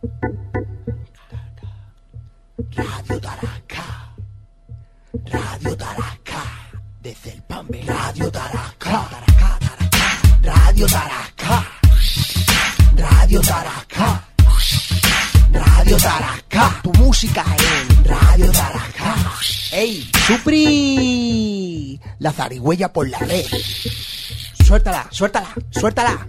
Radio Tarasca. Radio Tarasca. Desde el Pambe. Radio Tarasca. Radio Tarasca. Radio Tarasca. Radio Tarasca. Tu música en Radio Tarasca. ¡Ey, Supri! La zarigüeya por la red. Suéltala, suéltala, suéltala.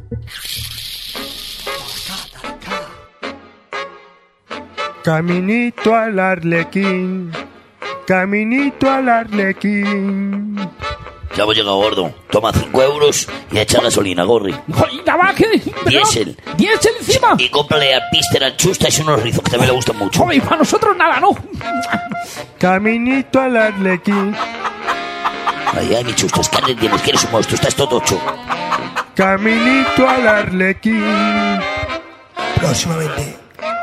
Caminito al Arlequín, caminito al Arlequín. Ya hemos llegado, gordo. Toma 5 euros y echa gasolina, Gorri. ¿Ya va? ¿Qué? Diésel. ¿Diésel encima? Y cómprale al Pister, al Chusta y unos rizos que también le gustan mucho. Joder, para nosotros nada, ¿no? Caminito al Arlequín. Ay, mi Chusta, es que tienes que eres un monstruo, estás todo tocho. Caminito al Arlequín. Próximamente.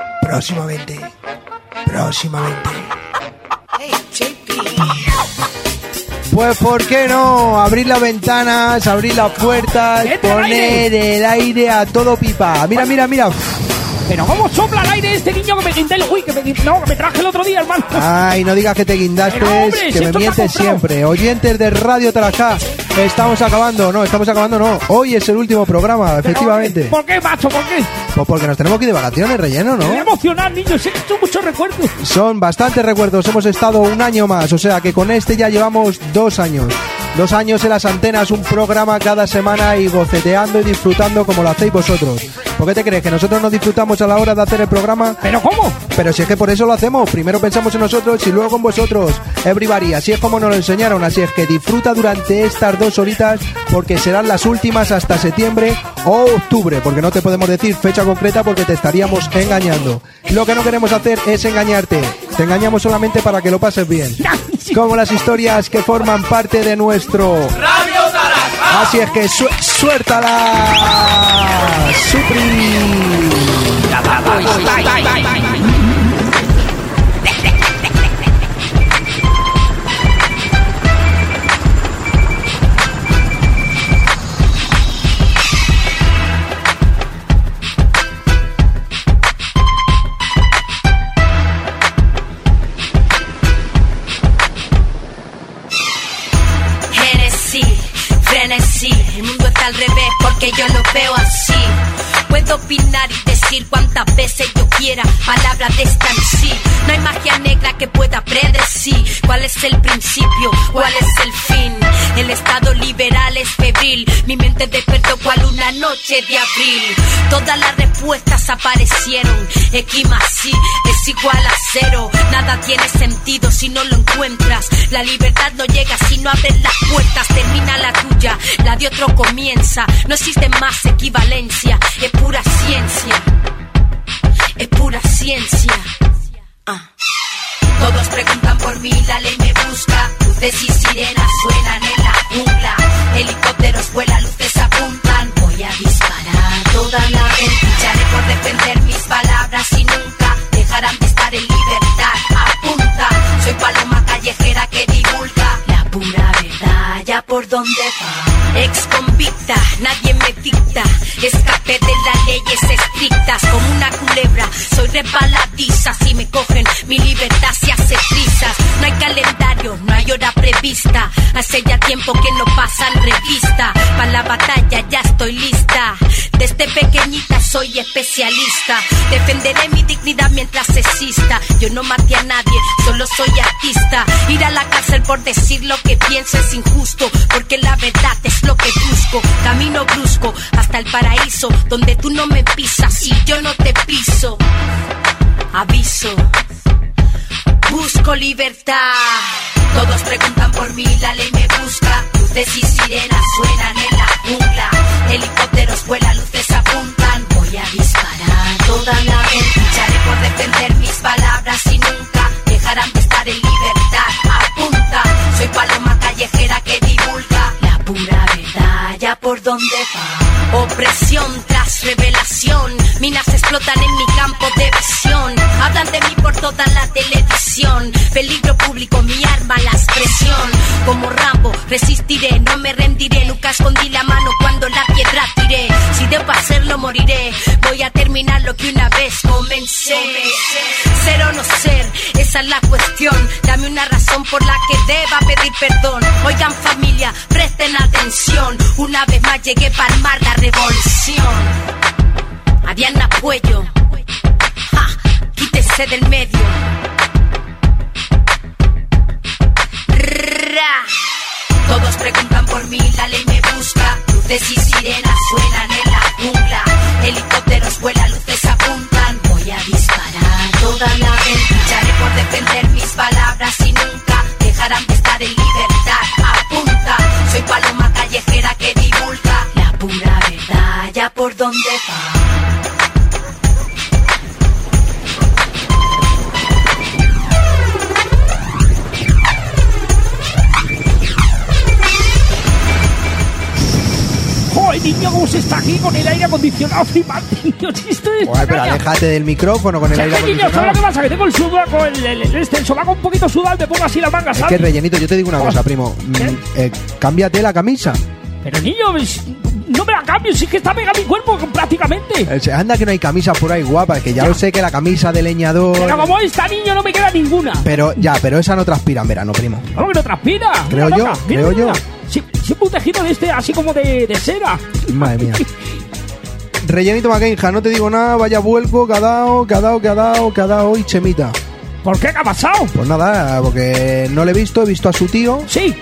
Hey, JP. Pues ¿por qué no? Abrir las ventanas, abrir las puertas, poner el aire a todo pipa. Mira. Pero ¿cómo sopla el aire este niño que me guindé el... Uy, que me traje el otro día, hermano. Ay, no digas que te guindaste, hombre, que me mientes siempre. Oyentes de Radio Tarasca, estamos acabando. Hoy es el último programa, efectivamente. ¿Por qué, macho? ¿Por qué? Pues porque nos tenemos que ir de vacaciones, Relleno, ¿no? Me voy a emocionar, niño. Sé que son muchos recuerdos. Son bastantes recuerdos. Hemos estado un año más, o sea que con este ya llevamos 2 años. 2 años en las antenas, un programa cada semana y boceteando y disfrutando como lo hacéis vosotros. ¿Por qué te crees? ¿Que nosotros no disfrutamos a la hora de hacer el programa? ¿Pero cómo? Pero si es que por eso lo hacemos. Primero pensamos en nosotros y luego en vosotros. Everybody, así es como nos lo enseñaron. Así es que disfruta durante estas 2 horitas porque serán las últimas hasta septiembre o octubre. Porque no te podemos decir fecha concreta porque te estaríamos engañando. Lo que no queremos hacer es engañarte. Te engañamos solamente para que lo pases bien. Como las historias que forman parte de nuestro Radio Tarasca. Así es que suéltala, Supri. El mundo está al revés porque yo lo veo así. Puedo opinar y decir cuantas veces yo quiera palabras de esta en sí. No hay magia negra que pueda predecir cuál es el principio, cuál es el fin. El estado liberal es febril. Mi mente despertó cual una noche de abril. Todas las respuestas aparecieron. X más Y es igual a 0. Nada tiene sentido si no lo encuentras. La libertad no llega si no abres las puertas. Termina la tuya, la de otro comienza. No existe más equivalencia. Es pura ciencia. Es pura ciencia. Todos preguntan por mí, la ley me busca. Luces y sirenas suenan en la jungla. Helicópteros vuelan, luces apuntan. Voy a disparar toda la vez. Lucharé por defender mis palabras y nunca dejarán de estar en libertad. Apunta, soy paloma callejera que divulga la pura verdad. Ya por dónde va. Ex convicta, nadie me dicta. Escape de las leyes estrictas. Como una culebra, soy resbaladiza. Si me cogen, mi libertad se hace trizas. No hay calendario, no hay hora prevista. Hace ya tiempo que no pasan revista. Para la batalla ya estoy lista. Desde pequeñita soy especialista. Defenderé mi dignidad mientras exista. Yo no maté a nadie, solo soy artista. Ir a la cárcel por decir lo que pienso es injusto, porque la verdad es lo que busco. Camino brusco hasta el paraíso, donde tú no me pisas y yo no te piso. Aviso, busco libertad. Todos preguntan por mí, la ley me busca. Luces y sirenas suenan en la jungla. Helicópteros vuelan, luces apuntan. Voy a disparar toda la vez. Lucharé por defender mis palabras y nunca dejarán de estar en libertad. Apunta, soy paloma callejera que divulga la pura verdad. Ya por dónde va. Opresión tras revelación. Minas flotan en mi campo de visión. Hablan de mí por toda la televisión. Peligro público, mi arma, la expresión. Como Rambo, resistiré, no me rendiré. Nunca escondí la mano cuando la piedra tiré. Si debo hacerlo, moriré. Voy a terminar lo que una vez comencé. Ser o no ser, esa es la cuestión. Dame una razón por la que deba pedir perdón. Oigan familia, presten atención. Una vez más llegué para armar la revolución. A Diana Puello, ja, quítese del medio. Todos preguntan por mí, la ley me busca. Luces y sirenas suenan en la jungla. Helicópteros vuelan, luces apuntan. Voy a disparar toda la vez. Lucharé por defender mis palabras y nunca dejarán de estar en libertad. Apunta, soy paloma callejera que divulga la pura verdad, ya por donde va. Joder, niño, cómo se está aquí con el aire acondicionado flipante, niño. Joder, pero aléjate del micrófono con el aire niño, ¿sabes lo que acondicionado. pasa? Que tengo el sobaco, el sobaco un poquito sudado, me pongo así la manga, Es ¿sabes? que rellenito, yo te digo una cosa, primo. Cámbiate la camisa. Pero niño, no me la cambio, si es que está pegado a mi cuerpo prácticamente. Anda que no hay camisas por ahí guapas, que ya lo sé que la camisa de leñador. Pero como esta, niño, no me queda ninguna. Pero esa no transpira en verano, primo. ¿Cómo que no transpira? Creo Mira, yo, loca, creo mira, yo. mira. Siempre un tejido de este, así como de seda. Madre mía. Rellenito Maquenja, no te digo nada, vaya vuelco, que ha dado hoy Chemita. ¿Por qué? ¿Qué ha pasado? Pues nada, porque no le he visto a su tío. Sí.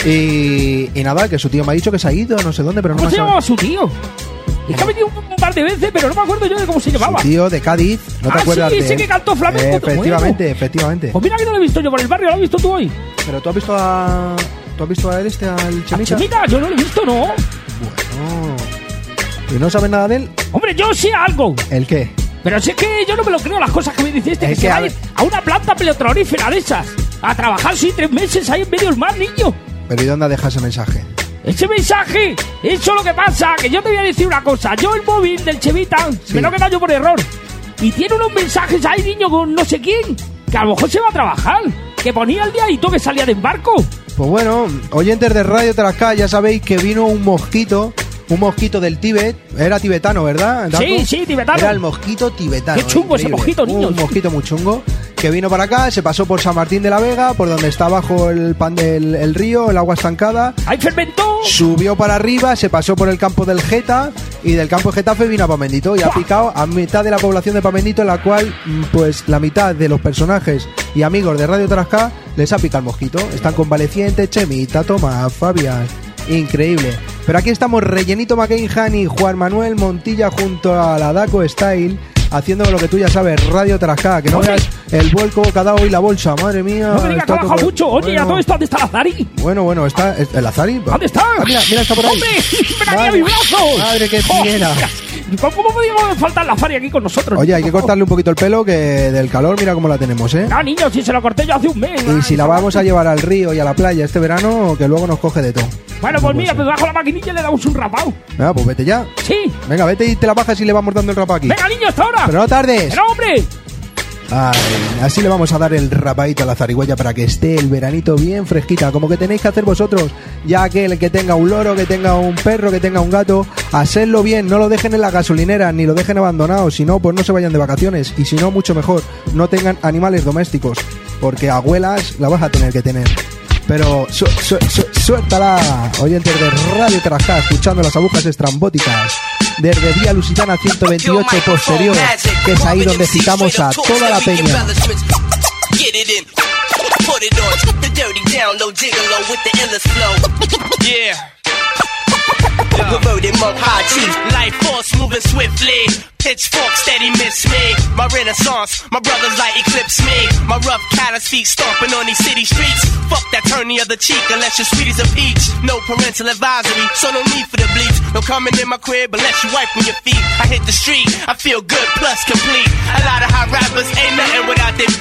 Y nada, que su tío me ha dicho que se ha ido, no sé dónde, pero no ¿Cómo me se ha llamaba su tío? Es que ha venido un par de veces, pero no me acuerdo yo de cómo se llamaba. Su tío de Cádiz, ¿no te acuerdas sí, de ese él? que cantó flamenco. Efectivamente. Pues mira que no lo he visto yo por el barrio, ¿lo has visto tú hoy? Pero tú has visto a él, al Chemita. Chemita, yo no lo he visto, ¿no? Bueno. ¿Y no sabes nada de él? Hombre, yo sé algo. ¿El qué? Pero si es que yo no me lo creo las cosas que me dices, que Es se que va a a ir ver- a una planta petrorífera de esas. A trabajar, sí, 3 meses ahí en medio del mar, niño. Pero ¿y dónde deja ese mensaje? Ese mensaje, eso es lo que pasa, que yo te voy a decir una cosa. Yo el móvil del Chemita, Sí. me lo he quedado yo por error. Y tiene unos mensajes ahí, niño, con no sé quién, que a lo mejor se va a trabajar. Que ponía el día y todo que salía de embarco. Pues bueno, oyentes de Radio Tarascá, ya sabéis que vino un mosquito del Tíbet. Era tibetano, ¿verdad, Daco? Sí, tibetano. Era el mosquito tibetano. Qué chungo ese increíble. mosquito, niño. Un mosquito muy chungo que vino para acá, se pasó por San Martín de la Vega, por donde está abajo el río, el agua estancada. Ahí fermentó. Subió para arriba, se pasó por el campo del Geta y del campo de Getafe vino a Pamendito y ha picado a mitad de la población de Pamendito, en la cual pues la mitad de los personajes y amigos de Radio Tarascá les ha picado el mosquito. Están convalecientes, Chemita, Tomás, Fabián, increíble. Pero aquí estamos Rellenito McCain y Juan Manuel Montilla junto a la Daco Style, haciendo lo que tú ya sabes, Radio Tarascá, que no Oye. veas el vuelco que ha dado hoy la bolsa, madre mía. No me digas que ha está bajado todo- mucho. Oye, bueno. ¿a todo esto dónde está Lazari? Bueno, está el Azari. ¿Dónde está? Ah, mira, está por ahí. ¡Hombre! ¡Ven aquí a Madre- mi brazo! Madre que ¡Oh, fiera. ¿Cómo podíamos faltar Lazari aquí con nosotros? Oye, hay que cortarle un poquito el pelo, que del calor mira cómo la tenemos, ¿eh? Ah, niño, si se lo corté yo hace un mes. Y si la vamos a llevar al río y a la playa este verano, que luego nos coge de todo. Bueno, pues mira, pues bajo la maquinilla y le damos un rapao. Venga, pues vete ya. Sí. Venga, vete y te la bajas y le vamos dando el rapa aquí. Venga, niño, hasta ahora. Pero no tardes. ¡Pero, hombre! Ay, así le vamos a dar el rapadito a la zarigüeya para que esté el veranito bien fresquita, como que tenéis que hacer vosotros, ya que el que tenga un loro, que tenga un perro, que tenga un gato, hacerlo bien, no lo dejen en la gasolinera, ni lo dejen abandonado, si no, pues no se vayan de vacaciones, y si no, mucho mejor, no tengan animales domésticos, porque abuelas la vas a tener que tener. Pero suéltala, oyentes de Radio Tarascá, escuchando las agujas estrambóticas desde Vía Lusitana 128 posterior, que es ahí donde citamos a toda la peña. Perverted monk high chief, life force moving swiftly. Pitchfork steady miss me. My renaissance, my brothers like eclipse me. My rough callous feet stomping on these city streets. Fuck that turn the other cheek unless you're sweet as a peach. No parental advisory, so no need for the bleach. No coming in my crib unless you wipe on your feet. I hit the street, I feel good plus complete. A lot of hot rappers ain't nothing without their beat.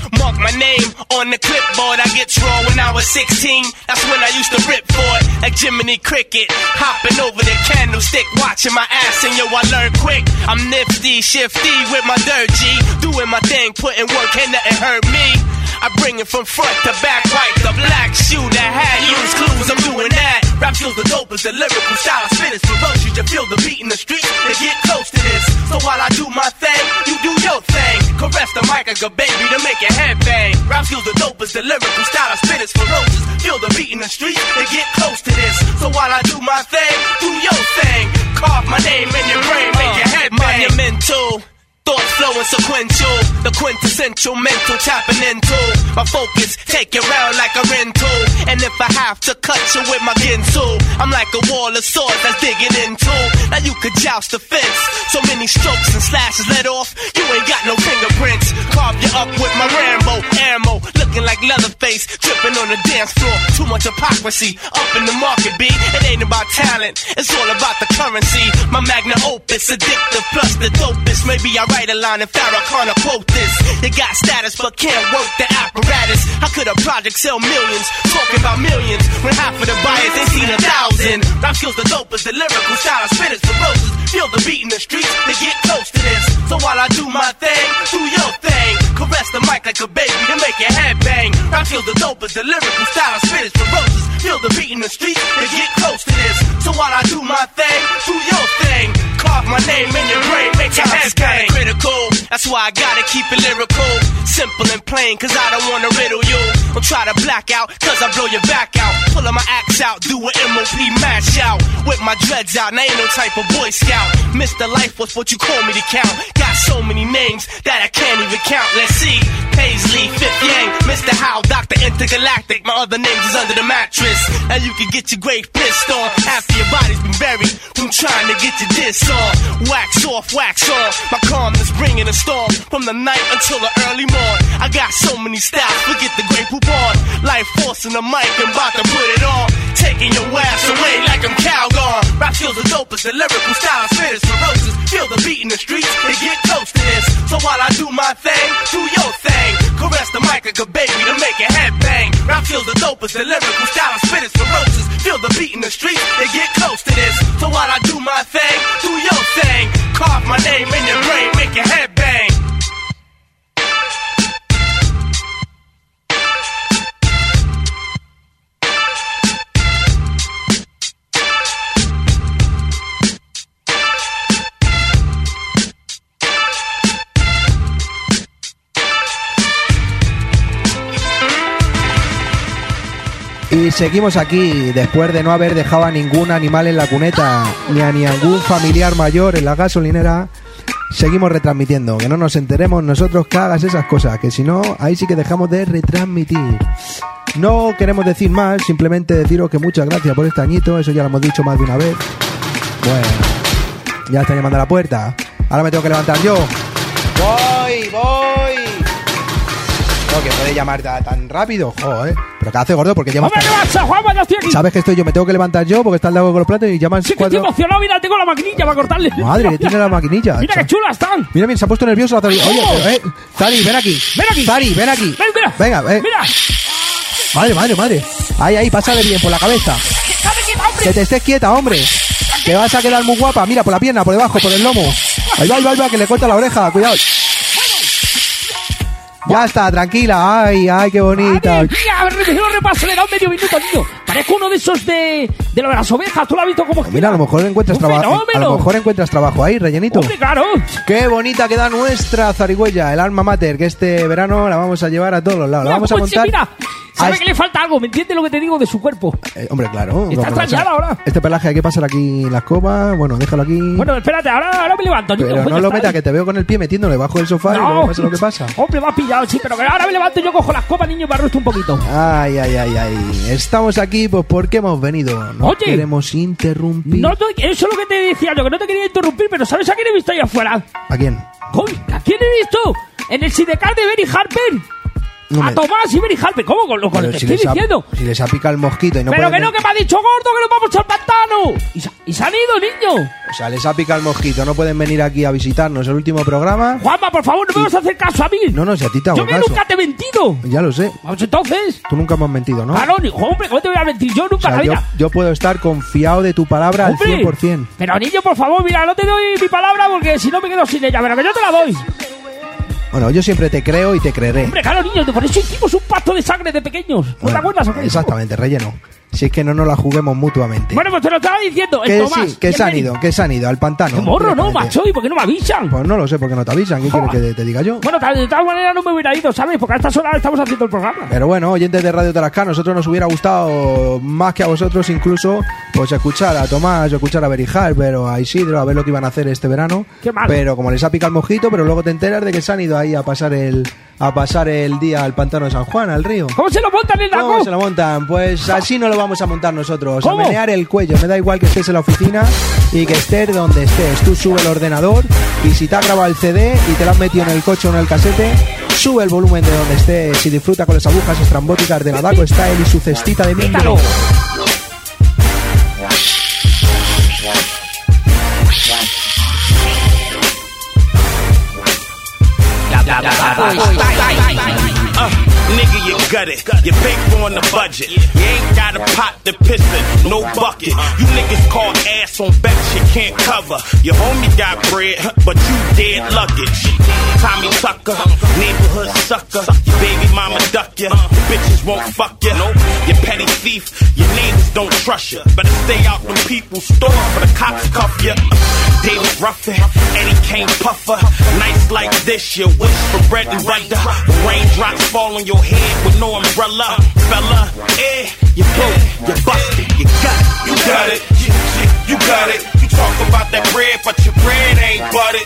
Mark my name on the clipboard. I get raw when I was 16. That's when I used to rip for it, like Jiminy Cricket. Hopping over the candlestick, watching my ass, and yo, I learn quick. I'm nifty, shifty with my dirt G. Doing my thing, putting work, ain't nothing hurt me. I bring it from front to back, white the black shoe that had use clues. I'm doing that. Rap feels the dopest, the lyrical style. I spit is ferocious. You feel the beat in the streets. They get close to this. So while I do my thing, you do your thing. Caress the mic like a baby to make your head bang. Rap feels the dopest, the lyrical style. I spit is ferocious. Feel the beat in the streets. They get close to this. So while I do my thing, do your thing. Carve my name in your brain, make your head bang. Monumental. Thoughts flowing sequential, the quintessential mental tapping into my focus, take it round like a rental. And if I have to cut you with my ginsu, I'm like a wall of swords that's digging into. Now you could joust the fence, so many strokes and slashes let off, you ain't got no fingerprints. Carve you up with my Rambo ammo, looking like Leatherface, tripping on the dance floor. Too much hypocrisy, up in the market B. It ain't about talent, it's all about the currency. My magnum opus, addictive plus the dopest. Maybe I write a line and Farrakhan quote this. They got status but can't work the apparatus. How could a project sell millions? Talking about millions when half of the buyers ain't seen 1,000. Rap skills the dopest, the lyrical style, I spit is ferocious. Feel the beat in the streets, they get close to this. So while I do my thing, do your thing. Caress the mic like a baby to make your head bang. Rap skills the dopest, the lyrical style, I spit is ferocious. Feel the beat in the streets, they get close to this. So while I do my thing, do your thing. Carve my name in your brain, make your head bang. Critical, that's why I gotta keep it lyrical. Simple and plain, cause I don't wanna riddle you. Don't try to black out, cause I blow your back out. Pulling my axe out, do an MOP mash out. With my dreads out, and I ain't no type of Boy Scout. Mr. Life was what you call me to count. Got so many names that I can't even count. Let's see, Paisley, Fifth Yang, Mr. Howe, Dr. Intergalactic. My other names is under the mattress. Now you can get your grave pissed on after your body's been buried. I'm trying to get your diss on. Wax off, wax on. My calmness bringing a storm from the night until the early morn. I got so many styles, forget the great poupon. Life forcing the mic and about to put it on. Taking your ass away like I'm Calgon. Rap feels the dopest, the lyrical style, spit is ferocious. Feel the beat in the streets, they get close to this. So while I do my thing, do your thing. Caress the mic like a baby to make your head bang. Rap feels the dopest, the lyrical style, spit is ferocious. Feel the beat in the streets, they get close to this. So while I do my thing, do your thing. Carve my name in your brain, make your head bang. Y seguimos aquí, después de no haber dejado a ningún animal en la cuneta, ni a ningún familiar mayor en la gasolinera, seguimos retransmitiendo. Que no nos enteremos nosotros que hagas esas cosas, que si no, ahí sí que dejamos de retransmitir. No queremos decir más, simplemente deciros que muchas gracias por este añito, eso ya lo hemos dicho más de una vez. Bueno, ya está llamando a la puerta. Ahora me tengo que levantar yo. Voy. No, que puede llamar tan rápido, joder. Pero ¿qué hace, gordo? Porque llamas. ¡Hombre, qué pasa, Juanma! ¡Ya estoy aquí! ¿Sabes que estoy yo? Me tengo que levantar yo porque está al lado con los platos y llaman Sí, que estoy emocionado, mira, tengo la maquinilla para cortarle. Madre, que tiene la maquinilla. Mira qué chulas están. Mira, se ha puesto nervioso la Zari. Oye, pero, Zari, ven aquí. Ven aquí. Zari, ven aquí. Mira. Venga, Mira. Madre. Ahí, pásale bien por la cabeza. Que te estés quieta, hombre. Que vas a quedar muy guapa. Mira, por la pierna, por debajo, por el lomo. Ahí va, que le corta la oreja. Cuidado. Ya está, tranquila. Ay, qué bonita. Madre mía, lo repaso, le da un medio minuto, niño. Parezco uno de esos de lo de las ovejas. ¿Tú lo has visto cómo mira, a lo mejor encuentras trabajo. A lo mejor encuentras trabajo ahí, rellenito. Hombre, claro. Qué bonita queda nuestra zarigüeya, el alma mater, que este verano la vamos a llevar a todos los lados. La vamos a montar. Mira, sabe que le falta algo, ¿me entiendes lo que te digo de su cuerpo? Hombre, claro. Está extrañada ahora. Este pelaje hay que pasar aquí en las copas. Bueno, déjalo aquí. Bueno, espérate, ahora me levanto. Pero no lo metas, que te veo con el pie metiéndole bajo el sofá y luego pasa lo que pasa. Hombre, me has pillado, sí, pero que ahora me levanto y yo cojo las copas, niño, y me arrastro un poquito. Ay. Estamos aquí pues porque hemos venido. No queremos interrumpir. No, eso es lo que te decía yo, que no te quería interrumpir, pero ¿sabes a quién he visto ahí afuera? ¿A quién? ¿A quién he visto? En el sidecar de Benny Harper. No a me- Tomás y Berijalpe. ¿Cómo? Con lo Pero que si estoy les ha- diciendo. si les ha picado el mosquito y no Pero pueden que no, que me ha dicho gordo que nos vamos al pantano. Y se han ido, niño. O sea, les ha picado el mosquito, no pueden venir aquí a visitarnos el último programa. Juanma, por favor, no me vas a hacer caso a mí. No, si a ti te hago Yo que caso. nunca te he mentido. Ya lo sé. Vamos entonces. Tú nunca me has mentido, ¿no? Claro, hijo, hombre, ¿cómo te voy a mentir? Yo O nunca, sea, mira. yo puedo estar confiado de tu palabra al Hombre, 100%. Pero niño, por favor, mira, no te doy mi palabra porque si no me quedo sin ella. Pero que yo te la doy. Bueno, yo siempre te creo y te creeré. Hombre, claro, niño, por eso hicimos un pacto de sangre de pequeños. ¿No te Bueno, acuerdas o qué? exactamente, relleno. Si es que no nos la juguemos mutuamente. Bueno, pues te lo estaba diciendo. que el Tomás. sí, que y se el han Beri. ido, que se han ido al pantano. ¡Qué morro, no, directamente. macho! ¿Y por qué no me avisan? Pues no lo sé, porque no te avisan. ¿Qué Joder. quieres que te diga yo? Bueno, de todas maneras no me hubiera ido, ¿sabes? Porque a estas horas estamos haciendo el programa. Pero bueno, oyentes de Radio Tarasca, a nosotros nos hubiera gustado más que a vosotros incluso pues escuchar a Tomás o escuchar a Berijal, pero a Isidro, a ver lo que iban a hacer este verano. Qué mal. Pero como les ha picado el mojito, pero luego te enteras de que se han ido ahí a pasar el día al pantano de San Juan, al río. ¿Cómo se lo montan en la ¿Cómo se lo montan? Pues así no lo vamos a montar nosotros. ¿Cómo? A menear el cuello. Me da igual que estés en la oficina y que estés donde estés. Tú sube el ordenador y si te has grabado el CD y te lo has metido en el coche o en el casete, sube el volumen de donde estés y disfruta con las agujas estrambóticas de la Daco Style y su cestita de Quítalo. mingro. Nigga, you got it. You pay for on the budget. You ain't got a pot to piston, no bucket. You niggas call ass on bets you can't cover. Your homie got bread, but you dead luggage. Tommy Tucker, neighborhood sucker. Your baby mama duck ya. Your bitches won't fuck ya. You petty thief. Your neighbors don't trust ya. Better stay out them people's store for the cops cuff ya. David Ruffin, Eddie Kane Puffer. Nights like this, you wish for bread and butter. The raindrops fall on your head with no umbrella. Fella, you broke, you busted, you got it, you got it. You talk about that bread, but your bread ain't buttered.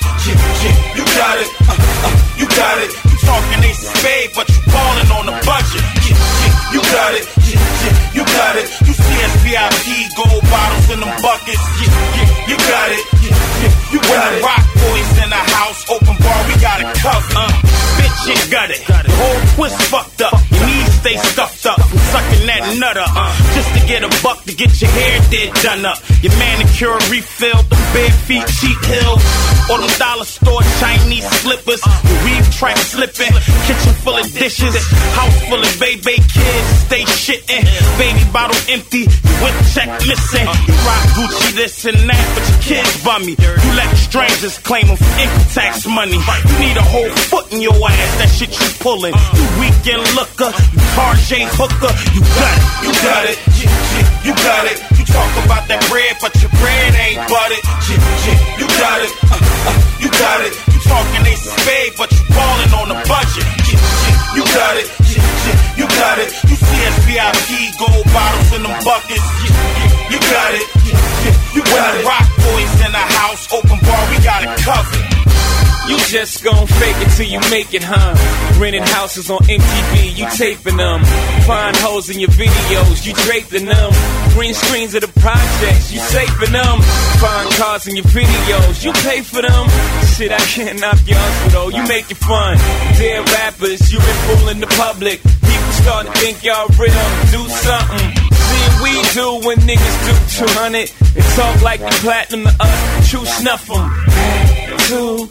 You got it, you got it. You talking ace of spade, but you ballin' on the budget. You got it, you got it. You see SVIP, gold bottles in them buckets. You got it, you got it. Rock boys in the house, open bar, we got it covered. Bitch, you got it. The whole twist fucked up. Your knees stay stuffed up. I'm sucking that nutter, just to get a buck to get your hair did done up. Your manicure refilled, the bare feet cheap heels, or them dollar store Chinese slippers. Your weave track slipping, kitchen full of dishes, house full of baby kids stay shitting. Baby bottle empty, your whip check missing. You rock Gucci this and that, but your kids bummy. You let strangers claim them for income tax money. You need a whole foot in your ass, that shit you pulling. You weekend looker, you Tarjay hooker. You got it, you got it. You talk about that bread, but your bread ain't buttered. You got it, you got it. You talking ace of spade, but you ballin' on the budget. You got it, you got it. You see SVIP, gold bottles in them buckets. You got it, you got it. Rock boys in the house, open bar, we got it covered. You just gon' fake it till you make it, huh? Renting houses on MTV, you taping them. Find hoes in your videos, you draping them. Green screens of the projects, you saving them. Find cars in your videos, you pay for them. Shit, I can't knock your hustle though, you make it fun. Dear rappers, you been fooling the public. People starting to think y'all real, do something. See we do when niggas do 200 and talk like the platinum to us, true snuff 'em. To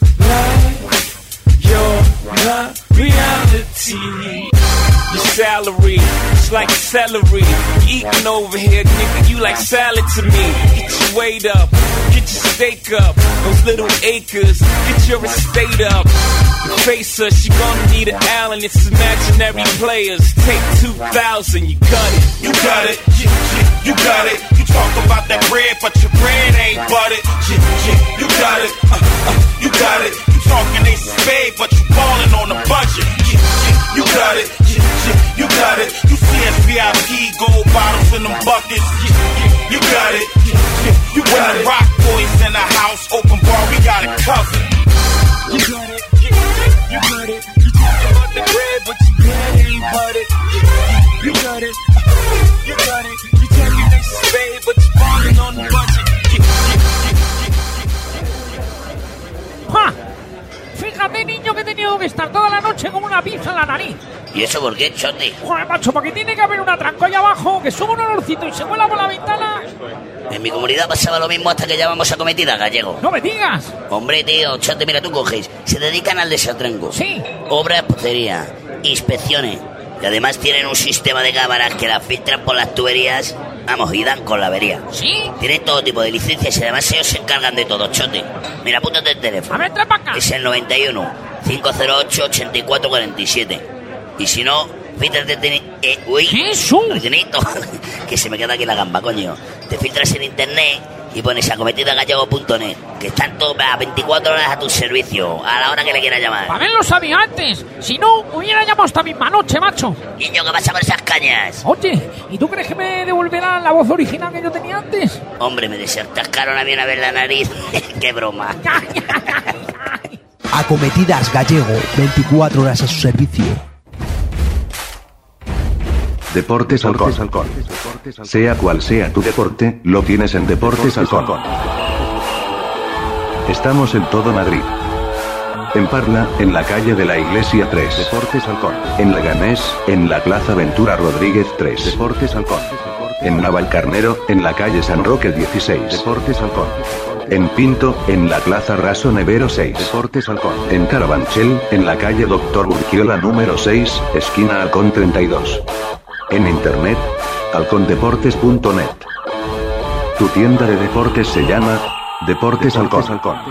life, your reality. Your salary, it's like celery. You eating over here, nigga, you like salad to me. Get your weight up, get your steak up. Those little acres, get your estate up. You face her, she gonna need an Allen, it's imaginary players. Take 2,000, you got it. You got it, you got it. You talk about that bread, but your bread ain't buttered. You got it, you got it. You talking ace of spade, but you ballin' on the budget. You got it, you got it. You see SVIP, gold bottles in them buckets. You got it, you got it. Rock boys in the house, open bar, we got it covered. You got it, you got it. You talk about the bread, but your bread ain't buttered. You got it, you got it. You talking ace of spade, but you ballin' on the budget. ¡Ja! imagínate, niño, que he tenido que estar toda la noche con una pizza en la nariz. ¿Y eso por qué, Chote? Joder, macho, porque tiene que haber una tranco allá abajo que sube un olorcito y se vuela por la ventana. En mi comunidad pasaba lo mismo hasta que llamamos a Cometida, Gallego. ¡No me digas! Hombre, tío, Chote, mira, tú coges. Se dedican al desatrango. Sí. Obras, pocería, inspecciones. Y además tienen un sistema de cámaras que las filtran por las tuberías, vamos, y dan con la avería. ¿Sí? Tienen todo tipo de licencias y además ellos se encargan de todo, Chote. Mira, apúntate el teléfono. A ver, trae para acá. Es el 91 508 8447. Y si no, fíjate, uy, ¿Qué es eso? Retenito, que se me queda aquí la gamba, coño. Te filtras en internet y pones acometidagallego.net, que están todas a 24 horas a tu servicio, a la hora que le quieras llamar. A ver, lo sabía antes. Si no, hubiera llamado esta misma noche, macho. Niño, ¿qué pasa por esas cañas? Oye, ¿y tú crees que me devolverán la voz original que yo tenía antes? Hombre, me desatascaron a mí una vez la nariz. ¡Qué broma! Acometidas Gallego, 24 horas a su servicio. Deportes Halcón. Sea cual sea tu deporte, lo tienes en Deportes Halcón. Estamos en todo Madrid. En Parla, en la calle de la Iglesia 3. Deportes Halcón. En Leganés, en la Plaza Ventura Rodríguez 3. Deportes Halcón. En Navalcarnero, en la calle San Roque 16. Deportes Halcón. En Pinto, en la Plaza Raso Nevero 6. Deportes Halcón. En Carabanchel, en la calle Doctor Urquiola número 6, esquina Halcón 32. En internet, halcondeportes.net. Tu tienda de deportes se llama Deportes Halcón.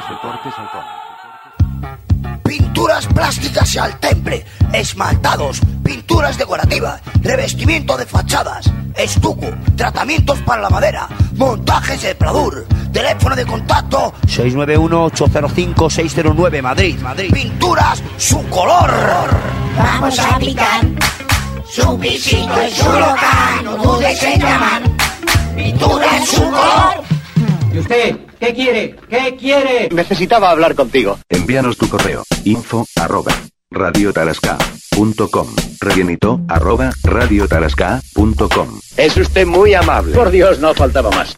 Pinturas plásticas y al temple, esmaltados, pinturas decorativas, revestimiento de fachadas, estuco, tratamientos para la madera, montajes de pladur, teléfono de contacto 691-805-609 Madrid. Pinturas su color. Vamos a aplicar su pisito en su local, no dudes en llamar. Pintura en su color. ¿Y usted? ¿Qué quiere? ¿Qué quiere? Necesitaba hablar contigo. Envíanos tu correo, info@radiotarasca.com, rellenito@radiotarasca.com. Es usted muy amable. Por Dios, no faltaba más.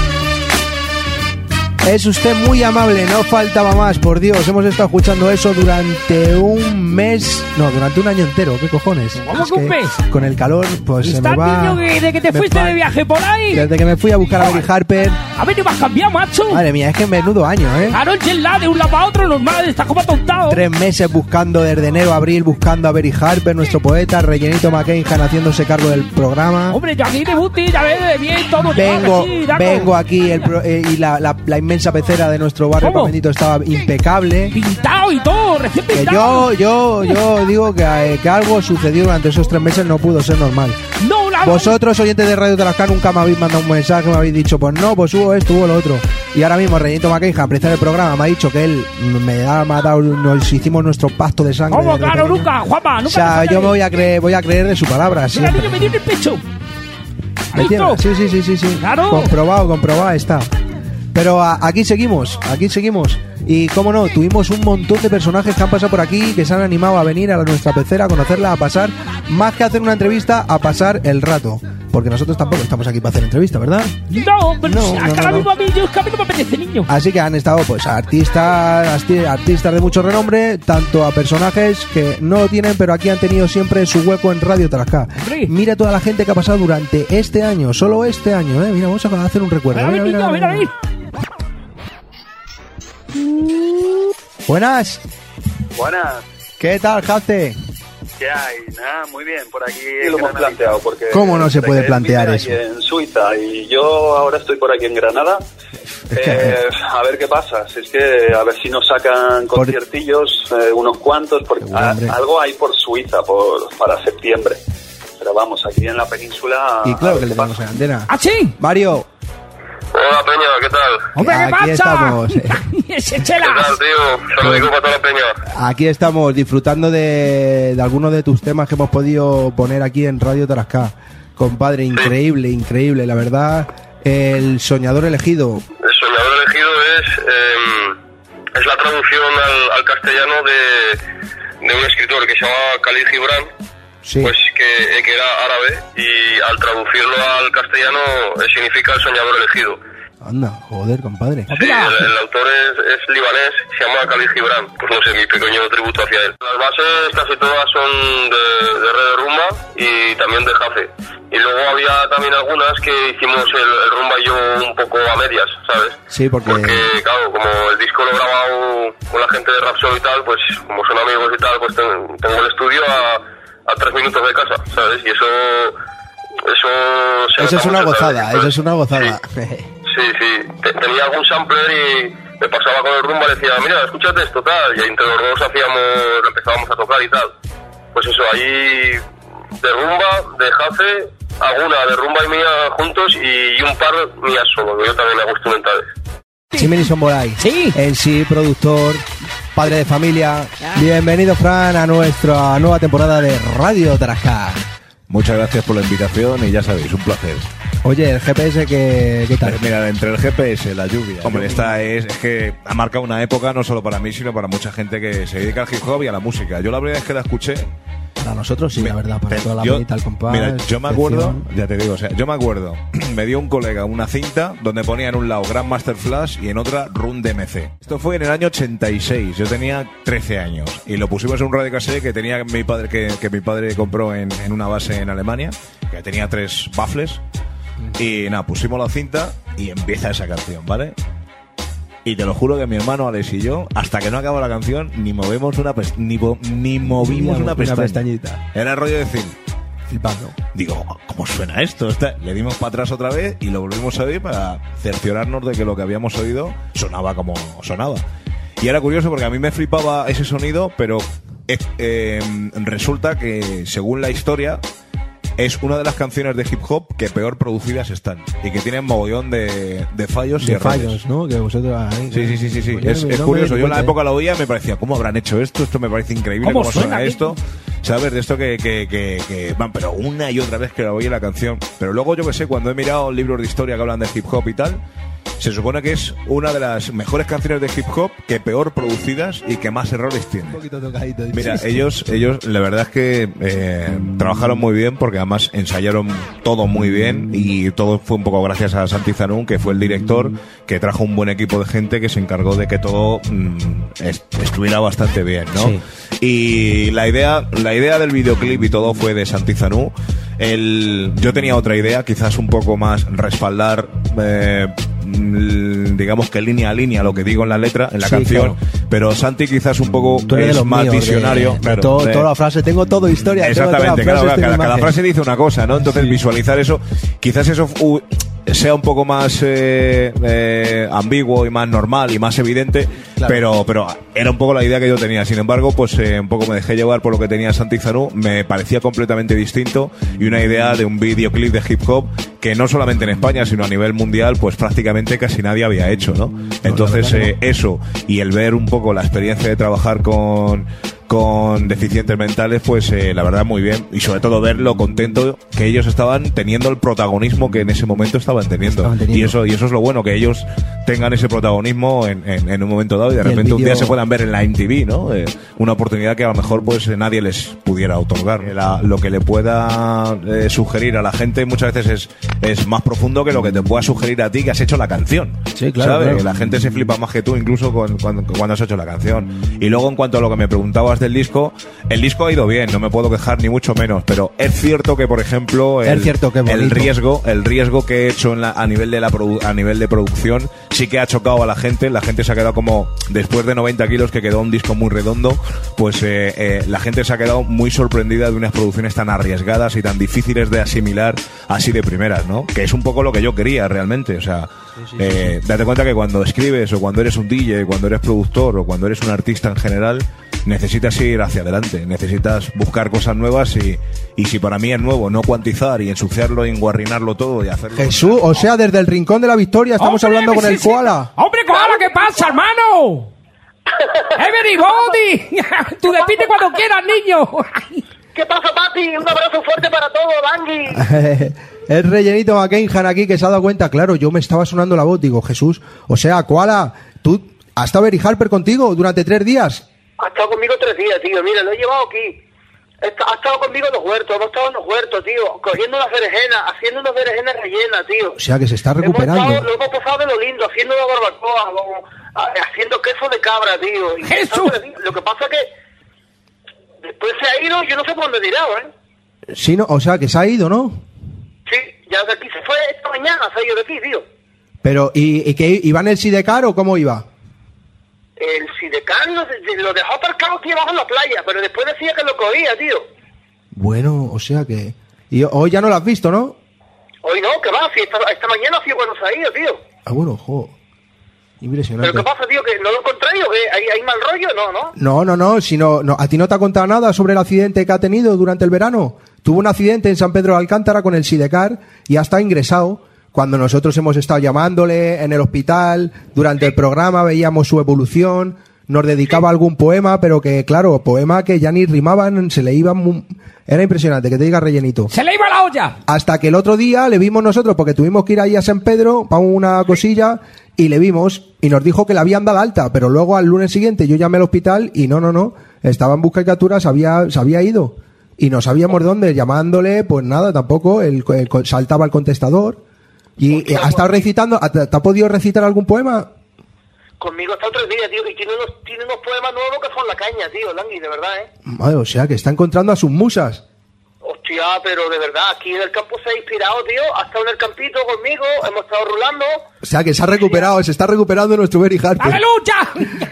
Es usted muy amable, no faltaba más, por Dios. Hemos estado escuchando eso durante un mes, no, durante un año entero. ¿Qué cojones? ¿Cómo que un mes? Con el calor, pues se me va. Niño, desde que te fuiste de viaje por ahí. Desde que me fui a buscar a Mary Harper. A ver, no me has cambiado, macho. Madre mía, es que menudo año, ¿eh? Claro, el jet lag de un lado para otro, normal, estás como atontado. 3 meses buscando, desde enero a abril, buscando a Mary Harper, nuestro poeta, Rellenito McCain haciéndose cargo del programa. Hombre, yo aquí de Buti, ya ves, de bien, todo. Vengo aquí y la inmensa pecera de nuestro barrio Pamendito estaba impecable. Pintado y todo, recién pintado. Que yo digo que algo sucedió durante esos 3 meses, no pudo ser normal. No, vosotros, oyentes de Radio Tarasca, nunca me habéis mandado un mensaje, me habéis dicho, pues no, pues hubo esto, hubo lo otro. Y ahora mismo Rellenito McCain, a empezar el programa, me ha dicho que él nos hicimos nuestro pacto de sangre. ¿Cómo? Claro, nunca, Juanma, nunca. O sea, yo me voy a creer de su palabra. Mira, niño, me dio en el pecho. Sí. Claro. Comprobado está. Pero aquí seguimos. Y cómo no, tuvimos un montón de personajes que han pasado por aquí, que se han animado a venir a nuestra pecera, a conocerla, a pasar, más que hacer una entrevista, a pasar el rato. Porque nosotros tampoco estamos aquí para hacer entrevista, ¿verdad? No, pero ahora mismo a mí no me apetece, niño. Así que han estado pues artistas de mucho renombre, tanto a personajes que no lo tienen, pero aquí han tenido siempre su hueco en Radio Tarasca. Mira toda la gente que ha pasado durante este año, solo este año, Mira, vamos a hacer un recuerdo. A ver, niño. Buenas. ¿Qué tal, Jace? ¿Qué hay? Nada, muy bien, por aquí. Lo hemos planteado porque... ¿Cómo no se puede plantear eso? En Suiza y yo ahora estoy por aquí en Granada. A ver qué pasa. Si es que a ver si nos sacan conciertillos, unos cuantos, porque algo hay por Suiza para septiembre. Pero vamos, aquí en la península... Y claro que le tenemos en antena. ¿Ah, sí? Mario. Hola, Peña, ¿qué tal? ¡Hombre, qué pasa! Aquí estamos. ¡Ese Chelas! ¿Qué tal, tío? Saludos para toda la Peña. Aquí estamos disfrutando de algunos de tus temas que hemos podido poner aquí en Radio Tarasca. Compadre, increíble, la verdad. El soñador elegido. El soñador elegido es la traducción al castellano de un escritor que se llama Khalil Gibran. Sí. Pues que era árabe y al traducirlo al castellano significa el soñador elegido. Anda, joder, compadre. Sí, el autor es libanés, se llama Khalil Gibran. Pues no sé, mi pequeño tributo hacia él. Las bases casi todas son de Red de Rumba y también de Jafe. Y luego había también algunas que hicimos el Rumba y yo un poco a medias, ¿sabes? Sí, porque claro, como el disco lo he grabado con la gente de Rapsol y tal, pues como son amigos y tal, pues tengo el estudio a 3 minutos de casa, ¿sabes? Y eso es una gozada, ¿sabes? eso es una gozada. Sí. Tenía algún sampler y me pasaba con el Rumba, le decía, mira, escúchate esto, tal, y entre los dos empezábamos a tocar y tal. Pues eso, ahí de Rumba, de Jafe, alguna de Rumba y mía juntos y un par mías solo, que yo también hago instrumentales. Chimini Somboray, sí, en sí, productor, padre de familia. Bienvenido, Fran, a nuestra nueva temporada de Radio Tarajá. Muchas gracias por la invitación y ya sabéis, un placer. Oye, el GPS, ¿qué tal? Pues mira, entre el GPS, la lluvia. Hombre, esta es que ha marcado una época no solo para mí, sino para mucha gente que se dedica al hip hop y a la música. Yo la primera vez que la escuché... Para nosotros sí, la verdad, para toda la bonita, el compás. Mira, yo me acuerdo, ya te digo, o sea, yo me acuerdo, me dio un colega una cinta donde ponía en un lado Grandmaster Flash y en otra Run DMC. Esto fue en el año 86, yo tenía 13 años y lo pusimos en un radiocassette que tenía mi padre, que mi padre compró en una base en Alemania, que tenía 3 baffles y nada, pusimos la cinta y empieza esa canción, ¿vale? Y te lo juro que mi hermano Alex y yo, hasta que no acabó la canción, ni movimos una pestañita. Era el rollo de decir, flipando. Digo, ¿cómo suena esto? Le dimos para atrás otra vez y lo volvimos a oír para cerciorarnos de que lo que habíamos oído sonaba como sonaba. Y era curioso porque a mí me flipaba ese sonido, pero resulta que, según la historia, es una de las canciones de hip hop que peor producidas están y que tienen mogollón de fallos y errores. Fallos, ¿no? Que vosotros ahí, Sí. Es curioso. Yo en la época lo oía y me parecía, ¿cómo habrán hecho esto? Esto me parece increíble. ¿Cómo suena esto? ¿Sabes? De esto que van, pero una y otra vez que la oí la canción. Pero luego, yo que sé, cuando he mirado libros de historia que hablan de hip hop y tal, se supone que es una de las mejores canciones de hip hop que peor producidas y que más errores tiene. Un poquito tocadito. Mira, ellos la verdad es que trabajaron muy bien porque además ensayaron todo muy bien y todo fue un poco gracias a Santi Zanún, que fue el director, que trajo un buen equipo de gente que se encargó de que todo estuviera bastante bien, ¿no? Sí. Y la idea del videoclip y todo fue de Santi Zanún. Yo tenía otra idea, quizás un poco más respaldar digamos que línea a línea lo que digo en la letra, en la canción, claro. Pero Santi quizás un poco es más visionario. Toda la frase, tengo todo historia. Exactamente, cada frase dice una cosa, ¿no? Entonces visualizar eso, quizás eso sea un poco más ambiguo y más normal y más evidente, claro. pero era un poco la idea que yo tenía. Sin embargo, pues un poco me dejé llevar por lo que tenía Santi Zanún, me parecía completamente distinto y una idea de un videoclip de hip hop que no solamente en España, sino a nivel mundial, pues prácticamente casi nadie había hecho, ¿no? Entonces eso y el ver un poco la experiencia de trabajar con deficientes mentales, pues la verdad muy bien, y sobre todo ver lo contento que ellos estaban teniendo, el protagonismo que en ese momento estaban teniendo. Y eso es lo bueno, que ellos tengan ese protagonismo en un momento dado y de repente un día se puedan ver en la MTV, ¿no? Una oportunidad que a lo mejor pues nadie les pudiera otorgar. Lo que le pueda sugerir a la gente muchas veces es más profundo que lo que te pueda sugerir a ti que has hecho la canción. Sí, claro, ¿sabes? claro. La gente se flipa más que tú incluso cuando has hecho la canción. Y luego, en cuanto a lo que me preguntabas del disco, el disco ha ido bien, no me puedo quejar ni mucho menos, pero es cierto que, por ejemplo, el riesgo que he hecho a nivel de producción sí que ha chocado a la gente se ha quedado como, después de 90 kilos, que quedó un disco muy redondo, pues la gente se ha quedado muy sorprendida de unas producciones tan arriesgadas y tan difíciles de asimilar así de primeras, ¿no? Que es un poco lo que yo quería realmente, o sea, date cuenta que cuando escribes o cuando eres un DJ, cuando eres productor o cuando eres un artista en general, necesitas ir hacia adelante, necesitas buscar cosas nuevas y si para mí es nuevo no cuantizar y ensuciarlo y enguarrinarlo todo y hacerlo... Jesús, o sea, desde el Rincón de la Victoria estamos hablando con el Koala. ¡Hombre, Koala, qué pasa, hermano! ¡Everybody! Tú despide cuando quieras, niño. ¿Qué pasa, papi? Un abrazo fuerte para todos, Dangui. El rellenito McKenhan aquí que se ha dado cuenta. Claro, yo me estaba sonando la voz, digo, Jesús, o sea, Koala, ¿tú has estado Eri Harper contigo durante 3 días? Ha estado conmigo 3 días, tío. Mira, lo he llevado aquí. Ha estado conmigo en los huertos, hemos estado en los huertos, tío, cogiendo unas berenjenas, haciendo unas berenjenas rellenas, tío. O sea, que se está recuperando. Lo hemos pasado de lo lindo, haciendo una barbacoa, haciendo queso de cabra, tío. ¡Jesús! Lo que pasa es que después se ha ido, yo no sé por dónde tirado, Sí, no, o sea, que se ha ido, ¿no? Sí, ya de aquí se fue esta mañana, se ha ido de aquí, tío. Pero, ¿y que iba en el Sidecar o cómo iba? El Sidecar lo dejó aparcado aquí abajo en la playa, pero después decía que lo cogía, tío. Bueno, o sea que... Y hoy ya no lo has visto, ¿no? Hoy no, que va, si esta mañana sí cuando se ha ido, tío. Ah, bueno, impresionante. ¿Pero qué pasa, tío? ¿Que no lo encontráis o que hay mal rollo? No. No, ¿a ti no te ha contado nada sobre el accidente que ha tenido durante el verano? Tuvo un accidente en San Pedro de Alcántara con el Sidecar y ha estado ingresado. Cuando nosotros hemos estado llamándole en el hospital, durante el programa veíamos su evolución, nos dedicaba algún poema, pero que, claro, poema que ya ni rimaban, se le iban... Era impresionante, que te diga rellenito. ¡Se le iba la olla! Hasta que el otro día le vimos nosotros, porque tuvimos que ir ahí a San Pedro para una cosilla, y le vimos, y nos dijo que le habían dado alta, pero luego al lunes siguiente yo llamé al hospital y no, estaba en busca y captura, se había ido. Y no sabíamos dónde, llamándole, pues nada, tampoco, saltaba el contestador. ¿Y ha estado recitando? ¿Te ha podido recitar algún poema? Conmigo está 3 días, tío, y tiene unos poemas nuevos que son la caña, tío, Langui, de verdad, Madre, o sea, que está encontrando a sus musas. Hostia, pero de verdad, aquí en el campo se ha inspirado, tío, ha estado en el campito conmigo, hemos estado rulando. O sea, que se ha recuperado, se está recuperando nuestro Very Harper. ¡Aleluya!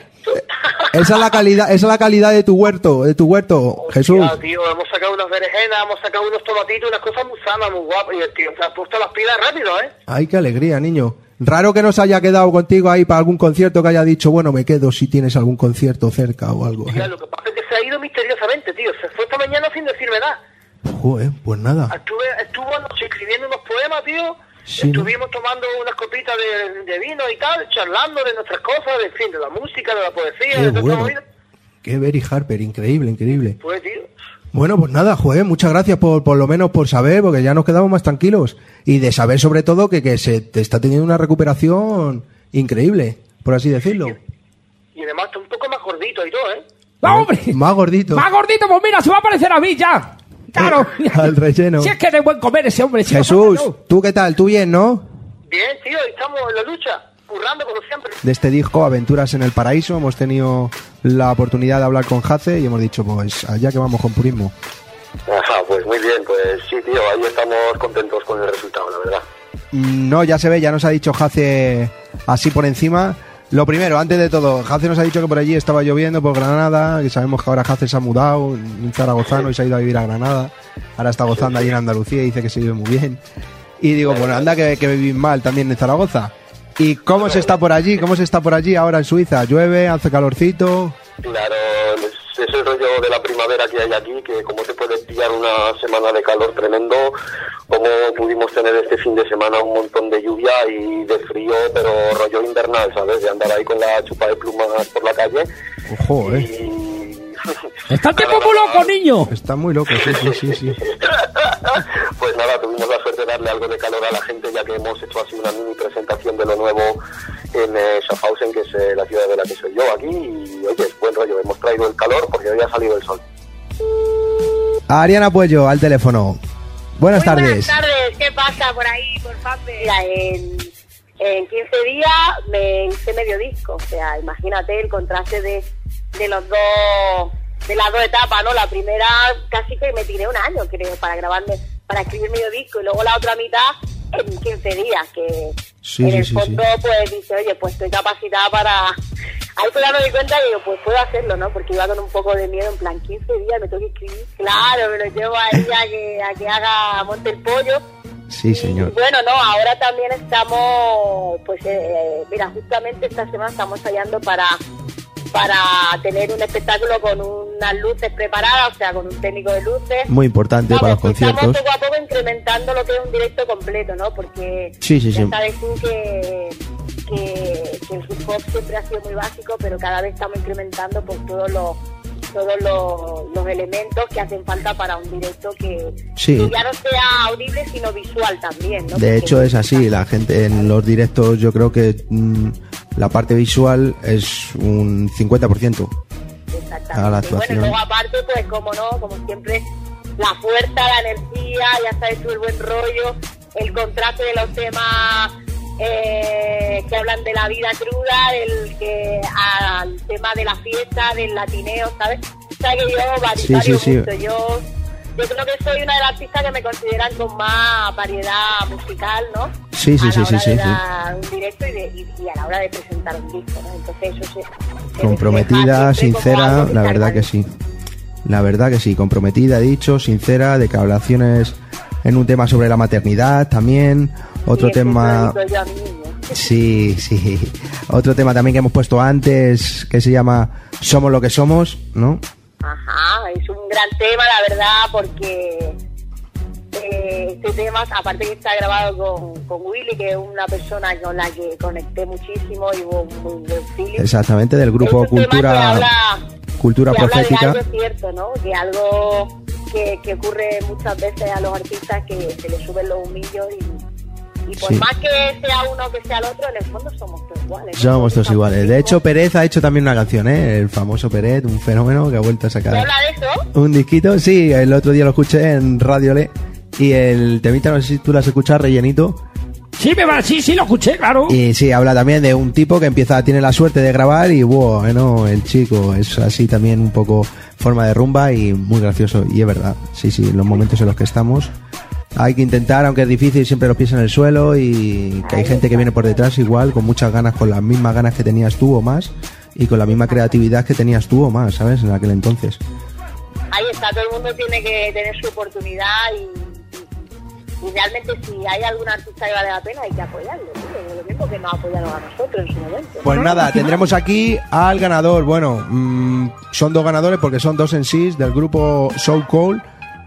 Esa es la calidad de tu huerto, Hostia, Jesús. Tío, hemos sacado unas berenjenas, hemos sacado unos tomatitos, unas cosas muy sanas, muy guapas, y el tío se ha puesto las pilas rápido, Ay, qué alegría, niño. Raro que no se haya quedado contigo ahí para algún concierto, que haya dicho, bueno, me quedo si tienes algún concierto cerca o algo. Mira, lo que pasa es que se ha ido misteriosamente, tío, se fue esta mañana sin decirme nada. Joder, pues nada. Estuvo anoche escribiendo unos poemas, tío. Sí, estuvimos tomando unas copitas de vino y tal, charlando de nuestras cosas, de fin, de la música, de la poesía, Qué de bueno. todo. Qué Very Harper, increíble. Pues, tío. Bueno, pues nada, joder, muchas gracias por lo menos por saber, porque ya nos quedamos más tranquilos. Y de saber sobre todo que se te está teniendo una recuperación increíble, por así decirlo. Y además está un poco más gordito y todo, ¡Va, hombre! Más gordito. Más gordito, pues mira, se va a parecer a mí ya. Claro. Al relleno. Si es que de buen comer ese hombre. Si Jesús, ¿tú qué tal? ¿Tú bien, no? Bien, tío, estamos en la lucha, currando como siempre. De este disco, Aventuras en el Paraíso, hemos tenido la oportunidad de hablar con Jace y hemos dicho, pues allá que vamos con Purismo. Ajá, pues muy bien, pues sí, tío, ahí estamos contentos con el resultado, la verdad. No, ya se ve, ya nos ha dicho Jace así por encima. Lo primero, antes de todo, Jace nos ha dicho que por allí estaba lloviendo por Granada, que sabemos que ahora Jace se ha mudado, un zaragozano, y se ha ido a vivir a Granada. Ahora está gozando allí en Andalucía y dice que se vive muy bien. Y digo, bueno, anda que vivís mal también en Zaragoza. ¿Y cómo se está por allí? ¿Cómo se está por allí ahora en Suiza? ¿Llueve? ¿Hace calorcito? Claro, es el rollo de la primavera que hay aquí, que como te puede pillar una semana de calor tremendo, como pudimos tener este fin de semana un montón de lluvia y de frío, pero rollo invernal, ¿sabes? De andar ahí con la chupa de plumas por la calle. Ojo, Está el tiempo muy loco, niño. Está muy loco, sí. Pues nada, tuvimos la suerte de darle algo de calor a la gente, ya que hemos hecho así una mini presentación de lo nuevo en Schaffhausen, que es la ciudad de la que soy yo aquí, y oye, es buen rollo, hemos traído el calor porque hoy ha salido el sol. Ariana Puello, al teléfono. Buenas tardes. Buenas tardes, ¿qué pasa por ahí, por fanpage? Mira, en 15 días me hice medio disco, o sea, imagínate el contraste de las dos etapas, ¿no? La primera casi que me tiré un año, creo, para escribir medio disco, y luego la otra mitad en 15 días, que en el fondo pues dice, oye, pues estoy capacitada para... Ahí fue dándome cuenta que digo, pues puedo hacerlo, ¿no? Porque iba con un poco de miedo, en plan, 15 días me tengo que escribir. Claro, me lo llevo ahí a que haga monte el pollo. Sí, señor. Y bueno, no, ahora también estamos, pues, mira, justamente esta semana estamos ensayando para tener un espectáculo con unas luces preparadas, o sea, con un técnico de luces. Muy importante para los conciertos. Estamos poco a poco incrementando lo que es un directo completo, ¿no? Porque ya sabes tú que el hip hop siempre ha sido muy básico, pero cada vez estamos incrementando pues todos los elementos que hacen falta para un directo que ya no sea audible sino visual también, ¿no? De hecho es así, la gente en los directos yo creo que la parte visual es un 50%. a la actuación. Y bueno, luego aparte, pues como no, como siempre, la fuerza, la energía, ya sabes tú, el buen rollo, el contraste de los temas que hablan de la vida cruda, al tema de la fiesta, del latineo, ¿sabes? O sea que yo vario mucho. Yo creo que soy una de las artistas que me consideran con más variedad musical, ¿no? Sí. De dar un directo y a la hora de presentar un disco, ¿no? Entonces eso comprometida, sincera, la verdad que sí. La verdad que sí, comprometida, he dicho, sincera, declaraciones en un tema sobre la maternidad también. Otro tema... Sí. Otro tema también que hemos puesto antes, que se llama Somos lo que somos, ¿no? Ajá, es un gran tema, la verdad, porque este tema, aparte que está grabado con Willy, que es una persona con la que conecté muchísimo y hubo un muy buen feeling. Exactamente, del grupo Cultura Profética. Habla de algo cierto, ¿no? De algo que ocurre muchas veces a los artistas, que se les suben los humillos y por más que sea uno que sea el otro, en el fondo somos todos iguales, ¿no? Somos todos iguales. De hecho, Pérez ha hecho también una canción, el famoso Pérez, un fenómeno que ha vuelto a sacar. ¿Se habla de eso? Un disquito, sí, el otro día lo escuché en Radio Le. Y el temita, no sé si tú lo has escuchado, Rellenito. Sí, lo escuché, claro. Y sí, habla también de un tipo que tiene la suerte de grabar y bueno, el chico es así también un poco forma de rumba y muy gracioso. Y es verdad, sí, en los momentos en los que estamos hay que intentar, aunque es difícil, siempre los pies en el suelo, y que hay gente que viene por detrás igual, con muchas ganas, con las mismas ganas que tenías tú o más, y con la misma creatividad que tenías tú o más, ¿sabes? En aquel entonces. Ahí está, todo el mundo tiene que tener su oportunidad y realmente si hay algún artista que vale la pena hay que apoyarlo, ¿no? Lo mismo que nos apoyaron a nosotros en su momento. Pues nada, tendremos aquí al ganador. Bueno, son dos ganadores porque son dos MCs del grupo So Cold,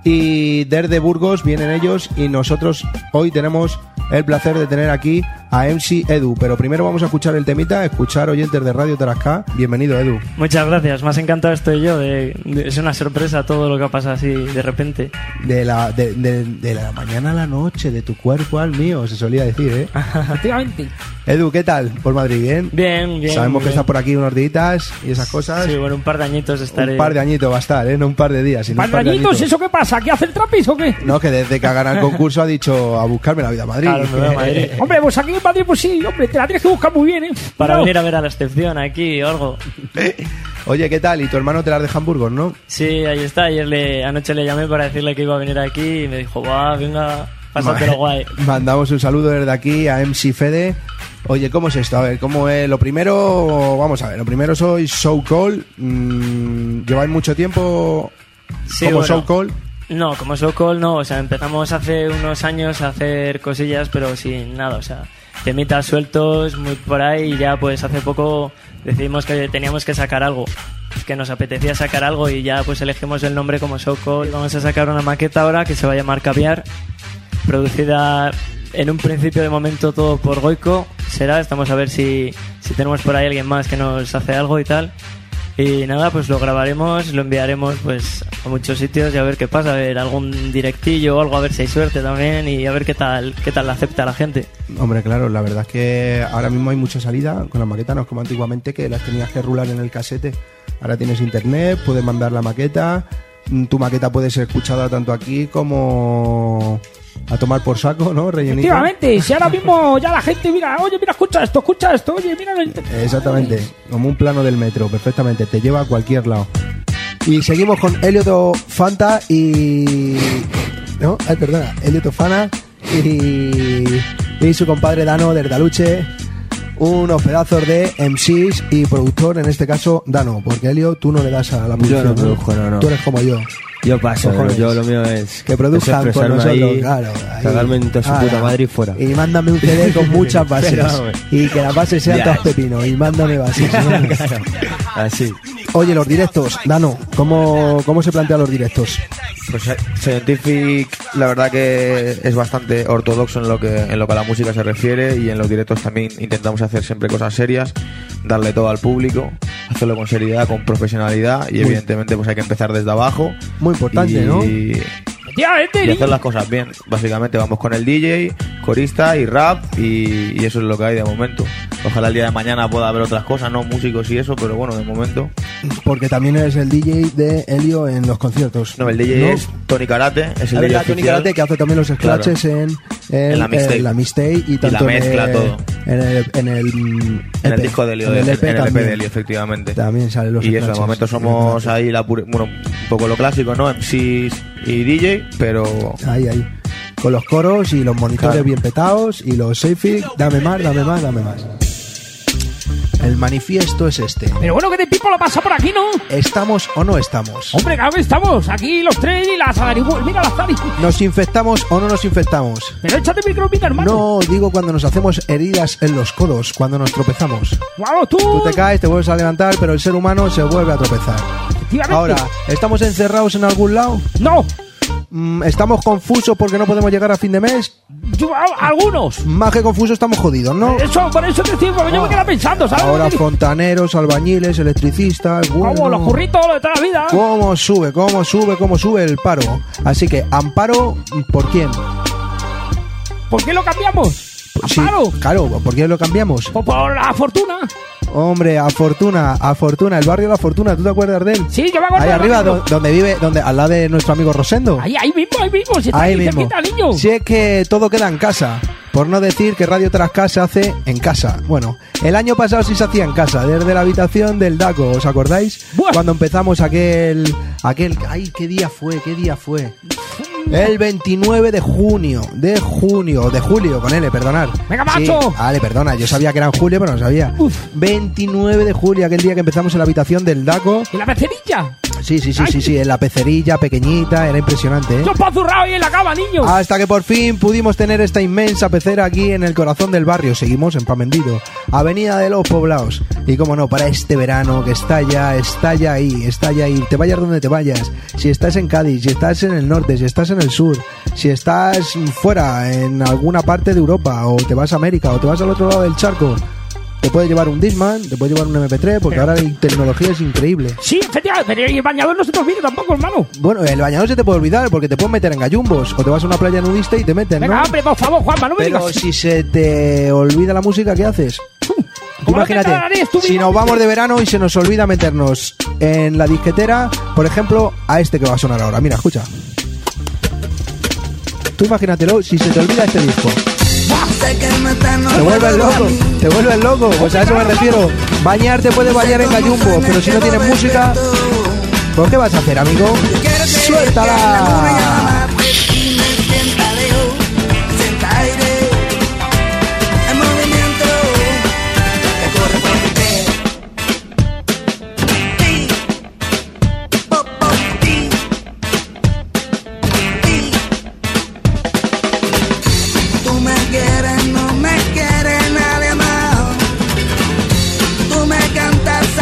y desde Burgos vienen ellos, y nosotros hoy tenemos el placer de tener aquí a MC Edu. Pero primero vamos a escuchar el temita, escuchar oyentes de Radio Tarascá. Bienvenido, Edu. Muchas gracias, más encantado estoy yo. Es una sorpresa todo lo que ha pasado así de repente. De la mañana a la noche, de tu cuerpo al mío, se solía decir, ¿eh? Efectivamente. Edu, ¿qué tal por Madrid? ¿Bien? Bien. Sabemos que estás por aquí unos días y esas cosas. Sí, bueno, un par de añitos estaré. Un par de añitos va a estar, ¿eh? No un par de días, sino un par de añitos. ¿Eso qué pasa? ¿Qué hace el Trapis o qué? No, que desde que ha ganado el concurso ha dicho a buscarme la vida a Madrid. Claro, me voy a Madrid. Hombre, pues aquí en Madrid, pues sí, hombre, te la tienes que buscar muy bien, ¿eh? Para venir a ver a la excepción aquí o algo. Oye, ¿qué tal? ¿Y tu hermano te las deja en Burgos, no? Sí, ahí está. Anoche le llamé para decirle que iba a venir aquí y me dijo, venga, pásatelo guay. Mandamos un saludo desde aquí a MC Fede. Oye, ¿cómo es esto? A ver, ¿cómo es? Lo primero sois So Cold. ¿Lleváis mucho tiempo como So Cold? No, como So Cold no, o sea, empezamos hace unos años a hacer cosillas, pero sin nada, o sea, temitas sueltos, muy por ahí, y ya pues hace poco decidimos que teníamos que sacar algo, que nos apetecía sacar algo, y ya pues elegimos el nombre como So Cold. Vamos a sacar una maqueta ahora que se va a llamar Caviar, producida en un principio de momento todo por Goico, estamos a ver si tenemos por ahí alguien más que nos hace algo y tal. Y nada, pues lo grabaremos, lo enviaremos pues a muchos sitios y a ver qué pasa, a ver algún directillo o algo, a ver si hay suerte también y a ver qué tal la acepta la gente. Hombre, claro, la verdad es que ahora mismo hay mucha salida con las maquetas, no es como antiguamente que las tenías que rular en el casete. Ahora tienes internet, puedes mandar la maqueta, tu maqueta puede ser escuchada tanto aquí como a tomar por saco, ¿no, Rellenito? Efectivamente, si ahora mismo ya la gente mira, escucha esto, oye, mira. Exactamente, como un plano del metro, perfectamente, te lleva a cualquier lado. Y seguimos con Elioto Fanta Elioto Fana y su compadre Dano del Daluche, unos pedazos de MCs y productor, en este caso Dano, porque Elio, tú no le das a la producción. Yo no produzco, no. Tú eres como yo. Yo paso, yo lo mío es que produzcan con nosotros, ahí, claro. Cagarme en toda su puta madre y fuera. Y mándame un CD con muchas bases. Y que las bases sean todas pepino. Y mándame bases. Claro. Así. Oye, los directos, Dano, ¿cómo se plantean los directos? Pues Scientific, la verdad que es bastante ortodoxo en lo que a la música se refiere, y en los directos también intentamos hacer siempre cosas serias, darle todo al público, hacerlo con seriedad, con profesionalidad, y evidentemente pues hay que empezar desde abajo. Muy importante, ¿no? Y hacer las cosas bien. Básicamente vamos con el DJ, corista y rap y eso es lo que hay de momento. Ojalá el día de mañana pueda haber otras cosas, no músicos y eso, pero bueno, de momento. Porque también eres el DJ de Helio en los conciertos. No, el DJ es Tony Karate, es el DJ Tony Karate, que hace también los scratches claro. en la mixtape y tanto la mezcla, todo. En el disco de Helio, en el EP de Helio, efectivamente. También salen los y scratches. eso, de momento somos ahí un poco lo clásico, ¿no? MCs y DJ, pero... Ahí. Con los coros y los monitores bien petados y los safety, dame más. El manifiesto es este. Pero bueno, que de Pipo lo pasa por aquí, ¿no? ¿Estamos o no estamos? Hombre, claro que estamos. Aquí los tres y las zarigüeyas. Mira las zarigüeyas. ¿Nos infectamos o no nos infectamos? Pero échate el micrófono, hermano. No, digo cuando nos hacemos heridas en los codos, cuando nos tropezamos. ¡Vamos tú! Tú te caes, te vuelves a levantar, pero el ser humano se vuelve a tropezar. Ahora, ¿estamos encerrados en algún lado? No. ¿Estamos confusos porque no podemos llegar a fin de mes? Algunos. Más que confusos, estamos jodidos, ¿no? Por eso te digo, yo me quedo pensando, ¿sabes? Ahora fontaneros, albañiles, electricistas... Bueno, como los curritos de toda la vida. ¿Cómo sube el paro? Así que, ¿amparo por quién? ¿Por qué lo cambiamos? ¿Amparo? Sí, claro, ¿por qué lo cambiamos? Por la fortuna. Hombre, a Fortuna, el barrio La Fortuna, ¿tú te acuerdas de él? Sí, yo me acuerdo. Ahí arriba, donde vive, al lado de nuestro amigo Rosendo. Ahí mismo, si está ahí mismo. Cerquita, niño. Si es que todo queda en casa, por no decir que Radio Trascas se hace en casa. Bueno, el año pasado sí se hacía en casa, desde la habitación del Daco, ¿os acordáis? ¡Buah! Cuando empezamos aquel... Ay, ¿qué día fue? El 29 de julio, con L, perdonar. ¡Venga, macho! Sí, vale, perdona, yo sabía que era en julio, pero no sabía. 29 de julio, aquel día que empezamos en la habitación del Daco. ¿En la pecerilla? Sí, en la pecerilla pequeñita, era impresionante, ¿eh? ¡Yo pazurrado ahí en la cama, niño! Hasta que por fin pudimos tener esta inmensa pecera aquí en el corazón del barrio. Seguimos en Pamendido, Avenida de los Poblados. Y cómo no, para este verano que está ya ahí. Te vayas donde te vayas. Si estás en Cádiz, si estás en el norte, si estás en el sur, si estás fuera, en alguna parte de Europa, o te vas a América, o te vas al otro lado del charco, te puedes llevar un Discman, te puedes llevar un MP3, porque ahora la tecnología es increíble. Sí, efectivamente, pero el bañador no se te olvide tampoco, hermano. Bueno, el bañador se te puede olvidar, porque te puedes meter en gallumbos, o te vas a una playa nudista y te meten, Venga, ¿no? hombre, por favor, Juanma, no me digas. Pero si se te olvida la música, ¿qué haces? Imagínate, si nos vamos de verano y se nos olvida meternos en la disquetera, por ejemplo, a este que va a sonar ahora. Mira, escucha. Tú imagínatelo, si se te olvida este disco. Te vuelves loco, pues a eso me refiero. Bañarte puedes bañar en gallumbo, pero si no tienes música, ¿pues qué vas a hacer, amigo? ¡Suéltala!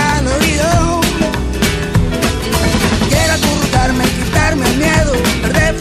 Quiero acurrucarme, quitarme el miedo, perder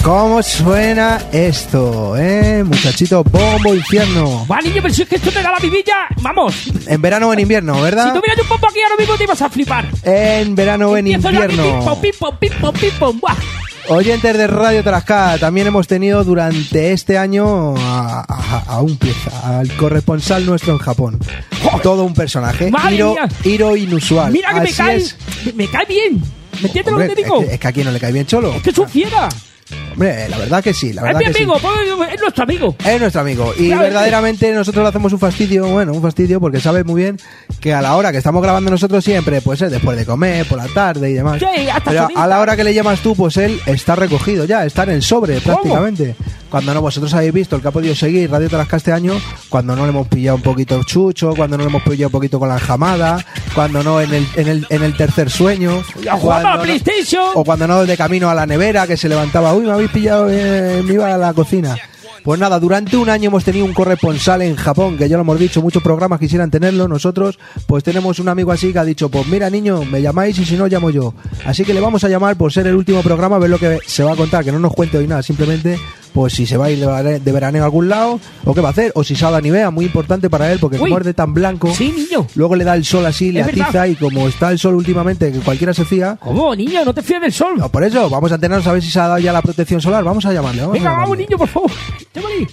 ¿Cómo suena esto, muchachito? Bombo infierno. Va, niño, pero si es que esto te da la vidilla, vamos. En verano o en invierno, ¿verdad? Si tuvieras un pompo aquí ahora mismo te ibas a flipar. En verano o en invierno. Pim-pom. Buah. Oyentes de Radio Tarasca, también hemos tenido durante este año a un pieza, al corresponsal nuestro en Japón. Todo un personaje. Hiro inusual. Mira que me cae bien. ¿Me entiendes lo que te digo? Es que a quién no le cae bien, Cholo. Es que es un fiera. Hombre, la verdad que sí. La verdad es mi amigo, es nuestro amigo. Es nuestro amigo. Y claro, verdaderamente nosotros le hacemos un fastidio porque sabe muy bien que a la hora que estamos grabando nosotros siempre, pues es después de comer, por la tarde y demás. Sí, hasta pero sonita. A la hora que le llamas tú, pues él está recogido ya, está en el sobre prácticamente. Cuando no, vosotros habéis visto el que ha podido seguir Radio Tarasca este año, cuando no le hemos pillado un poquito chucho, cuando no le hemos pillado un poquito con la enjamada, cuando no en el tercer sueño, jugando a la PlayStation, o cuando no de camino a la nevera que se levantaba, uy, me habéis pillado, me iba a la cocina. Pues nada, durante un año hemos tenido un corresponsal en Japón, que ya lo hemos dicho, muchos programas quisieran tenerlo. Nosotros pues tenemos un amigo así que ha dicho, pues mira niño, me llamáis y si no llamo yo. Así que le vamos a llamar por ser el último programa, a ver lo que se va a contar, que no nos cuente hoy nada, simplemente pues si se va a ir de veraneo a algún lado, o qué va a hacer, o si sale a Nivea, muy importante para él, porque como es de tan blanco, sí, niño, luego le da el sol así, le atiza, verdad. y como está el sol últimamente, que cualquiera se fía. ¿Cómo, niño? No te fías del sol. No, por eso, vamos a tenernos a ver si se ha dado ya la protección solar, vamos a llamarle. Venga, vamos niño, por favor. Llámale.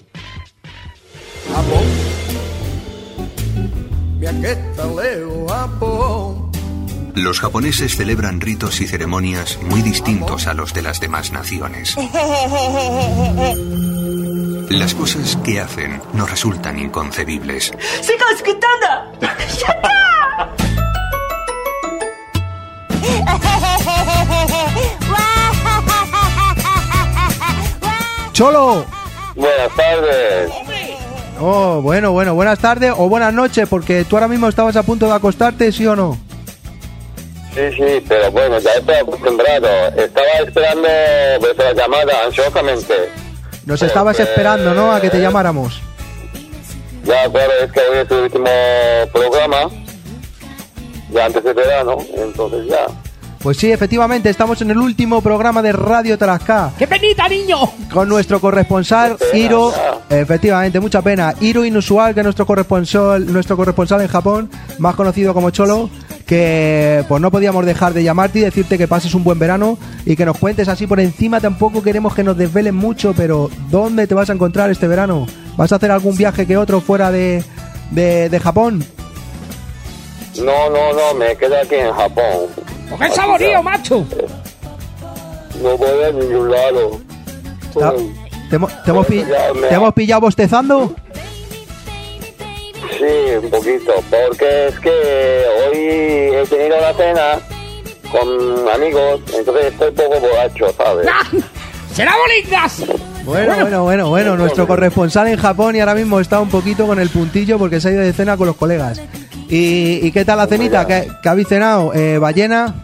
Los japoneses celebran ritos y ceremonias muy distintos a los de las demás naciones. Las cosas que hacen nos resultan inconcebibles. ¡Cholo! Buenas tardes. Oh, bueno, buenas tardes o buenas noches, porque tú ahora mismo estabas a punto de acostarte, ¿sí o no? Sí, pero bueno, ya estoy acostumbrado. Estaba esperando vuestra llamada ansiosamente. Nos estabas esperando, ¿no?, a que te llamáramos. Ya, claro, es que hoy es el último programa, ya antes de verano, entonces ya. Pues sí, efectivamente, estamos en el último programa de Radio Tarasca. ¡Qué penita, niño! Con nuestro corresponsal, Hiro. Efectivamente, mucha pena. Hiro Inusual, que es nuestro corresponsal en Japón, más conocido como Cholo, que pues no podíamos dejar de llamarte y decirte que pases un buen verano y que nos cuentes así por encima. Tampoco queremos que nos desvelen mucho, pero ¿dónde te vas a encontrar este verano? ¿Vas a hacer algún viaje que otro fuera de Japón? No, me quedo aquí en Japón. ¡Qué saborío, macho! No voy a ningún lado. ¿Te hemos pillado bostezando? Sí, un poquito, porque es que hoy he tenido una cena con amigos, entonces estoy un poco borracho, ¿sabes? ¡Será bolingas! Bueno, nuestro corresponsal en Japón y ahora mismo está un poquito con el puntillo porque se ha ido de cena con los colegas. ¿Y qué tal la cenita? ¿Qué habéis cenado? ¿Ballena?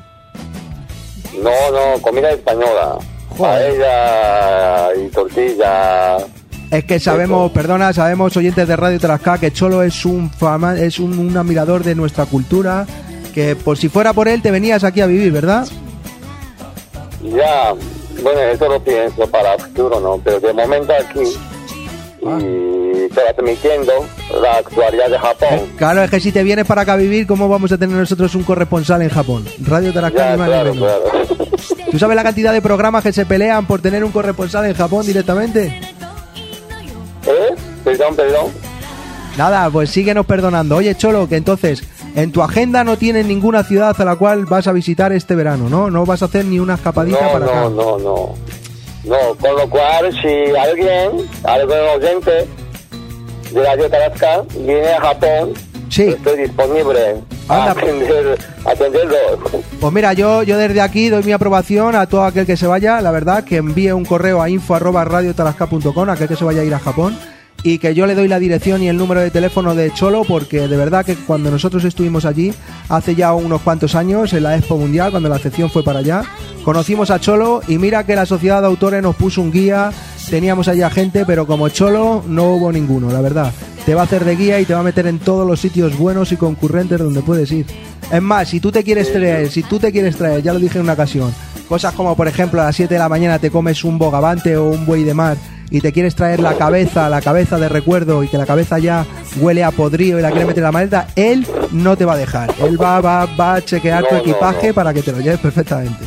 No, comida española. Paella y tortilla. Es que sabemos, sabemos, oyentes de Radio Tarasca, que Cholo es un admirador de nuestra cultura, que por si fuera por él te venías aquí a vivir, ¿verdad? Ya, bueno, eso lo pienso para el futuro, ¿no? Pero de momento aquí y transmitiendo la actualidad de Japón. Claro, es que si te vienes para acá a vivir, ¿cómo vamos a tener nosotros un corresponsal en Japón? Radio Tarasca. Claro. ¿Tú sabes la cantidad de programas que se pelean por tener un corresponsal en Japón directamente? Perdón. Nada, pues síguenos perdonando. Oye, Cholo, que entonces en tu agenda no tienes ninguna ciudad a la cual vas a visitar este verano, ¿no? No vas a hacer ni una escapadita para acá. No, con lo cual, si algún oyente de Radio Tarasca viene a Japón, estoy disponible a atenderlo. Pues mira, yo desde aquí doy mi aprobación a todo aquel que se vaya, la verdad, que envíe un correo a info@radiotarasca.com, aquel que se vaya a ir a Japón, y que yo le doy la dirección y el número de teléfono de Cholo, porque de verdad que cuando nosotros estuvimos allí, hace ya unos cuantos años, en la Expo Mundial, cuando la sección fue para allá, conocimos a Cholo y mira que la Sociedad de Autores nos puso un guía, teníamos allá gente, pero como Cholo no hubo ninguno, la verdad. Te va a hacer de guía y te va a meter en todos los sitios buenos y concurrentes donde puedes ir. Es más, si tú te quieres traer, ya lo dije en una ocasión, Cosas como, por ejemplo, a las 7 de la mañana te comes un bogavante o un buey de mar y te quieres traer la cabeza de recuerdo y que la cabeza ya huele a podrido y la quieres meter en la maleta, él no te va a dejar. Él va a chequear tu equipaje para que te lo lleves perfectamente.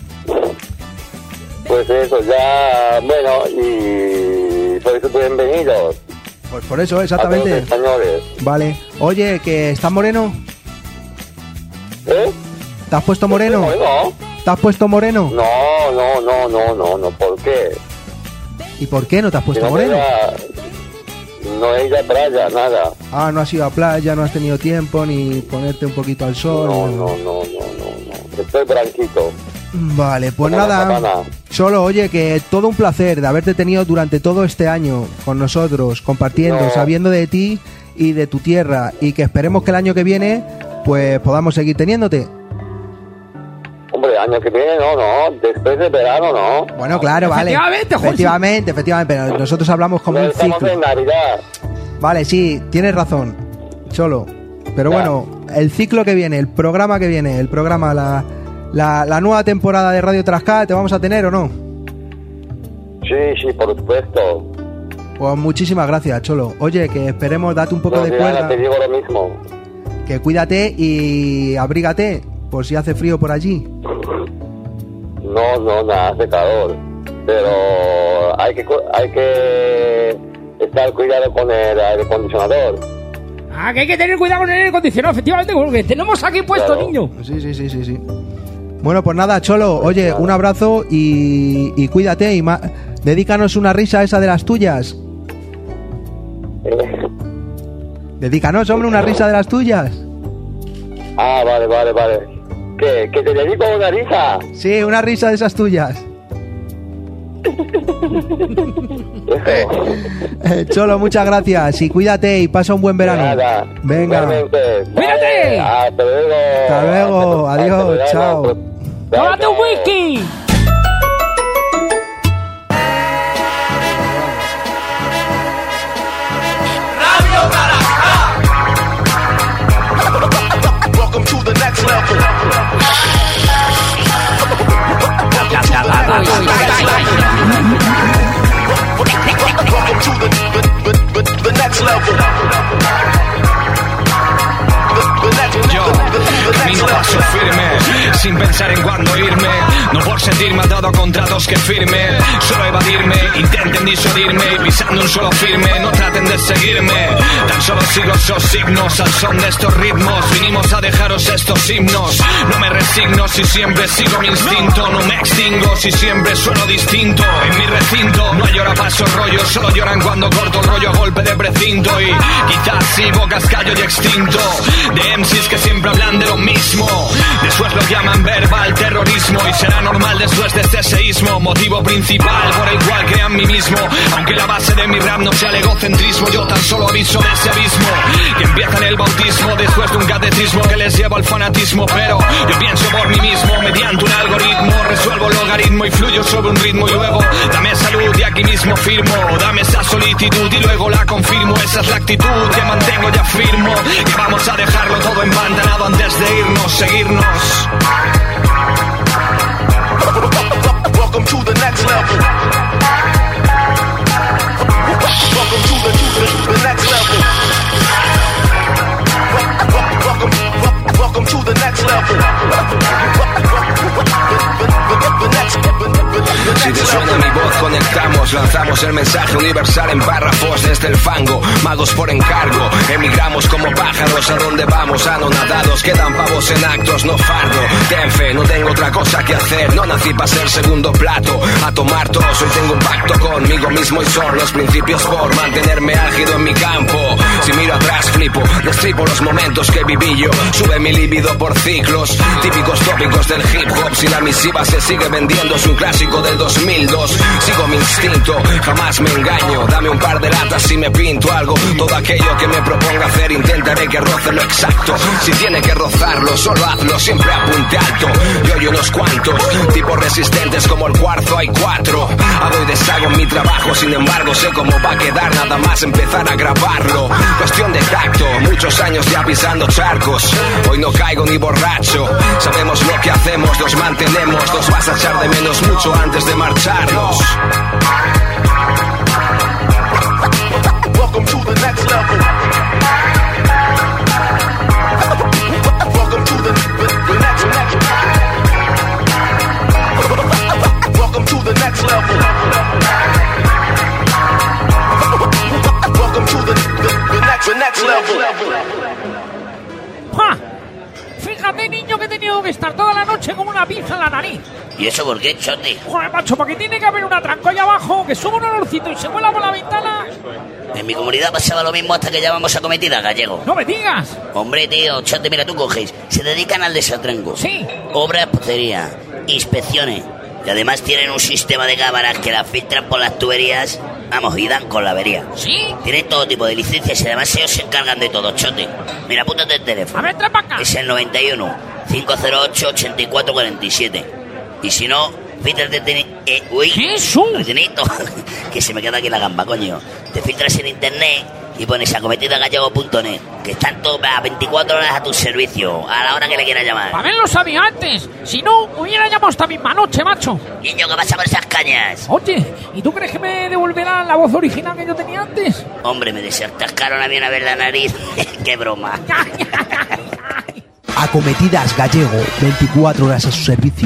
Pues eso, ya, bueno, y por eso bienvenidos. Pues por eso, exactamente. A todos los españoles. Vale. Oye, ¿que estás moreno? ¿Eh? ¿Te has puesto moreno? No. ¿Te has puesto moreno? No, ¿por qué? ¿Y por qué no te has puesto moreno? No he ido a playa, nada. Ah, no has ido a playa, no has tenido tiempo ni ponerte un poquito al sol. No. Estoy blanquito. Vale, pues como nada. Solo, oye, que todo un placer de haberte tenido durante todo este año con nosotros, compartiendo, sabiendo de ti y de tu tierra, y que esperemos que el año que viene pues podamos seguir teniéndote. Hombre, año que viene no, después del verano no. Bueno, claro, vale. Efectivamente, pero nosotros hablamos como un ciclo. En Navidad. Vale, sí, tienes razón, Solo. Pero bueno, el ciclo que viene, el programa, la nueva temporada de Radio Trascada, ¿te vamos a tener o no? Sí, por supuesto. Pues muchísimas gracias, Cholo. Oye, que esperemos, date un poco de cuerda. Te digo lo mismo. Que cuídate y abrígate, por si hace frío por allí. No, hace calor. Pero hay que estar cuidado con el aire acondicionador. Ah, que hay que tener cuidado con el aire acondicionado, efectivamente, porque tenemos aquí puesto, niño. Sí. Bueno, pues nada, Cholo, oye, un abrazo y cuídate y dedícanos una risa esa de las tuyas. Dedícanos, hombre, una risa de las tuyas. Ah, vale. ¿Que te dedico una risa? Sí, una risa de esas tuyas. Cholo, muchas gracias y cuídate y pasa un buen verano. Nada, venga. ¡Cuídate! Hasta luego, adiós, chao. ¡Tómate un whisky! Radio Caracas. Welcome to the next level. Welcome to the next level. Yo camino paso firme, sin pensar en cuándo irme. No por sentirme atado a contratos que firme, solo evadirme, intenten disuadirme. Pisando un solo firme, no traten de seguirme. Tan solo sigo esos signos al son de estos ritmos. Vinimos a dejaros estos himnos. No me resigno si siempre sigo mi instinto. No me extingo si siempre sueno distinto. En mi recinto no hay hora paso rollo. Solo lloran cuando corto el rollo a golpe de precinto. Y quizás sigo cascallo y extinto de MCs que siempre hablan de lo mismo. Después lo llaman verbal terrorismo. Y será normal después de este seísmo. Motivo principal por el cual crean mí mismo. Aunque la base de mi rap no sea el egocentrismo, yo tan solo aviso de ese abismo que empieza en el bautismo después de un catecismo que les lleva al fanatismo. Pero yo pienso por mí mismo mediante un algoritmo. Resuelvo el logaritmo y fluyo sobre un ritmo. Y luego dame salud y aquí mismo firmo. Dame esa solicitud y luego la confirmo. Esa es la actitud que mantengo y afirmo. Que vamos a dejarlo todo empantanado antes de irnos, seguirnos. Welcome to the next level. Welcome to the next level. Welcome to the next level. Si te suena mi voz conectamos, lanzamos el mensaje universal en párrafos desde el fango, magos por encargo, emigramos como pájaros a donde vamos anonadados, quedan pavos en actos, no fardo, ten fe, no tengo otra cosa que hacer, no nací para ser segundo plato, a tomar todos, hoy tengo un pacto conmigo mismo y son los principios por mantenerme álgido en mi campo, si miro atrás flipo, destripo los momentos que viví yo, sube mi libido por ciclos, típicos tópicos del hip hop, si la misiva se sigue vendiendo es un clásico del 2002, sigo mi instinto, jamás me engaño, dame un par de latas y me pinto algo, todo aquello que me proponga hacer intento intentaré que roce lo exacto. Si tiene que rozarlo, solo hazlo, siempre apunte alto. Yo y unos cuantos, tipos resistentes como el cuarzo, hay 4. Hago y deshago mi trabajo, sin embargo sé cómo va a quedar nada más empezar a grabarlo. Cuestión de tacto, muchos años ya pisando charcos. Hoy no caigo ni borracho, sabemos lo que hacemos, los mantenemos. Nos vas a echar de menos mucho antes de marcharnos. Welcome to the next level. Welcome to the next level. Welcome to the next level. Welcome to the next level. ¡Ja! Fíjate, niño, que he tenido que estar toda la noche como una pizza en la nariz. ¿Y eso por qué, Choti? Joder, macho, porque tiene que haber un atranco allá abajo, que sube un olorcito y se vuela por la ventana. En mi comunidad pasaba lo mismo hasta que llamamos a cometida, Gallego. ¡No me digas! Hombre, tío, Choti, mira, tú coges. Se dedican al desatranco. Sí. Obras, postería, inspecciones. Y además tienen un sistema de cámaras que las filtran por las tuberías. Vamos, y dan con la avería. ¿Sí? Tienen todo tipo de licencias y además ellos se encargan de todo, Chote. Mira, apúntate el teléfono. A ver, trae para acá. Es el 91 508 8447. Y si no, fíjate ¿Qué es eso? que se me queda aquí la gamba, coño. Te filtras en internet y pones acometidagallego.net, que están todas 24 horas a tu servicio, a la hora que le quieras llamar. A ver, lo sabía antes. Si no, hubiera llamado esta misma noche, macho. Niño, ¿qué pasa por esas cañas? Oye, ¿y tú crees que me devolverán la voz original que yo tenía antes? Hombre, me desatascaron a mí una vez la nariz. ¡Qué broma! Acometidas Gallego, 24 horas a su servicio.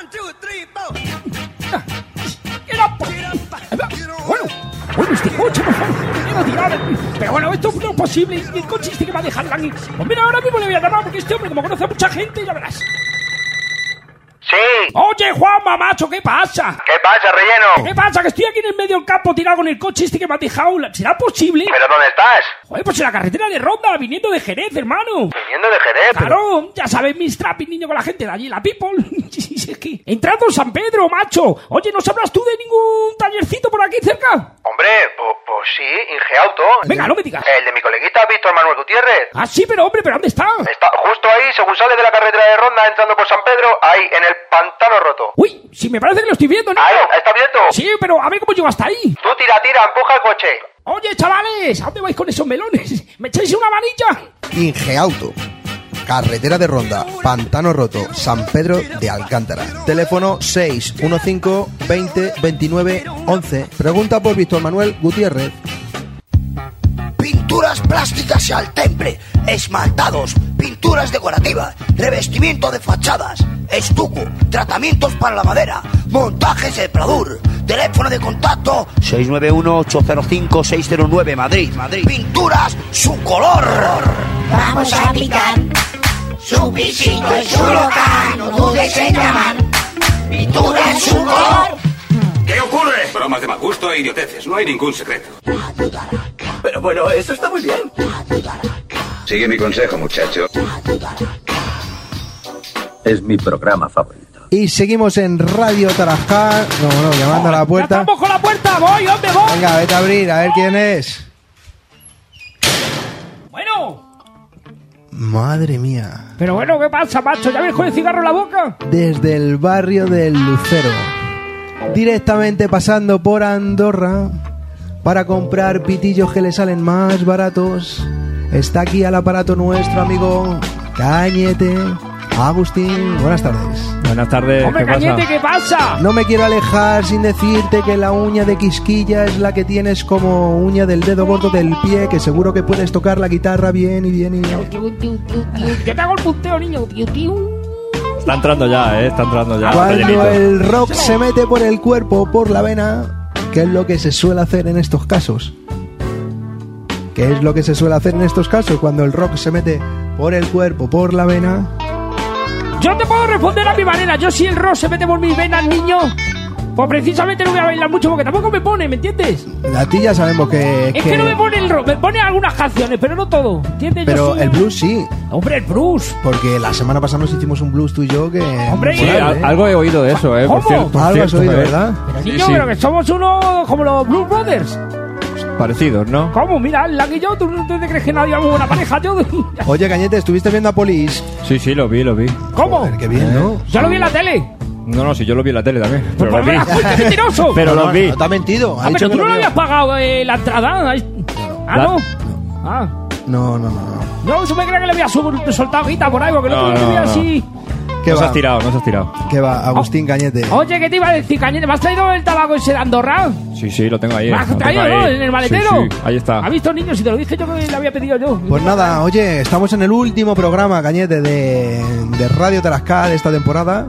Bueno, este coche, por favor, quiero tirar. Pero bueno, esto no es posible. El coche este que va a dejar aquí. Pues mira, ahora mismo le voy a llamar porque este hombre, como conoce a mucha gente, ya verás. Sí. Oye, Juanma, macho, ¿qué pasa? ¿Qué pasa, relleno? ¿Qué pasa? Que estoy aquí en el medio del campo tirado con el coche este que me ha dejado. ¿Será posible? ¿Pero dónde estás? Joder, pues en la carretera de Ronda, viniendo de Jerez, hermano. ¿Viniendo de Jerez? Claro, ya sabes, mis trapping, niño, con la gente de allí, la people. Es que entrando en San Pedro, macho. Oye, ¿no sabrás tú de ningún tallercito por aquí cerca? Hombre, pues sí, Ingeauto. Venga, no me digas. El de mi coleguita Víctor Manuel Gutiérrez. Ah, sí, pero hombre, ¿pero dónde está? Está justo ahí, según sales de la carretera de Ronda, entrando por San Pedro, ahí, en el pantano roto. Uy, sí, me parece que lo estoy viendo, ¿no? Ahí, ¿está abierto? Sí, pero a ver cómo llego hasta ahí. Tú tira, empuja el coche. Oye, chavales, ¿a dónde vais con esos melones? ¿Me echáis una manilla? Ingeauto. Carretera de Ronda, Pantano Roto, San Pedro de Alcántara. Teléfono 615 20 29 11. Pregunta por Víctor Manuel Gutiérrez. Pinturas plásticas y al temple, esmaltados, pinturas decorativas, revestimiento de fachadas, estuco, tratamientos para la madera, montajes de pladur. Teléfono de contacto 691-805-609 Madrid. Pinturas su color. Vamos a aplicar su pisito en su local, no dudes en llamar. Pintura en su color. ¿Qué ocurre? Bromas de mal gusto e idioteces, no hay ningún secreto. Pero bueno, eso está muy bien. Sigue mi consejo, muchacho. Es mi programa favorito. Y seguimos en Radio Tarajá. No, llamando a la puerta. ¡Ya estamos con la puerta! ¡Voy! ¿Dónde voy? Venga, vete a abrir, a ver quién es. Bueno. Madre mía. Pero bueno, ¿qué pasa, macho? ¿Ya ves con el cigarro en la boca? Desde el barrio del Lucero, directamente pasando por Andorra, para comprar pitillos que le salen más baratos, está aquí al aparato nuestro amigo Cañete. Agustín, buenas tardes. Buenas tardes. Hombre, Cañete, ¿qué pasa? No me quiero alejar sin decirte que la uña de Quisquilla es la que tienes como uña del dedo gordo del pie, que seguro que puedes tocar la guitarra bien y bien y bien. Que te hago el punteo, niño. Está entrando ya, está entrando ya. Cuando el rock se mete por el cuerpo, por la vena, ¿qué es lo que se suele hacer en estos casos? ¿Qué es lo que se suele hacer en estos casos cuando el rock se mete por el cuerpo, por la vena? Yo te puedo responder a mi manera. Yo si el rock se mete por mis venas, niño, pues precisamente no voy a bailar mucho porque tampoco me pone, ¿me entiendes? A ti ya sabemos que... Es que no me pone el rock, me pone algunas canciones, pero no todo, ¿entiendes? Pero el blues sí. Hombre, el blues. Porque la semana pasada nos hicimos un blues tú y yo que... Hombre, sí, algo he oído de eso, ¿Cómo? Por cierto, algo has oído, ¿verdad? Pero niño, pero que somos unos como los Blues Brothers. Parecidos, ¿no? ¿Cómo? Mira, Lang y yo, ¿tú no te crees que nadie vamos una pareja? Yo... Oye, Cañete, ¿estuviste viendo a Police? Sí, lo vi. ¿Cómo? Joder, qué bien, ¿no? Yo lo vi en la tele. No, sí, yo lo vi en la tele también. Pero Pues lo vi. ¡qué mentiroso! Pero lo vi. No te ha mentido. Ah, pero tú no lo habías pagado la entrada. ¿No? Ah. No. No, yo me creía que le había soltado guita por ahí, porque no te veía así. ¿Qué No se va? has tirado. ¿Qué va, Agustín Cañete? Oye, ¿qué te iba a decir, Cañete? ¿Me has traído el tabaco ese de Andorra? Sí, lo tengo ahí. ¿Me has traído, no? ¿En el maletero? Sí, ahí está. ¿Ha visto, niños? Si te lo dije yo que le había pedido yo. Pues nada, oye, estamos en el último programa, Cañete, de Radio Tarascal de esta temporada.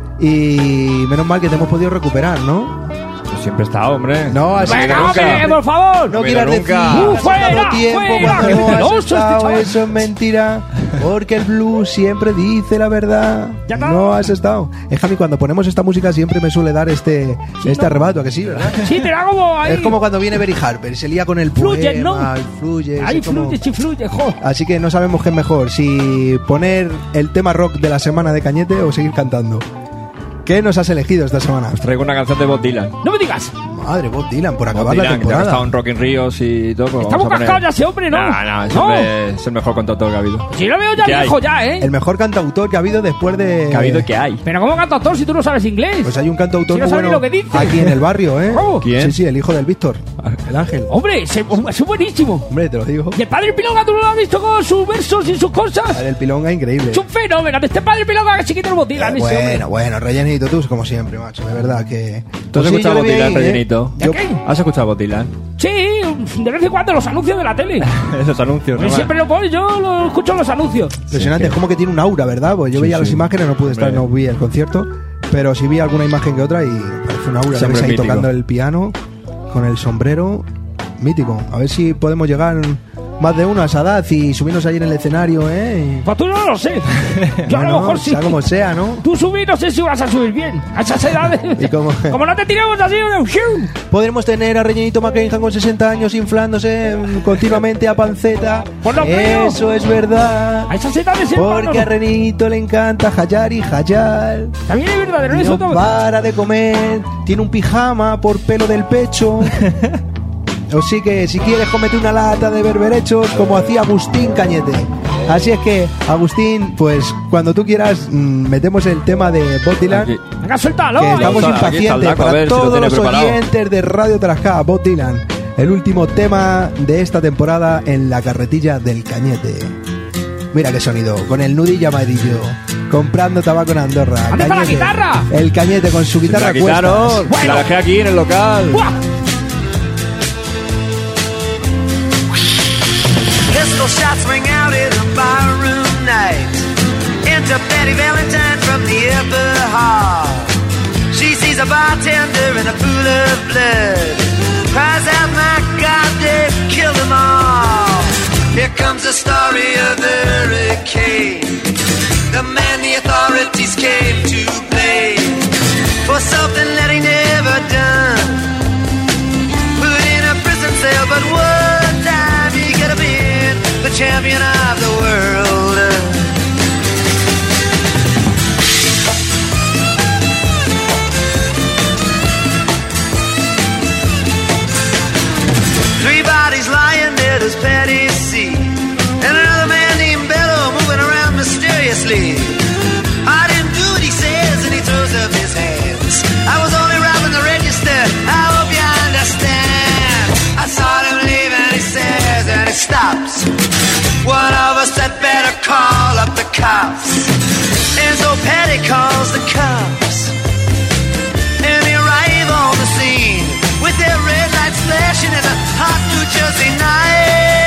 Y menos mal que te hemos podido recuperar, ¿no? Pues siempre he estado, hombre. No, así Venga, nunca. hombre, por favor. No quieras decir fuera, tiempo fuera, cuando que no has celoso estado, este chaval. eso es mentira. Porque el blues siempre dice la verdad. Ya está. No has estado. Es que a mí cuando ponemos esta música siempre me suele dar este arrebato, ¿a que sí, verdad? Sí, te da como ahí. Es como cuando viene Berry Harper y se lía con el Fluye, poema, ¿no? fluye. Ahí es como- fluye, joder. Así que no sabemos qué es mejor, si poner el tema rock de la semana de Cañete o seguir cantando. ¿Qué nos has elegido esta semana? Os traigo una canción de Bob Dylan. No me digas. Madre, Bob Dylan, por Bob acabar la Dylan, que ya que ha temporada. estado en Rock in Ríos y todo. Pues Está vamos muy a poner- cascado ya ese hombre, ¿no? No, ese No. hombre es el mejor cantautor que ha habido. Si lo veo ya ¿Qué hay? viejo ya, ¿eh? El mejor cantautor que ha habido después de... Que ha habido y que hay. Pero ¿cómo cantautor si tú no sabes inglés? Pues hay un cantautor Si no muy sabes bueno ni lo que dice. aquí en el barrio, ¿eh? ¿Cómo? ¿Quién? Sí, el hijo del Víctor, el Ángel. Hombre, ese es buenísimo. Hombre, te lo digo. Y el padre Pilonga, ¿tú no lo has visto con sus versos y sus cosas? El Pilonga increíble. Es un fenómeno. Este padre Pilonga que chiquito el botín. Bueno, rellenito tú, como siempre, macho. De verdad que... ¿Tú has Pues sí, escuchado yo Bob le vi Dylan, ahí, ¿eh? rellenito? ¿De qué? ¿Has escuchado Bob Dylan? Sí, de vez en cuando los anuncios de la tele. Esos anuncios, ¿no? Siempre lo pongo, yo lo escucho en los anuncios. Impresionante, es como que tiene un aura, ¿verdad? Pues yo veía las imágenes, no pude estar, Hombre. no vi el concierto, pero sí vi alguna imagen que otra y parece un aura. Siempre Ves ahí mítico. tocando el piano, con el sombrero, mítico. A ver si podemos llegar más de uno a esa edad y subirnos ahí en el escenario, ¿eh? Pues tú no lo sé. Yo a Bueno, lo mejor sí. sea como sea, ¿no? Tú subir, no sé si vas a subir bien. A esas edades. ¿Y cómo? Como no te tiremos así, Podremos tener a Rellenito McCain con 60 años inflándose continuamente a panceta. Pues no creo. Eso es verdad. A esas edades, Porque a Renito le encanta hallar y hallar. También es verdadero, Y eso no todo. para de comer. Tiene un pijama por pelo del pecho. Así que si quieres cómete una lata de berberechos como hacía Agustín Cañete. Así es que, Agustín, pues cuando tú quieras metemos el tema de Bob Dylan. Venga, suéltalo. Que estamos Aquí está el impacientes Daco, a para ver si lo todos tiene los preparado. oyentes de Radio Tarasca. Bob Dylan, el último tema de esta temporada en la carretilla del Cañete. Mira qué sonido, con el nudillo amarillo, comprando tabaco en Andorra. ¿Dónde está la Cañete. guitarra? El Cañete con su guitarra La a cuestas. quitaron. La dejé aquí en el local. ¡Buah! Pistol shots ring out in a barroom night. Enter Betty Valentine from the upper hall. She sees a bartender in a pool of blood. Cries out, my God, they've killed them all. Here comes the story of the hurricane. The man the authorities came to blame for something that he never done. Put in a prison cell, but one time he could have been the champion of the world. Three bodies lying dead as Patty C. And another man named Bello moving around mysteriously. I didn't do what he says, and he throws up his hands. I was only robbing the register, I hope you understand. I saw him leave and he says, and he stops. One of us had better call up the cops. And so Patty calls the cops. And they arrive on the scene with their red lights flashing in a hot New Jersey night.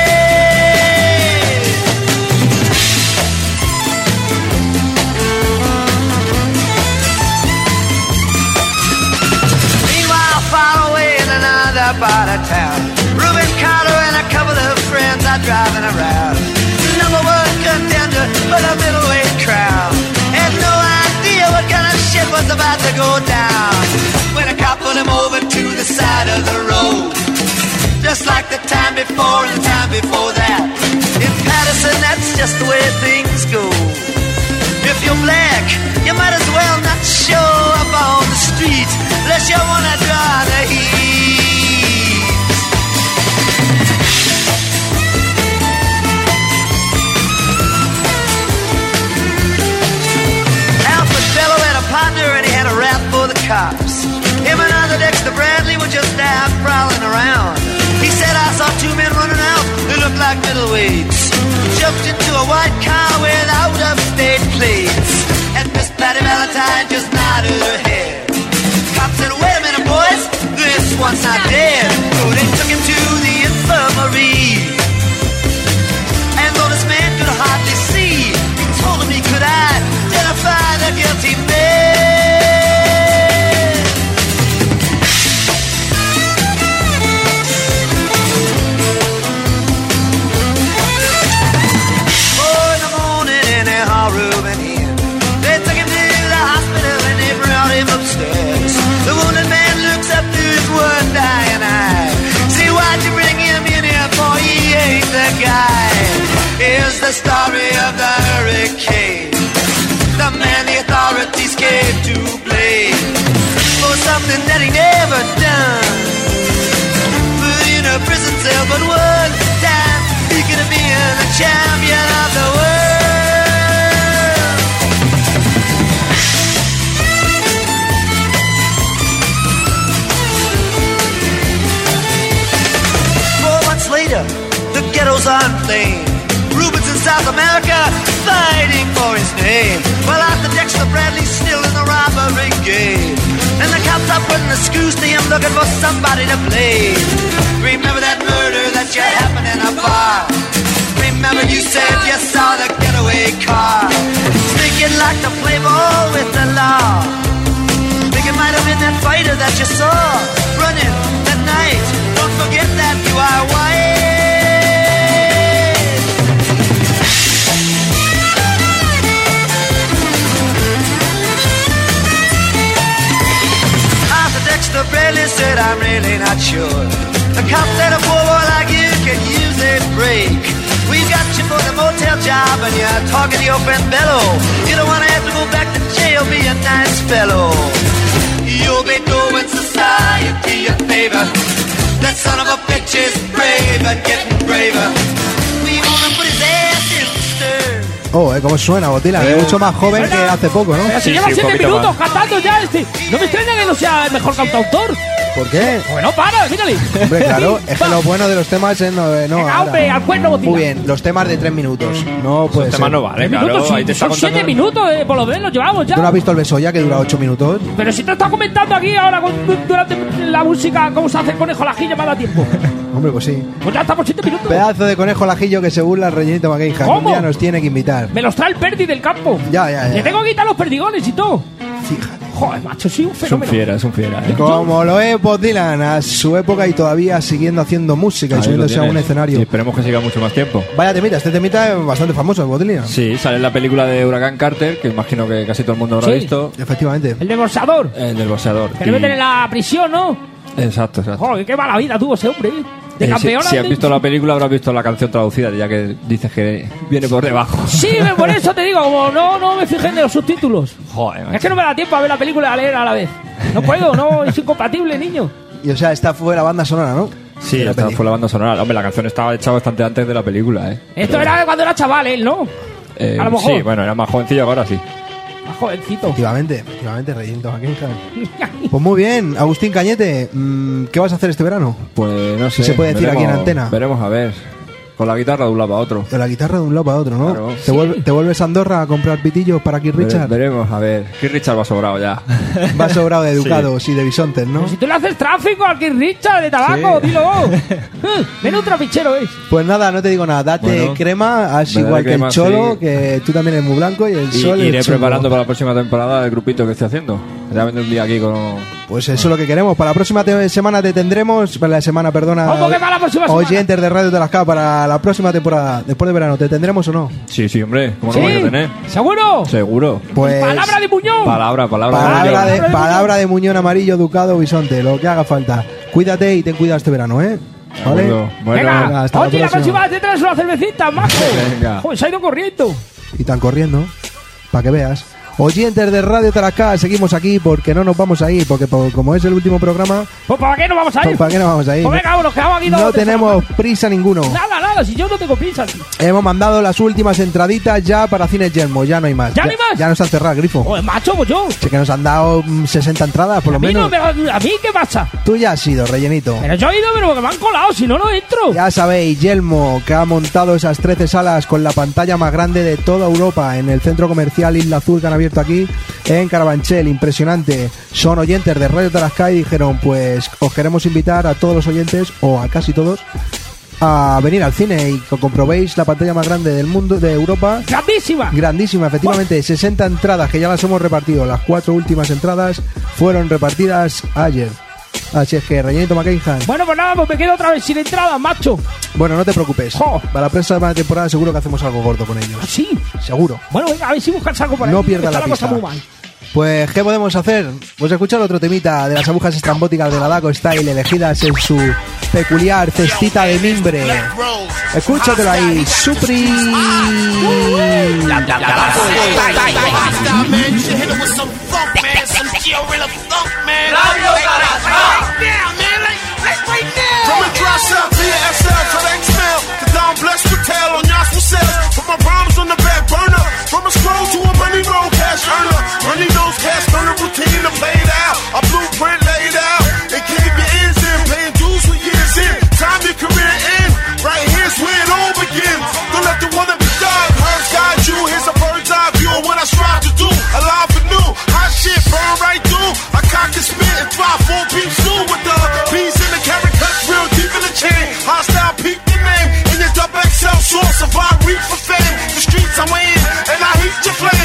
Meanwhile, far away in another part of town, Reuben Carter and a couple of friends are driving around. Number one contender for the middleweight crown. Had no idea what kind of shit was about to go down. When a cop put him over to the side of the road, just like the time before and the time before that. In Patterson, that's just the way things go. If you're black, you might as well not show up on the street unless you wanna draw the heat. middleweights. Jumped into a white car with out-of-state plates. And Miss Patty Valentine just nodded her head. Cop said, wait a minute, boys, this one's not dead. So they took him to the infirmary. And though this man could hardly see, he told him he could identify the guilty man. Oh, in the morning in a room and in, they took him to the hospital and they brought him upstairs. The wounded man looks up to his one dying eye. See, why'd you bring him in here, boy? He ain't the guy. Here's the story of the hurricane. The man the authorities came to blame for something that he never done. Put in a prison cell, but one time he could have been the champion of the world. Later, the ghettos are inflamed. Rubens in South America fighting for his name. Well, Arthur Dexter Bradley's still in the robbery game. And the cops are putting the screws to him, looking for somebody to blame. Remember that murder that you happened in a bar? Remember you said you saw the getaway car? Thinking like to play ball with the law. Think it might have been that fighter that you saw running that night. Don't forget that you are white. Arthur Dexter Bradley said, I'm really not sure. The cop said a poor boy like you can use a break. We got you for the motel job and you're talking to your friend Bello. You don't want to have to go back to jail, be a nice fellow. You'll be doing society a favor. That son of a bitch is brave and getting braver. We gonna put his ass in the stir. Oh, cómo suena, Botila. Mucho más joven que hace poco, ¿no? Pero si lleva 7 minutos cantando ya este. No me extraña que no sea el mejor cantautor. ¿Por qué? Bueno, para, mírale. Hombre, claro, es que lo bueno de los temas es no. Venga, hombre, al cuerno, Botila. Muy bien, los temas de 3 minutos. No puede ser. Los temas no valen, claro. Minutos, Ahí te está son 7 contando. minutos, por lo menos llevamos ya. ¿Tú no has visto el Besoya que dura 8 minutos? Pero si te está comentando aquí ahora durante la música cómo se hace el conejo al ajillo, me da tiempo. Hombre, pues sí. Pues ya estamos 7 minutos. Pedazo de conejo al ajillo que se burla el rellenito Maqueija. ¿Cómo? Un día nos tiene que invitar. Me los trae el Perdi del campo. Ya. Le tengo que quitar los perdigones y todo. Fíjate. Joder, macho, sí, un fenómeno. Es un fiera. Como lo es Bob Dylan a su época y todavía siguiendo haciendo música y Ahí subiéndose lo a un tienes. escenario. Y esperemos que siga mucho más tiempo. Vaya temita, este temita es bastante famoso, Bob Dylan. Sí, sale en la película de Huracán Carter, que imagino que casi todo el mundo habrá Sí. visto. Efectivamente. El demorsador. El del boxeador. Que le meten en la prisión, ¿no? Exacto. Joder, qué mala vida tuvo ese hombre. De Si campeona. has visto la película, habrás visto la canción traducida, ya que dices que viene por debajo. Sí, por eso te digo, como no me fijé en los subtítulos. Joder, Es que no me da tiempo a ver la película y a leer a la vez. No puedo, no, es incompatible, niño. Y o sea, esta fue la banda sonora, ¿no? Sí, De la esta peli. fue la banda sonora. Hombre, la canción estaba hecha bastante antes de la película, ¿eh? Esto era cuando era chaval, él, ¿no? A lo mejor. Sí, bueno, era más jovencillo que ahora sí. Más jovencito. Efectivamente, rellenito Maqueija. Pues muy bien, Agustín Cañete, ¿qué vas a hacer este verano? Pues no sé. ¿Se puede decir aquí en antena? Veremos a ver. Con la guitarra de un lado para otro. De la guitarra de un lado para otro, ¿no? Claro. ¿Te vuelves a Andorra a comprar pitillos para Keith Richard? Veremos, a ver. Keith Richard va sobrado ya. Va sobrado de educados y de bisontes, ¿no? Si tú le haces tráfico al Keith Richard de tabaco, Sí. dilo. Menudo trapichero es. Pues nada, no te digo nada. Date Bueno, crema, haz me daré igual que el crema, Cholo, sí. que tú también eres muy blanco y el Y Sol iré es chungo. preparando para la próxima temporada el grupito que estoy haciendo. Ya vendré un día aquí con... Pues eso es lo que queremos. Para la próxima semana te tendremos, para la semana, perdona, ¿Cómo que para la próxima semana? oyentes de Radio de las K, para la próxima temporada, después de verano, ¿te tendremos o no? Sí, sí, hombre. ¿Cómo ¿Sí? no voy a tener? ¿Seguro? Seguro. Pues ¡Palabra de Muñoz! Palabra. palabra de Muñón Amarillo, Ducado, Bisonte, lo que haga falta. Cuídate y ten cuidado este verano, ¿eh? ¿Vale? Bueno, Venga, hasta oye, la la próxima. próxima te traes una cervecita, majo. Venga. Joder, se ha ido corriendo. Y tan corriendo, para que veas. Oyentes de Radio Tarasca, seguimos aquí porque no nos vamos a ir, porque como es el último programa... Pues ¿para qué nos vamos a ir? Pues ¿para qué nos vamos a ir? Pues venga, nos quedamos aquí. No tenemos prisa ninguno. Nada, si yo no tengo prisa. Hemos mandado las últimas entraditas ya para Cines Yelmo, ya no hay más. ¿Ya no hay más? Ya nos han cerrado el grifo. Pues macho, pues yo. Sí que nos han dado 60 entradas, por lo menos. ¿A mí qué pasa? Tú ya has ido, rellenito. Pero yo he ido, pero que me han colado, si no, no entro. Ya sabéis, Yelmo, que ha montado esas 13 salas con la pantalla más grande de toda Europa en el centro comercial Isla Azul que han abierto aquí en Carabanchel. Impresionante. Son oyentes de Radio Tarasca y dijeron, pues os queremos invitar a todos los oyentes, o a casi todos, a venir al cine y que comprobéis la pantalla más grande del mundo, de Europa. Grandísima, efectivamente. 60 entradas que ya las hemos repartido. Las 4 últimas entradas fueron repartidas ayer. Así es que, rellenito McCain. Bueno, pues nada, pues me quedo otra vez sin entrada, macho. Bueno, no te preocupes. Para la próxima temporada seguro que hacemos algo gordo con ellos. ¿Sí? Seguro. Bueno, venga, a ver si buscas algo por ahí. No pierdas la pista. Muy mal. Pues, ¿qué podemos hacer? Pues escuchar otro temita de las agujas estrambóticas de la Daco Style, elegidas en su peculiar cestita de mimbre. Escúchatelo ahí, Supri. Running those cash burner routine I played out. A blueprint laid out. And keep your ends in, paying dues for years in. Time your career in. Right here's where it all begins. Don't let the one that be done hurt guide you. Here's a bird's eye view of what I strive to do. Alive and new, hot shit burn right through. I cock and spit and fly 4 beats through with the bees in the carrot cuts real deep in the chain. Hostile peak the name in your double XL short. Survive, reach for fame. The streets I'm in and I heat your flame.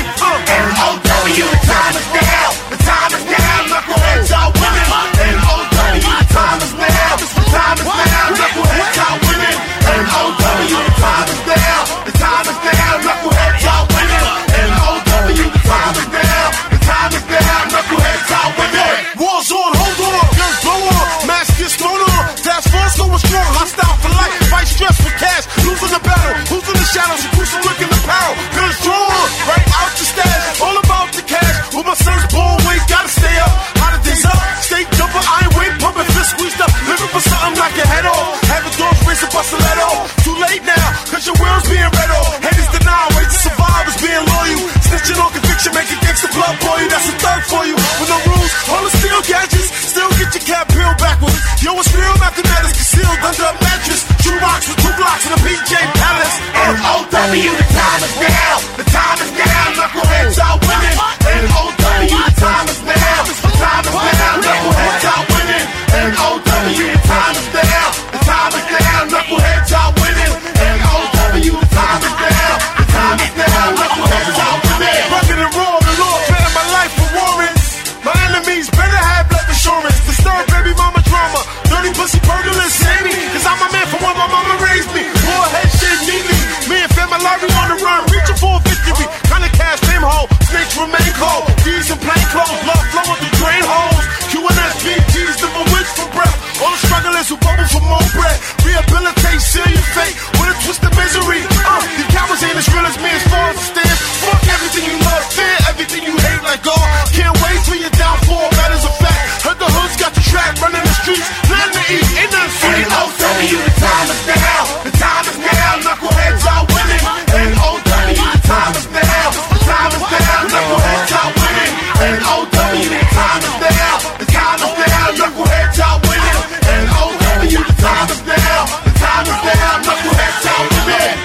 N-O-W, the time is now. The time is now. Knuckleheads are winning. N-O-W, the time is now. The time is now. Knuckleheads are winning. N-O-W, the time is now. The time is now. Knuckleheads are winning. N-O-W, the time is now. The time is now. Knuckleheads are winning. War's on, hold on. Guns blow on. Mask gets thrown on. Task force going strong. Hostile for life. Fight stress for cash. Losing the battle. Who's in the shadows? Who's looking the power? Guns drawn. Right out the stash. All about the cash. With my son's born, we gotta stay up. How the days up? Stay jumper, I ain't wait, pumping fist squeezed up. Living for something like your head off. Have a dog race and bust a let off. Too late now, cause your world's being read off. Haters deny, ways to survive is being loyal. Snitching on conviction, making gangsta blood boy. That's a thug for you. With no rules, all the steel gadgets. Still get your cap peeled backwards. Yo, it's real mathematics concealed under a mattress. 2 rocks with 2 blocks in a PJ Palace. N-O-W, the time is now. The time is now. Knuckleheads are winning. N-O-W, the time is now. The time is now. Knuckleheads are winning. N-O-W, the time is now. The time is now. Knuckleheads are winning. N-O-W, the time is now. The time is now. Knuckleheads are winning. Rugged and raw, the Lord spared my life for warrants. My enemies better have life insurance. Disturb baby mama drama. Dirty pussy burglars, save me. Cause I'm a man from where my mama raised me. Poor head shit neatly. Me and Family Larry on the run. Reaching for a victory. Kinda cash, fame hole. Snakes remain cold. These in plain clothes. Blood flowing through drain holes. QNS, BG's, never wish for breath. All the strugglers who bubble for more bread. Rehabilitate, seal your fate with a twist of misery. The cowards ain't as real as me as far as it stands. Fuck everything you love, fear everything you hate like God. Can't wait for your downfall, that is a fact. Heard the hood's got the track, running the streets. Plan to eat, ain't nothing free. N-O-W, the time is now. The time is now. Knuckleheads are winning. N-O-W, the time is now. The time is now. Knuckleheads are winning. N-O-W, the time is now. The time is now. Knuckleheads are winning. N-O-W, the time is now. The time is now. Knuckleheads are winning.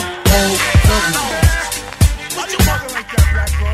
N-O-W. What you fucking like that, black bro?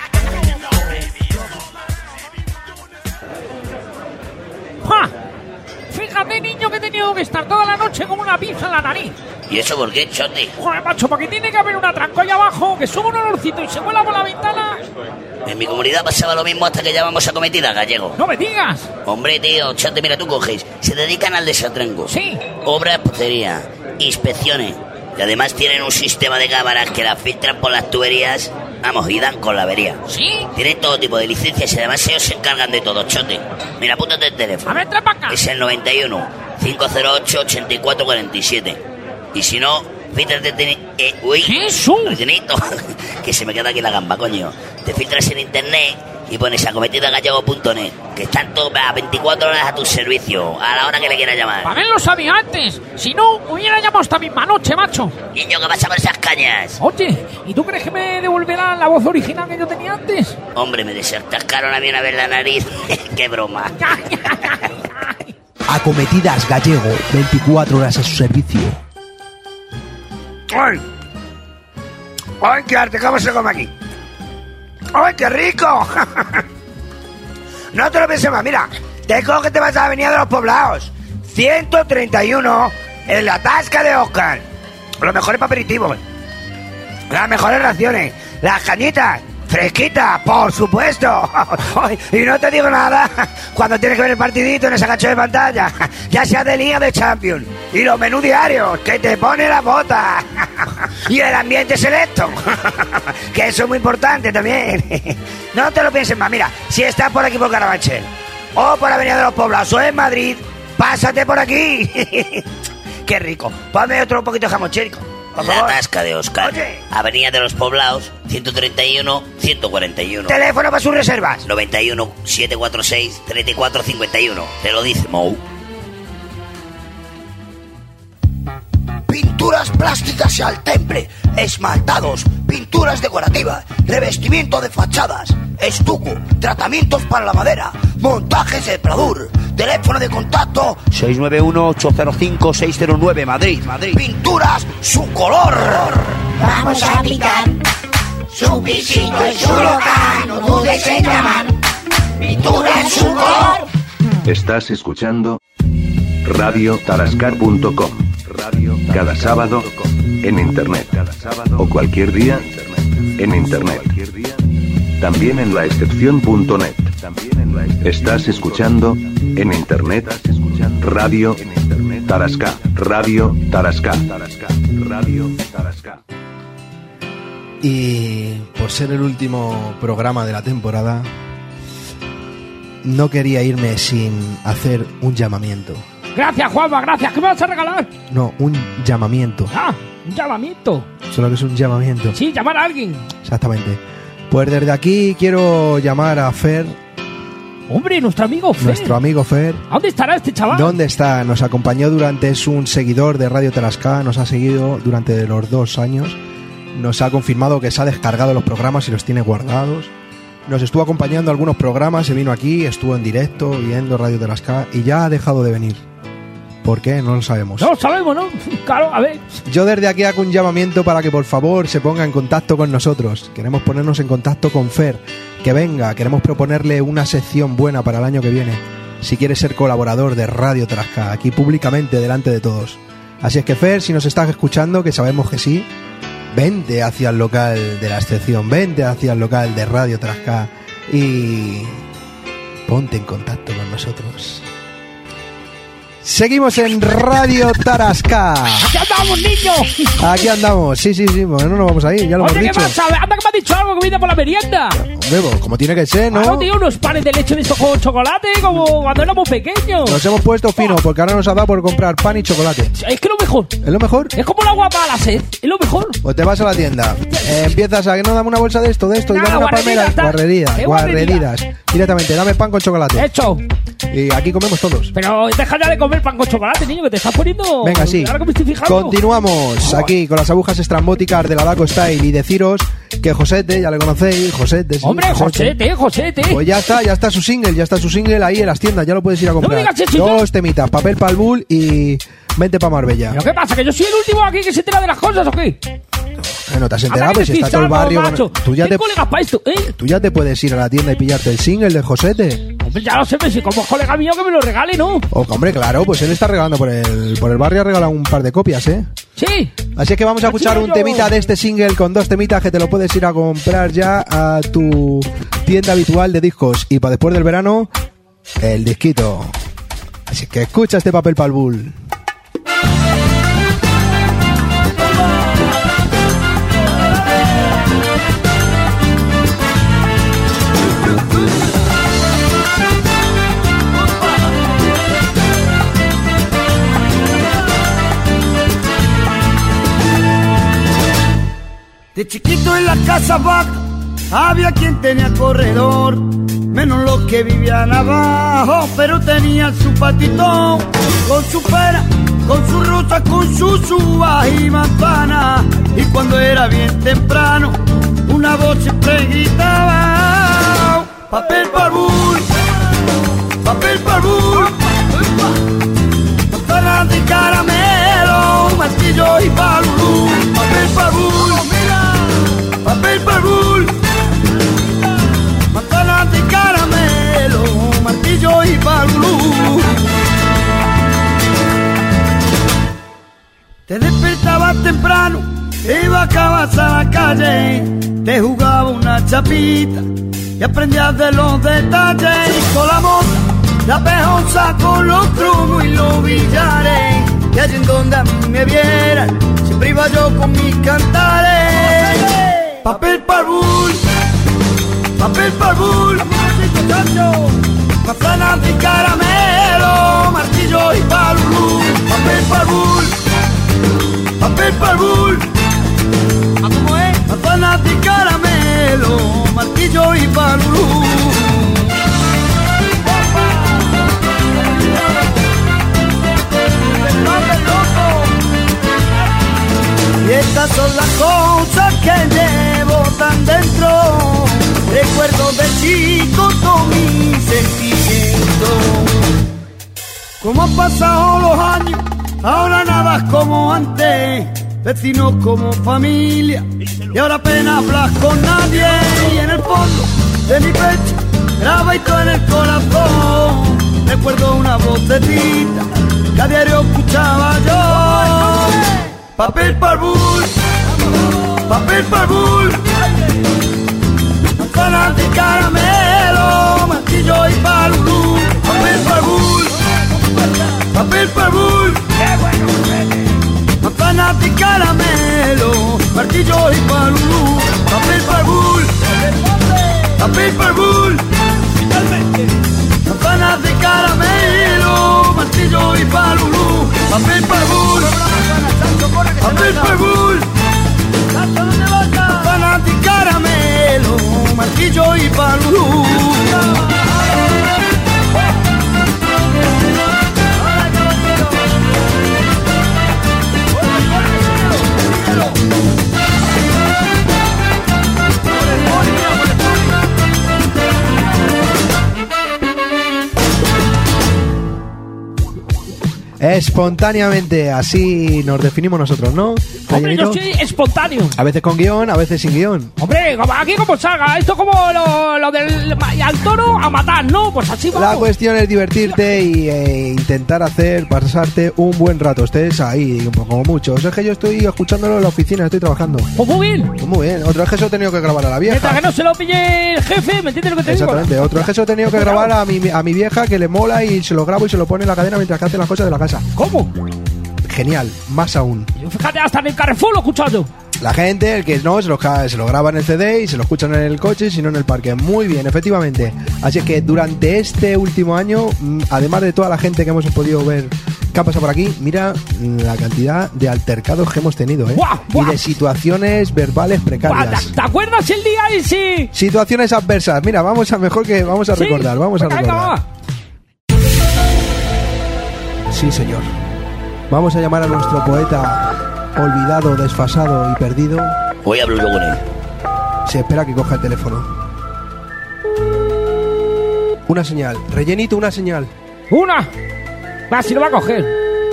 ¡Ja! Fíjate, niño, que he tenido que estar toda la noche con una pinza en la nariz. ¿Y eso por qué, Chote? Joder, macho, porque tiene que haber una tranco allá abajo, que sube un olorcito y se vuela por la ventana. En mi comunidad pasaba lo mismo hasta que llamamos a cometida, Gallego. ¡No me digas! Hombre, tío, Chote, mira, tú coges. Se dedican al desatranco. Sí. Obras, pocería, inspecciones. Y además tienen un sistema de cámaras que las filtran por las tuberías, vamos, y dan con la avería. ¿Sí? Tienen todo tipo de licencias y además ellos se encargan de todo, Chote. Mira, apúntate el teléfono. A ver, trae para acá. Es el 91 508 8447. Y si no, Fíjate, uy, ¿qué es eso? Rellenito, que se me queda aquí la gamba, coño. Te filtras en internet y pones acometidagallego.net, que están todas a 24 horas a tu servicio, a la hora que le quieras llamar. A ver, lo sabía antes. Si no, hubiera llamado esta misma noche, macho. Niño, ¿qué pasa por esas cañas? Oye, ¿y tú crees que me devolverán la voz original que yo tenía antes? Hombre, me desatascaron a mí una vez la nariz. ¡Qué broma! Acometidas Gallego, 24 horas a su servicio. ¡Ay! ¡Ay, qué arte! ¿Cómo se come aquí? ¡Ay, qué rico! No te lo pienses más, mira. Te coges que te vas a la Avenida de los Poblados. 131 en la Tasca de Oscar. Los mejores aperitivos. Las mejores raciones. Las cañitas. Fresquita, por supuesto. Y no te digo nada cuando tienes que ver el partidito en esa cacho de pantalla, ya sea de Liga de Champions. Y los menús diarios, que te pone la bota. Y el ambiente selecto, que eso es muy importante también. No te lo pienses más, mira, si estás por aquí por Carabanchel, o por Avenida de los Poblados, o en Madrid, pásate por aquí. Qué rico. Ponme otro poquito de jamón, chico. La Tasca de Oscar. Oye. Avenida de los Poblados, 131-141. Teléfono para sus reservas. 91-746-3451. Te lo dice Mou. Pinturas plásticas y al temple, esmaltados, pinturas decorativas, revestimiento de fachadas, estuco, tratamientos para la madera, montajes de pladur. Teléfono de contacto 691-805-609 Madrid. Pinturas su color. Vamos a aplicar su pisito y su local. No dudes en llamar. Pinturas su color. Estás escuchando radiotarascar.com. Cada sábado en internet. O cualquier día en internet. También en laexcepción.net. Estás escuchando en internet Radio Tarasca. Radio Tarasca. Radio Tarasca. Y por ser el último programa de la temporada, no quería irme sin hacer un llamamiento. Gracias, Juanma, gracias. ¿Qué me vas a regalar? No, un llamamiento. Ah, un llamamiento. Solo que es un llamamiento. Sí, llamar a alguien. Exactamente. Pues desde aquí quiero llamar a Fer. Hombre, nuestro amigo Fer. Nuestro amigo Fer. ¿Dónde estará este chaval? ¿Dónde está? Nos acompañó es un seguidor de Radio Tarasca, nos ha seguido durante los 2 años. Nos ha confirmado que se ha descargado los programas y los tiene guardados. Nos estuvo acompañando a algunos programas, se vino aquí, estuvo en directo viendo Radio Tarasca y ya ha dejado de venir. ¿Por qué? No lo sabemos. No lo sabemos, ¿no? Claro, a ver. Yo desde aquí hago un llamamiento para que por favor se ponga en contacto con nosotros. Queremos ponernos en contacto con Fer. Que venga, queremos proponerle una sección buena para el año que viene. Si quiere ser colaborador de Radio Tarasca, aquí públicamente, delante de todos. Así es que Fer, si nos estás escuchando, que sabemos que sí, vente hacia el local de la sección, vente hacia el local de Radio Tarasca y ponte en contacto con nosotros. Seguimos en Radio Tarasca. ¡Aquí andamos, niño! Aquí andamos, sí, porque no nos vamos a ir, ya lo hemos dicho. ¿Qué pasa? Anda que me has dicho algo que viene por la merienda. Hombre, como tiene que ser, ¿no? Claro, tío, unos panes de leche de estos con chocolate, como cuando éramos pequeños. Nos hemos puesto fino, porque ahora nos ha dado por comprar pan y chocolate. Es que lo mejor. ¿Es lo mejor? Es como la agua para la sed, es lo mejor. Pues te vas a la tienda, empiezas a que no dame una bolsa de esto, y dame una palmera. Guarreridas. Directamente, dame pan con chocolate. Hecho. Y aquí comemos todos. Pero deja ya de comer pan con chocolate, niño, que te estás poniendo... Venga, sí. Ahora que me estoy fijando. Continuamos aquí con las agujas estrambóticas de la Daco Style y deciros que Josete, ya le conocéis, Josete. Sí, hombre, Josete. Pues ya está su single ahí en las tiendas, ya lo puedes ir a comprar. No me digas eso, 2 temitas, papel pa'l bull y vente pa' Marbella. ¿Pero qué pasa? ¿Que yo soy el último aquí que se entera de las cosas o qué? No te has enterado, pues si está todo el barrio. Tú ya colegas para esto, ¿eh? Tú ya te puedes ir a la tienda y pillarte el single de Josete. Hombre, ya lo sé, pero si como es colega mío que me lo regale, ¿no? Hombre, claro, pues él está regalando por el barrio, ha regalado un par de copias, ¿eh? Sí. Así que vamos a escuchar un temita de este single con 2 temitas que te lo puedes ir a comprar ya a tu tienda habitual de discos. Y para después del verano, el disquito. Así que escucha este papel pa'l bull. De chiquito en la casa vaca había quien tenía corredor, menos los que vivían abajo, pero tenían su patito, con su pera, con su rosa, con sus uvas y manzana. Y cuando era bien temprano, una voz siempre gritaba: papel parbul, papel parbul, manzanas de caramelo, martillo y palulú. Papel parbul, papel parbul, manzanas de caramelo, martillo y palulú. Te despertabas temprano, te bajabas a la calle, te jugaba una chapita y aprendías de los detalles. Y con la mota, la pejonza, con los cromos y los billares, y allí en donde a mí me vieran, siempre iba yo con mis cantares. Papel parbul, papel parbul, manzanas de caramelo, martillo y palulú. Papel parbul, papel parbul, ¿cómo es? Manzanas de caramelo, martillo y palulú. Y estas son las cosas que llevo tan dentro, recuerdos de chico con mis sentimientos. Como han pasado los años, ahora nada es como antes, vecinos como familia, y ahora apenas hablas con nadie. Y en el fondo de mi pecho, grabadito en el corazón, recuerdo una vocecita que a diario escuchaba yo. Papel parbul, papel parbul, manzanas de caramelo, martillo y palulú. Papel parbul, papel parbul, manzanas de caramelo, martillo y palulú. Papel parbul, papel parbul, manzanas de caramelo, martillo y palulú. Papel parbul, papel parbul, manzanas de caramelo, martillo y palulú. Espontáneamente, así nos definimos nosotros, ¿no? Hombre, yo soy espontáneo. A veces con guión, a veces sin guión. Hombre, aquí como salga. Esto como lo del al toro a matar, ¿no? Pues así vamos. La cuestión es divertirte y intentar pasarte un buen rato. Estés ahí, un poco mucho. O sea, es que yo estoy escuchándolo en la oficina, estoy trabajando. Pues muy bien. Pues muy bien. Otro es que eso he tenido que grabar a la vieja. Mientras que no se lo pille el jefe, ¿me entiendes lo que te digo? Exactamente. Otro es que eso he tenido que grabar a mi vieja, que le mola, y se lo grabo y se lo pone en la cadena mientras que hace las cosas de la casa. ¿Cómo? Genial, más aún. Fíjate, hasta en el Carrefour lo he escuchado. La gente, el que no, se lo graba en el CD y se lo escuchan en el coche, si no en el parque. Muy bien, efectivamente. Así que durante este último año, además de toda la gente que hemos podido ver que ha pasado por aquí, mira la cantidad de altercados que hemos tenido, ¿eh? ¡Buah, buah! Y de situaciones verbales precarias. ¿Te acuerdas el día ese? Situaciones adversas. Mira, vamos a recordar, vamos a recordar. Sí, señor. Vamos a llamar a nuestro poeta olvidado, desfasado y perdido. Hoy hablo yo con él. Se espera que coja el teléfono. Una señal. Rellenito, una señal. ¡Una! Va, si lo va a coger.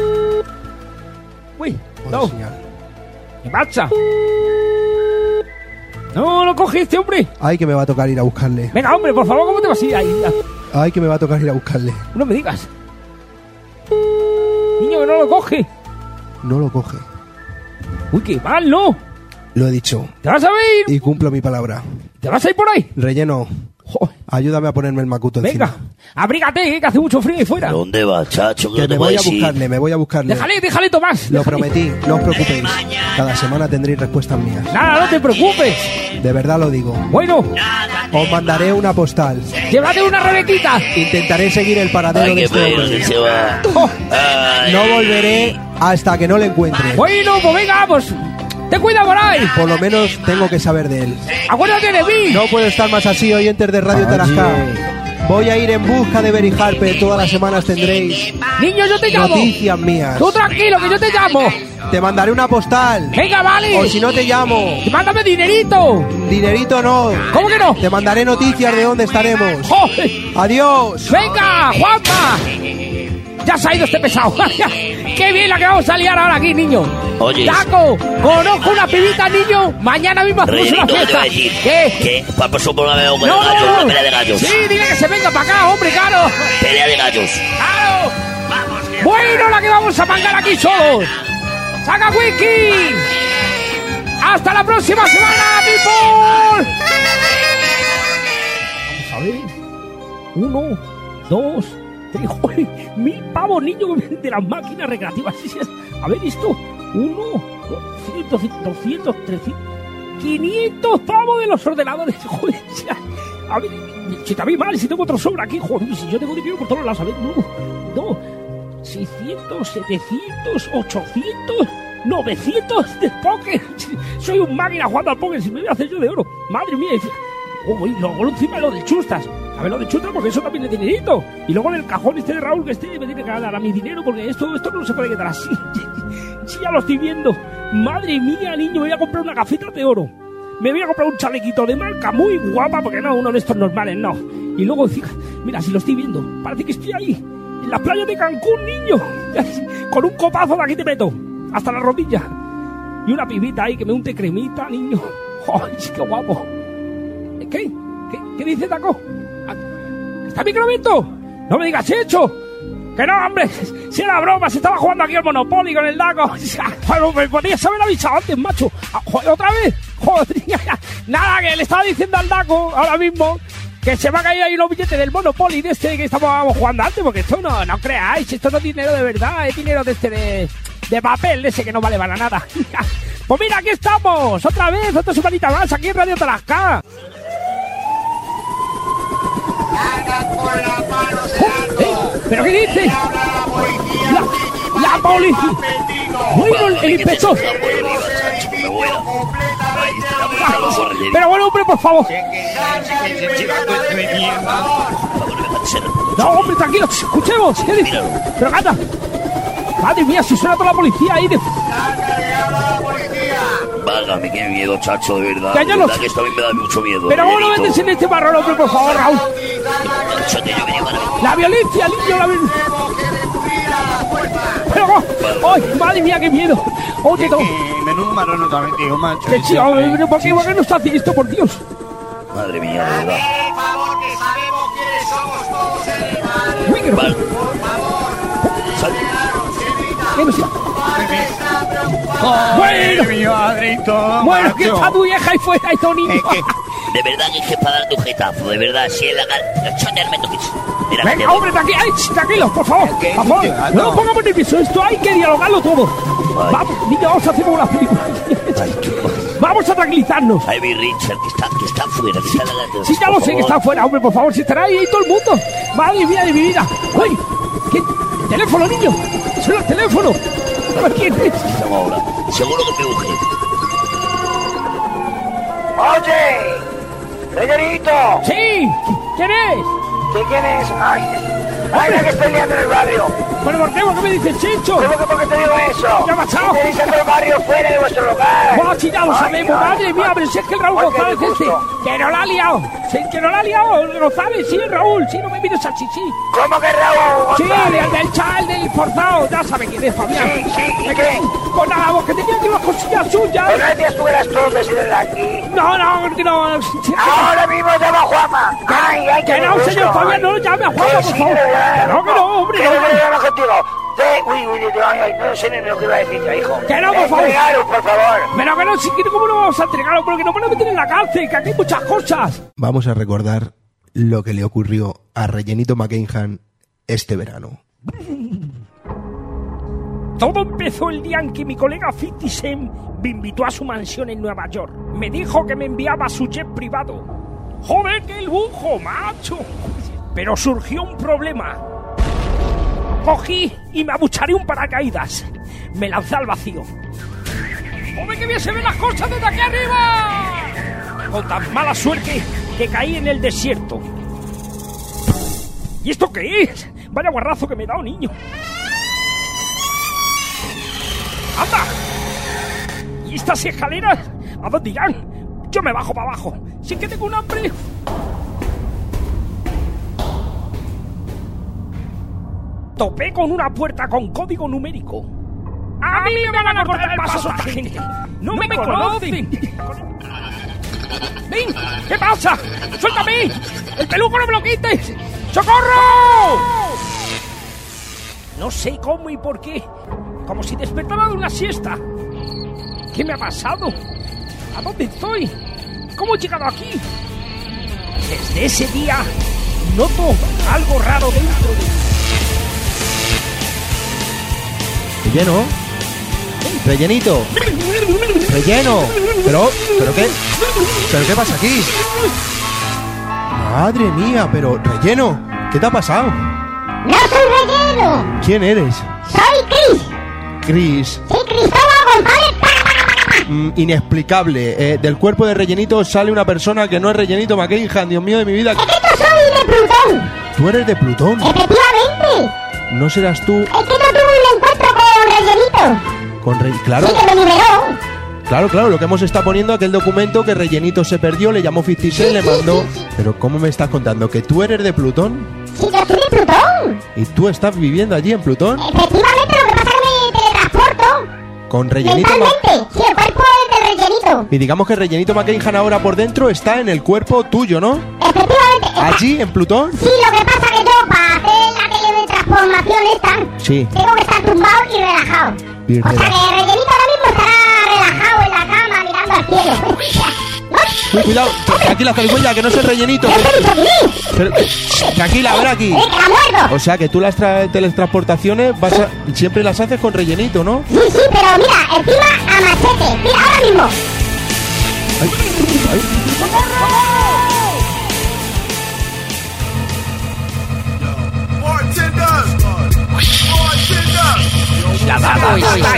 Uy, otra no. Señal. ¿Qué pasa? No, lo cogiste, hombre. Ay, que me va a tocar ir a buscarle. Venga, hombre, por favor, ¿cómo te vas a ir ahí? Ay, que me va a tocar ir a buscarle. No me digas. Niño, que no lo coge. No lo coge. Uy, qué mal, ¿no? Lo he dicho. ¿Te vas a ir? Y cumplo mi palabra. ¿Te vas a ir por ahí? Relleno. Ayúdame a ponerme el macuto encima. Venga, abrígate, que hace mucho frío ahí fuera. ¿Dónde vas, chacho? Que me voy a buscarle, Déjale, Tomás. Lo prometí, no os preocupéis. Cada semana tendréis respuestas mías. Nada, no te preocupes. De verdad lo digo. Bueno. Os mandaré una postal. Llévate una rebequita. Intentaré seguir el paradero de este hombre. Se va. No volveré hasta que no le encuentre. Bueno, pues venga, pues ¡Ten cuidado por ahí! Por lo menos tengo que saber de él. ¡Acuérdate de mí! No puedo estar más así, oyentes de Radio Tarasca. Voy a ir en busca de Berry Harper. Todas las semanas tendréis Niño, yo te llamo. Noticias mías. Tú tranquilo, que yo te llamo. Te mandaré una postal. Venga, vale. O si no te llamo. ¡Mándame dinerito! Dinerito no. ¿Cómo que no? Te mandaré noticias de dónde estaremos. ¡Joder! Adiós. ¡Venga, Juanma! Ya se ha ido este pesado. ¡Qué bien la que vamos a liar ahora aquí, niño! Oye. ¡Taco! Conozco una pibita, niño. Mañana mismo hacemos una Rellenito, ¿qué te fiesta. voy a decir? ¿Qué? ¿Qué? Pasó por una vez con el gallo, una pelea de gallos. Sí, dile que se venga para acá, hombre, claro. Pelea de gallos. ¡Claro! Bueno, la que vamos a mangar aquí solos. ¡Saca whisky! ¡Hasta la próxima semana, people! Vamos a ver. 1, 2, 3. ¡Joder! 1000 pavos, niño, de las máquinas recreativas. A ver esto. 1, 200, 200, 300. 500 pavos de los ordenadores. Joder. A ver, si también mal, si tengo otro sobre aquí. Joder, si yo tengo dinero por todos lados. A ver, no. 600, 700, 800, 900 de póker. Soy un máquina jugando al póker. Si me voy a hacer yo de oro. Madre mía. Y luego encima lo del chustas. A ver, lo de chustas porque eso también es dinerito. Y luego del cajón este de Raúl que me tiene que dar a mi dinero porque esto no se puede quedar así. Sí, ya lo estoy viendo. Madre mía, niño, me voy a comprar una gafita de oro. Me voy a comprar un chalequito de marca muy guapa porque no, uno de estos normales, no. Y luego, mira, si lo estoy viendo, parece que estoy ahí. En las playas de Cancún, niño. Con un copazo de aquí te meto. Hasta la rodilla. Y una pibita ahí que me unte cremita, niño. ¡Ay, qué guapo! ¿Qué? ¿Qué dice Taco? ¿Está mi cremito? No me digas hecho. Que no, hombre. Si era broma, se estaba jugando aquí al Monopoly con el Daco. Bueno, me podías haber avisado antes, macho. Joder, ¿otra vez? Joder. Nada, que le estaba diciendo al Daco ahora mismo que se va a caer ahí unos billetes del Monopoly de este que estábamos jugando antes, porque esto no creáis, esto no es dinero de verdad, es dinero de este de papel, de ese que no vale para nada. Pues mira, aquí estamos, otra vez, otra semanita más, aquí en Radio Tarasca. ¿Pero qué dice? La policía. Bueno, el inspector. Pero bueno, hombre, por favor. No, hombre, tranquilo, escuchemos. ¿Qué dice? Pero canta. Madre mía, si suena toda la policía ahí de... Válgame, qué miedo, chacho, de verdad. Que ya no... que esto a mí me da mucho miedo. Pero bueno, vete en este marrón, hombre, por favor, Raúl. La violencia, niño, la violencia. Pero, ¡ay, madre mía, qué miedo! Oye, todo. Menudo marrón también, tío, macho. ¡Qué chido! ¿Por qué no está haciendo esto, por Dios? Madre mía, de verdad. Por favor, que sabemos quiénes somos todos animales. Vale. Bueno, que está tu vieja ahí fuera y todo niño. De verdad que es que para dar tu jetazo, de verdad, si es la cara. Venga, hombre, tranquilos, por favor. Por favor, no nos pongamos nerviosos, esto hay que dialogarlo todo. Vamos, niño, vamos a hacer una película. Vamos a tranquilizarnos. Ahí vi Richard, que está afuera, que está en la... Sí, ya lo sé, que está afuera, hombre, por favor, si estará ahí todo el mundo. Madre mía de mi vida. ¡Uy! ¿Qué? ¡Teléfono, niño! ¡Suena el teléfono! A ver quién es. Ahora, seguro que mi mujer. ¡Oye! ¡Señorito! ¡Sí! ¿Quién es? ¿Sí, quién es? ¡Ay, que estoy liando en el barrio! ¿Pero por qué? ¿Por qué me dices Checho? ¿Por qué te digo eso? ¿Qué ha pasado? Tenéis todo el barrio fuera de vuestro lugar. ¡Buah, si ya lo sabemos! ¡Madre mía! Pero si es que el Raúl González este... ¡Que no la ha liado! Sí, ¡que no la ha liado! ¡González! ¡Sí, Raúl! ¡Sí, no me mires así, sí! ¿Cómo que Raúl? Sí, el del chal, del forzado. Ya sabe quién es, Fabián. Sí, ¿y qué? Pues nada, vos que tenía aquí unas cosillas suyas. ¿Pero no decías tú eras tú de aquí? No. Ahora mismo llama a Juanma. ¡Ay, que no, señor Fabián! ¡No lo llame a Juanma, por favor! ¡Que no, hombre! ¡Que no llama contigo! No sé ni lo que iba a decir yo, hijo. ¡Que no, por favor! ¡Entregaros, por favor! Pero que no, si quiere, ¿cómo no vamos a entregarlo? Porque nos van a meter en la cárcel, que aquí hay muchas cosas. Vamos a recordar lo que le ocurrió a Rellenito McCainhan este verano. Todo empezó el día en que mi colega 50 Cent me invitó a su mansión en Nueva York. Me dijo que me enviaba su jet privado. ¡Joder, qué lujo, macho! Pero surgió un problema. Cogí y me abucharé un paracaídas. Me lancé al vacío. ¡Joder, que bien se ven las cosas desde aquí arriba! Con tan mala suerte que caí en el desierto. ¿Y esto qué es? Vaya guarrazo que me he dado, niño. ¡Anda! ¿Y estas escaleras? ¿A dónde irán? Yo me bajo para abajo. ¡Sí que tengo un hambre! Topé con una puerta con código numérico. ¡A mí me van a cortar el paso esta gente! ¡No me conocen! ¡Ven! ¿Qué pasa? ¡Suéltame! ¡El peluco no me lo quites! ¡Socorro! No sé cómo y por qué. Como si despertara de una siesta. ¿Qué me ha pasado? ¿A dónde estoy? ¿Cómo he llegado aquí? Desde ese día noto algo raro dentro de mí. Relleno. Rellenito. Relleno. ¿Pero qué? ¿Pero qué pasa aquí? Madre mía, pero Relleno, ¿qué te ha pasado? ¡No soy Relleno! ¿Quién eres? ¡Soy Chris! Chris. ¡Sí, Cristóbal González! Inexplicable. Del cuerpo de Rellenito sale una persona que no es Rellenito McCain. Dios mío de mi vida. ¡Es que yo soy de Plutón! ¿Tú eres de Plutón? ¡Efectivamente! ¿No serás tú? Es que yo tuve un encuentro con Rellenito. Claro. Sí, que me liberó. Claro, lo que hemos estado poniendo, aquel documento que Rellenito se perdió, le llamó 56, le mandó... Pero ¿cómo me estás contando? ¿Que tú eres de Plutón? Sí, yo soy de Plutón. ¿Y tú estás viviendo allí en Plutón? Efectivamente, lo que pasa es que me teletransporto. ¿Con Rellenito? Mentalmente, sí, el cuerpo es de Rellenito. Y digamos que Rellenito McCain ahora por dentro está en el cuerpo tuyo, ¿no? Efectivamente. ¿Allí, en Plutón? Sí, lo que pasa es que yo, para hacer la teletransportación esta, sí, tengo que estar tumbado y relajado. O sea que Rellenito ahora mismo estará relajado en la cama mirando al cielo. Uy, cuidado, tranquila, zarigüeya, que no soy Rellenito. Pero, tranquila, a ver aquí. O sea que tú las teletransportaciones siempre las haces con Rellenito, ¿no? Sí, pero mira, encima a machete. Mira, ahora mismo. Ay. La dada está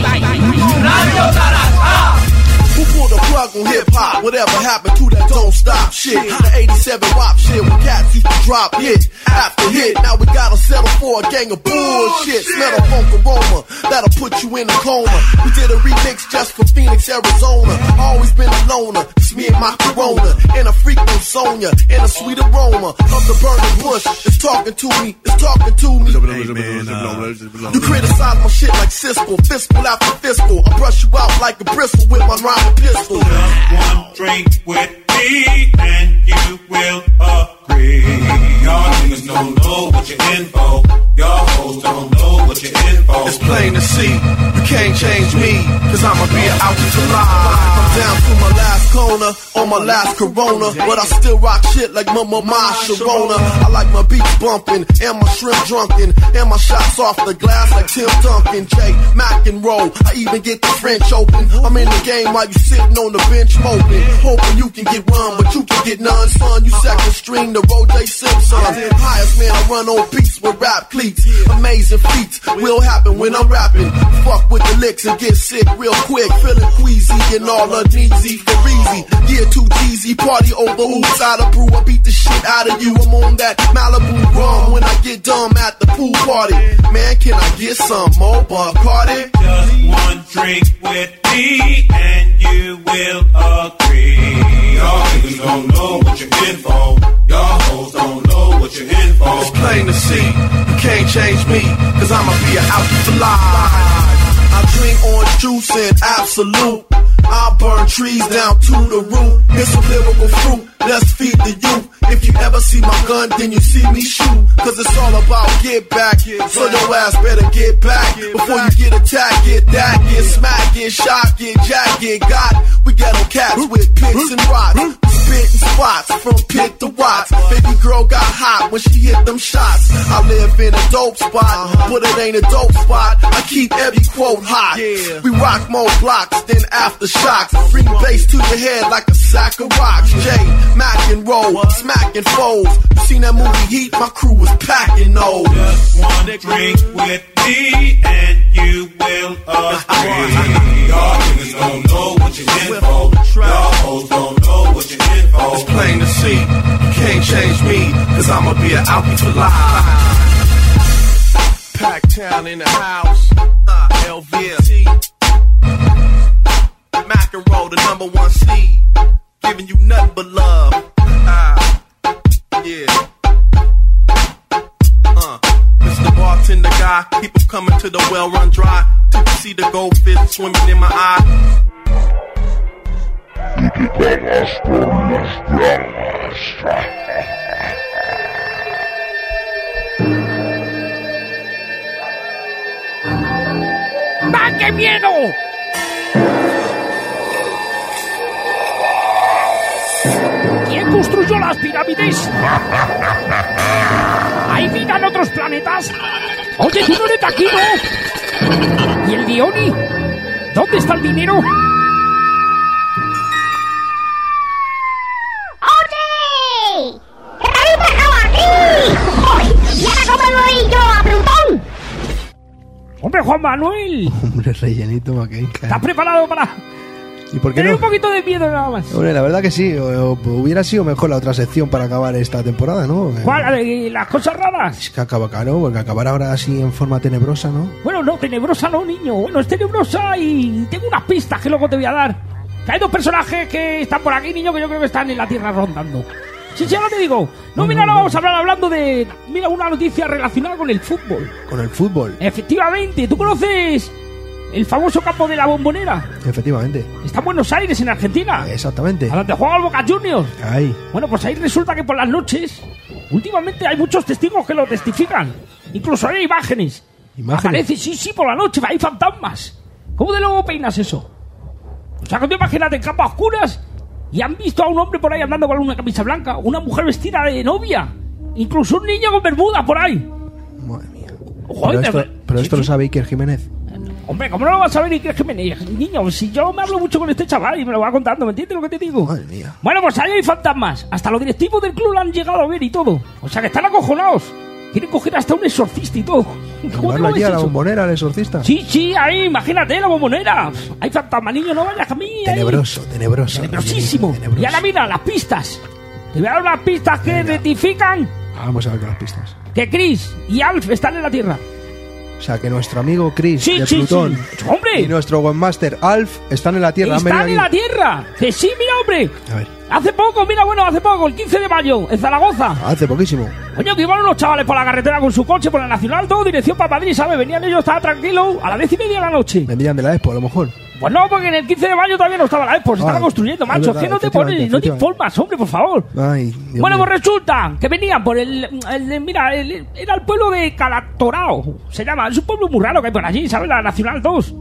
Radio Caracas. Who pulled the plug on hip-hop? Whatever happened to that don't stop shit? The 87 WAP shit when cats used to drop hit after hit. Now we gotta settle for a gang of bullshit. Smell the funk aroma that'll put you in a coma. We did a remix just for Phoenix, Arizona. Always been a loner, it's me and my Corona. And a freak named Sonia, and a sweet aroma of the burning bush. It's talking to me, it's talking to me. Hey, man, you criticize my shit like Cisco, fiscal after fiscal. I brush you out like a bristle with my rhyme pistol. Just one drink with me and you will agree. Y'all niggas don't know what you're in for. Y'all hoes don't know what you're in for. It's plain to see, you can't change me, cause I'ma be out to lie. I'm down to my last corner, on my last Corona, but I still rock shit like my Sharona. I like my beats bumping, and my shrimp drunken, and my shots off the glass like Tim Duncan, J, Mac and roll. I even get the French open. I'm in the game while you sitting on the bench moping, hoping you can get one, but you can get none, son. You second string to Roger Simpson. Highest man, I run on beats with rap cleats. Amazing feats will happen when I'm rapping. Fuck with the licks and get sick real quick. Feeling queasy and all uneasy for easy. Gear too cheesy, party over who's out of brew. I beat the shit out of you. I'm on that Malibu rum when I get dumb at the pool party. Man, can I get some more Bacardi? Just one drink with me and you will agree. Y'all niggas don't know what you're in for. Y'all hoes don't know what you're in for. It's plain to see, you can't change me, cause I'ma be out for life. I drink orange juice and absolute. I burn trees down to the root. It's a lyrical fruit, let's feed the youth. If you ever see my gun, then you see me shoot. Cause it's all about get back. So your ass better get back. Before you get attacked, get that. Get smacked, get shot, get jacked, get got. We ghetto cats with picks and rods. Spitting spots from pit to watts. Baby girl got hot out when she hit them shots. I live in a dope spot, but it ain't a dope spot. I keep every quote hot. We rock more blocks than aftershocks. Bring bass to your head like a sack of rocks. Jay, Mac and roll, smacking foes. You seen that movie Heat? My crew was packing those. Just wanna drink with me and you will agree. Y'all niggas don't know what you're in for. Y'all hoes don't know what you're in for. It's plain to see, you can't change me, cause I'ma be an alky for life. Packtown in the house, LVT. Mac and roll, the number one seed. Giving you nothing but love. Yeah. Mr. Bartender guy, keep 'em coming to the well run dry. Till you see the goldfish swimming in my eye. ¡Ah, qué miedo! ¿Quién construyó las pirámides? ¿Hay vida en otros planetas? Oye, ¿tú no eres de aquí, no? ¿Y el Dioni? ¿Dónde está el dinero? ¡Oye! ¡Habéis bajado aquí! ¡Y ahora cómo lo voy yo a Plutón! ¡Hombre, Juan Manuel! Hombre, rellenito McCain. ¿Estás preparado para...? ¿Y por qué Tener no? un poquito de miedo nada más. Hombre, la verdad que sí. Hubiera sido mejor la otra sección para acabar esta temporada, ¿no? ¿Cuál? ¿La de las cosas raras? Es que acaba, claro, porque acabar ahora así en forma tenebrosa, ¿no? Bueno, no, tenebrosa no, niño. Bueno, es tenebrosa y tengo unas pistas que luego te voy a dar. Que hay dos personajes que están por aquí, niño, que yo creo que están en la Tierra rondando. Sí, ahora te digo. No, mira, ahora vamos a hablar hablando de... Mira, una noticia relacionada con el fútbol. Con el fútbol. Efectivamente. ¿Tú conoces el famoso campo de la Bombonera? Efectivamente. Está en Buenos Aires, en Argentina. Exactamente. A donde juega el Boca Juniors. Ahí. Bueno, pues ahí resulta que por las noches, últimamente hay muchos testigos que lo testifican. Incluso hay imágenes. Aparece, sí, por la noche, hay fantasmas. ¿Cómo de luego peinas eso? O sea, que tú imagínate en capas oscuras y han visto a un hombre por ahí andando con una camisa blanca, una mujer vestida de novia, incluso un niño con bermuda por ahí. Madre mía. Joder, pero esto lo sabe Iker Jiménez. Hombre, ¿cómo no lo vas a ver Iker Jiménez? Niño, si yo me hablo mucho con este chaval y me lo va contando, ¿me entiendes lo que te digo? Madre mía. Bueno, pues ahí hay fantasmas. Hasta los directivos del club lo han llegado a ver y todo. O sea, que están acojonados. Quieren coger hasta un exorcista y todo. ¿Cómo ¿Llevarlo allí a la Bombonera, al exorcista? Sí, ahí, imagínate, la Bombonera. Hay fantasma, niño, no vayas a mí. Tenebroso. Tenebrosísimo. Y ahora mira, las pistas. Te voy a dar unas pistas que rectifican Vamos a ver con las pistas. que Chris y Alf están en la Tierra. O sea, que nuestro amigo Chris de Sí. Plutón ¡Hombre! y nuestro Webmaster Alf están en la Tierra. ¡Están en la Tierra! ¡Que sí, mira, hombre! A ver. Hace poco, el 15 de mayo, en Zaragoza. Hace poquísimo. Coño, que iban unos chavales por la carretera con su coche por la Nacional 2, dirección para Madrid, ¿sabes? Venían ellos, estaban tranquilos, a las 10:30 de la noche. Vendrían de la Expo, a lo mejor. Pues no, porque en el 15 de mayo todavía no estaba la Expo, se estaba construyendo, macho. verdad, Es que no te pones, no te efectivamente. informas, hombre, por favor. Ay, Dios Bueno, mío. pues resulta que venían por era el pueblo de Calatorao, se llama, es un pueblo muy raro que hay por allí, ¿sabes? La Nacional 2.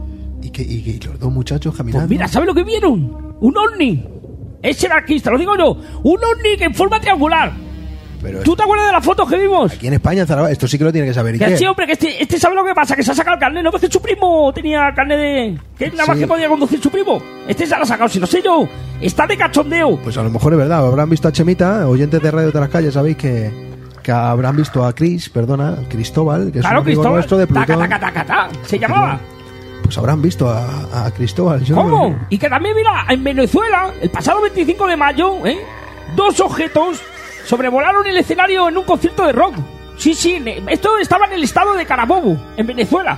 Y los dos muchachos caminando. Pues mira, ¿sabes lo que vieron? Un ovni. Ese era aquí, te lo digo yo. Un ovni que en forma triangular. Pero ¿Tú te acuerdas de la foto que vimos? aquí en España, en Zaragoza, esto sí que lo tiene que saber Que Iker. sí, hombre, que este sabe lo que pasa, que se ha sacado el carnet. ¿No ves que su primo tenía carnet de... que nada más Sí. que podía conducir su primo? Este se lo ha sacado, si no sé yo. Está de cachondeo. Pues a lo mejor es verdad, habrán visto a Chemita, oyentes de Radio de las Calles, sabéis que habrán visto a Cristóbal, que es Claro, un amigo Cristóbal. nuestro de Plutón. Taca, se llamaba. Pues habrán visto a Cristóbal. Yo ¿Cómo? no- Y que también, mira, en Venezuela, el pasado 25 de mayo, dos objetos sobrevolaron el escenario en un concierto de rock. Sí, esto estaba en el estado de Carabobo, en Venezuela.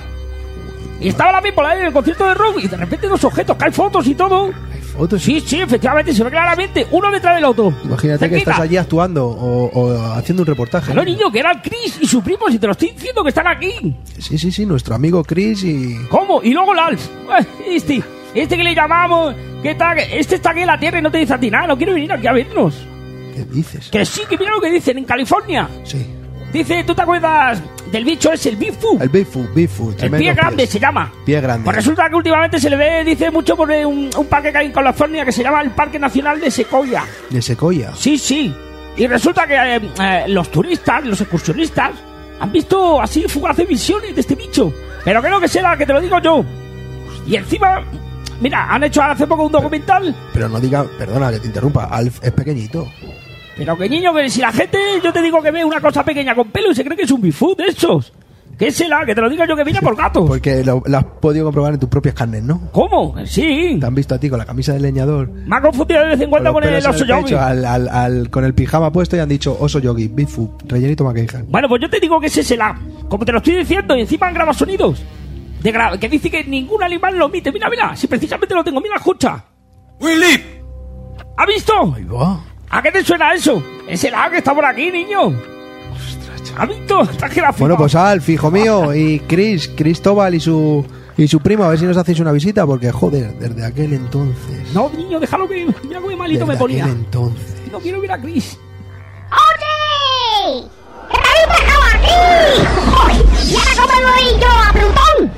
Y estaba la por ahí en el concierto de rock y de repente dos objetos, que hay fotos y todo. ¿Fotos? Sí, efectivamente, se ve claramente, uno detrás del otro. Imagínate que Cerquita. estás allí actuando o haciendo un reportaje. Claro, niño, que eran Chris y su primo, si te lo estoy diciendo que están aquí. Sí, nuestro amigo Chris y... ¿Cómo? Y luego el Alf. Este que le llamamos, ¿qué tal? Este está aquí en la Tierra y no te dice a ti nada, no quiere venir aquí a vernos. ¿Qué dices? Que sí, que mira lo que dicen en California. Sí. Dice, ¿tú te acuerdas del bicho ese, el Bigfoot? El Bigfoot. El tremendo pie grande pies. se llama. Pie grande. Pues resulta que últimamente se le ve, dice mucho por un parque que hay en California que se llama el Parque Nacional de Sequoia. De Sequoia. Sí. Y resulta que los turistas, los excursionistas, han visto así fugaces visiones de este bicho. Pero creo que será, que te lo digo yo. Y encima, mira, han hecho hace poco un documental. Pero no diga, perdona que te interrumpa, Alf es pequeñito. Pero que niño, que si la gente, yo te digo que ve una cosa pequeña con pelo y se cree que es un Bigfoot de estos. ¿Qué será? Que te lo diga yo, que viene por gatos. Porque lo has podido comprobar en tus propias carnes, ¿no? ¿Cómo? Sí. Te han visto a ti con la camisa del leñador. Me ha confundido de vez en cuando con el oso yogi. Con el pijama puesto y han dicho oso yogi, Bigfoot, rellenito McKenzie. Bueno, pues yo te digo que ese es el A. Como te lo estoy diciendo, y encima han grabado sonidos. Que dice que ningún animal lo omite. Mira, mira, si precisamente lo tengo. Mira, escucha. Willy. ¿Ha visto? Ahí va. ¿A qué te suena eso? Es el A que está por aquí, niño. ¿Ha visto? Bueno, pues Alf, hijo mío, y Cristóbal y su primo, a ver si nos hacéis una visita, porque joder, desde aquel entonces. No, niño, déjalo que mira cómo malito me ponía. Desde aquel entonces. No quiero ver a Chris. ¡Oye! ¡Que me habéis dejado aquí! ¡Joder! ¿Y ahora cómo me voy yo a Plutón?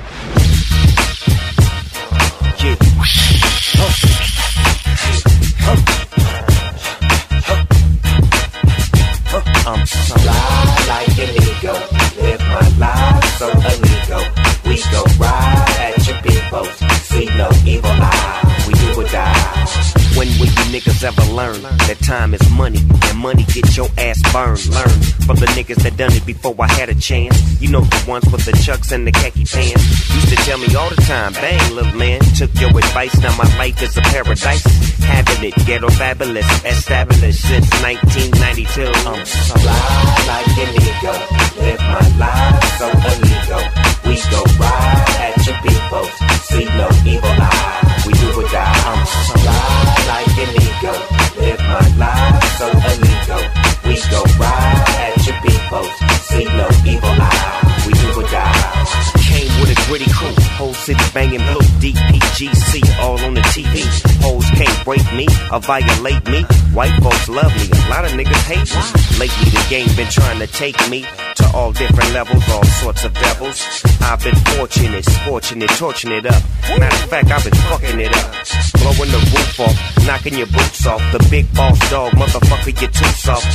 I'm so fly like an eagle, live my life so illegal. We go ride at your people, see no evil eye, we do or die. When will you niggas ever learn that time is money and money get your ass burned? Learn from the niggas that done it before I had a chance. You know the ones with the chucks and the khaki pants. Used to tell me all the time, bang little man, took your advice, now my life is a paradise. Having it, ghetto fabulous, established since 1992. I'm so fly like an eagle, live my life so illegal. We go ride at your people, see no evil eye, we do or die. I'm so fly like an eagle, live my life so illegal. We go ride at your people, see no evil eye, we do or die. Came with a gritty crew, whole city banging blue, DPGC all on the TV. Hoes can't break me or violate me. White folks love me, a lot of niggas hate me. Lately the game been trying to take me to all different levels, all sorts of devils. I've been fortunate, scorching it, torching it up. Matter of fact, I've been fucking it up. Blowing the roof off, knocking your boots off. The big boss dog, motherfucker, you're too soft.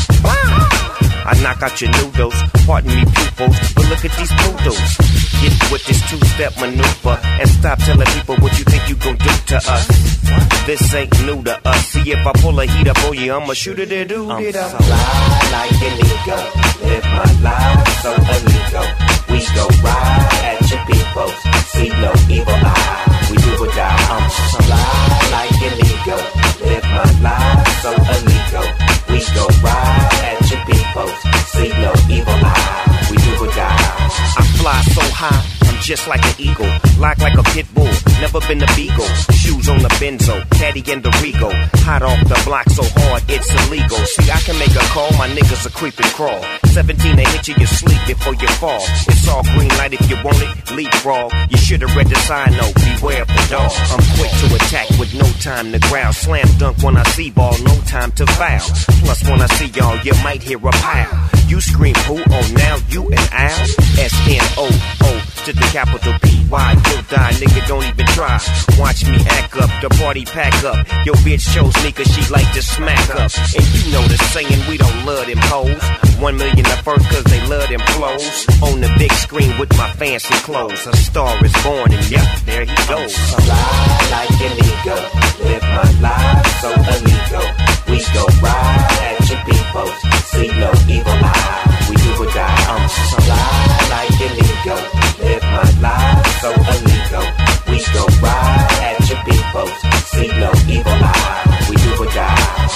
I knock out your noodles, pardon me pupils, but look at these poodles. Get with this two-step maneuver and stop telling people what you think you gon' do to us. This ain't new to us. See if I pull a heat up on you, I'ma shoot it and do it up. I'm so fly like an eagle, live my life so illegal. We go ride at your people, see no evil eye, we do or die. I'm so fly like an eagle, live my life so illegal. We go ride at your people, see no evil eye, we do or die. I fly so high, I'm just like an eagle, lock like a pit bull, never been a beagle. Shoes on the Benzo, Caddy and the Rego, hot off the block so hard it's illegal. See, I can make a call, my niggas a creep and crawl. 17 to hit you, you sleep before you fall. It's all green light if you want it, leapfrog. You should've read the sign, no, beware of the dog. I'm quick to attack with no time to growl. Slam dunk when I see ball, no time to foul. Plus when I see y'all, you might hear a pow. You scream who? Oh, now you and Al? S-N-O-O to the capital P-Y. You'll die, nigga, don't even try. Watch me act up, the party pack up. Your bitch chose me cause she like to smack up. And you know the saying, we don't love them hoes. 1 million at first cause they love them clothes. On the big screen with my fancy clothes. A star is born and yep, there he goes. I'm so fly like an eagle, live my life so illegal. We go ride at your people, see no evil eye, we do or die. I'm so fly like an eagle, live my life so illegal. We go ride at your people, see no evil eye, we do or die.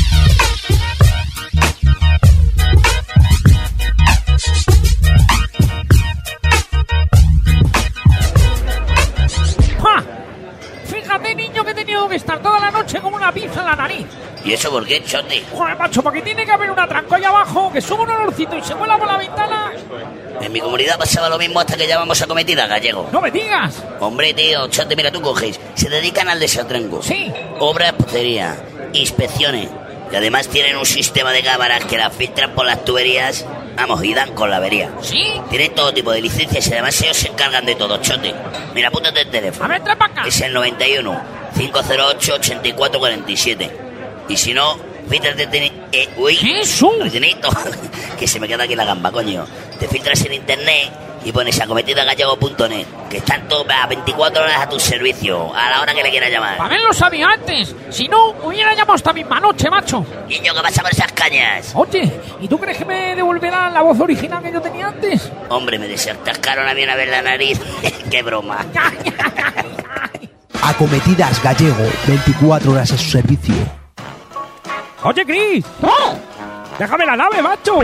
¡Ja! Fíjate, niño, que he tenido que estar toda la noche como una pizza en la nariz. ¿Y eso por qué, Chote? Joder, macho, porque tiene que haber un atranco ahí abajo, que sube un olorcito y se vuela por la ventana. En mi comunidad pasaba lo mismo hasta que llamamos a cometida, Gallego. ¡No me digas! Hombre, tío, Chote, mira, tú coges. Se dedican al desatranco. Sí. Obras, pocería, inspecciones. Y además tienen un sistema de cámaras que las filtran por las tuberías. Vamos, y dan con la avería. ¿Sí? Tienen todo tipo de licencias y además ellos se encargan de todo, Chote. Mira, apúntate el teléfono. A ver, trae para acá. Es el 91 508 8447. Y si no, fíjate Uy, ¿Qué es eso? rellenito, que se me queda aquí la gamba, coño. Te filtras en internet y pones acometidagallego.net, que están todas a 24 horas a tu servicio, a la hora que le quieras llamar. A ver, lo sabía antes. Si no, hubiera llamado esta misma noche, macho. Niño, ¿qué pasa con esas cañas? Oye, ¿y tú crees que me devolverán la voz original que yo tenía antes? Hombre, me desatascaron a mí una vez la nariz. ¡Qué broma! Acometidas Gallego, 24 horas a su servicio. Oye, Chris. Déjame la nave, macho.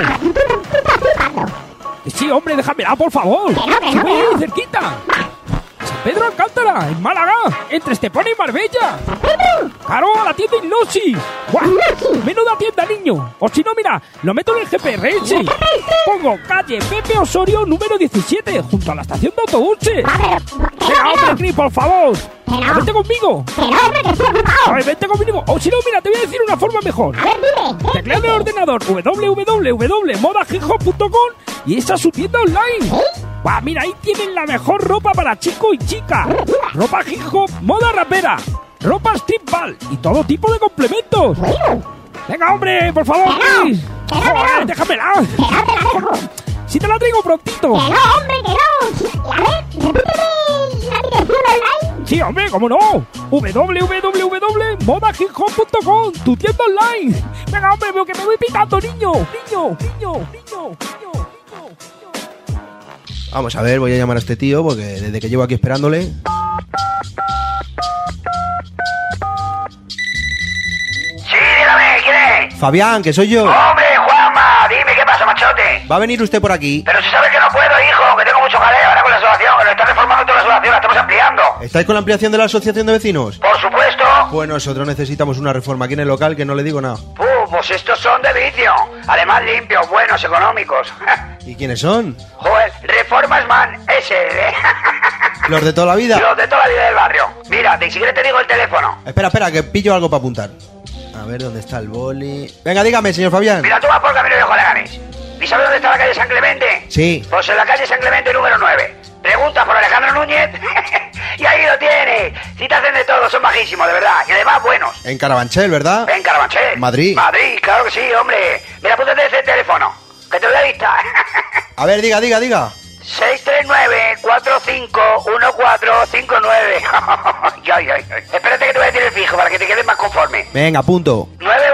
Sí, hombre, déjamela, por favor. Estoy ahí cerquita. San Pedro Alcántara, en Málaga, entre Estepona y Marbella. Claro, a la tienda Innosis. Menuda tienda, niño. O si no, mira, lo meto en el GPRS. Pongo calle Pepe Osorio número 17, junto a la estación de autobuses. Venga, hombre, Chris, por favor. Vente conmigo. A ver, vente conmigo. O si no, mira, te voy a decir una forma mejor. Teclea en el ordenador www.modahip-hop.com y esa es su tienda online. Buah, mira, ahí tienen la mejor ropa para chico y chica. Ropa hip hop, moda rapera, ropa streetball y todo tipo de complementos. Venga, hombre, por favor, Chris. Joder, déjamela. Si te la traigo prontito. Que no, hombre, que no. A ver, repíteme la dirección online. Sí, hombre, cómo no. www.modahiphop.com, tu tienda online. Venga, hombre, veo que me voy picando, niño. Vamos a ver, voy a llamar a este tío porque desde que llevo aquí esperándole. Sí, dígame, ¿quién es? Fabián, que soy yo. ¡Hombre, Juanma! Dime, ¿qué pasa, machote? ¿Va a venir usted por aquí? Pero si sabes que no puedo, hijo, que tengo mucho jaleo ahora con la asociación, que nos están reformando toda la asociación, la estamos ampliando. ¿Estáis con la ampliación de la asociación de vecinos? Por supuesto. Pues nosotros necesitamos una reforma aquí en el local que no le digo nada. Pues estos son de vicio. Además limpios, buenos, económicos. ¿Y quiénes son? Joder, Reformas Man SL. ¿Los de toda la vida? Los de toda la vida del barrio. Mira, si quieres te digo el teléfono. Espera, que pillo algo para apuntar. A ver, ¿dónde está el boli? Venga, dígame, señor Fabián. Mira, tú vas por Camino Viejo Leganés. ¿Y sabes dónde está la calle San Clemente? Sí. Pues en la calle San Clemente número 9. Pregunta por Alejandro Núñez y ahí lo tienes. Si te hacen de todo, son bajísimos, de verdad. Y además buenos. En Carabanchel, ¿verdad? En Carabanchel. Madrid. Madrid, claro que sí, hombre. Mira, apúntate ese teléfono, que te lo doy lista. A ver, diga. 639-451459. Espérate que te voy a decir el fijo para que te quedes más conforme. Venga, punto.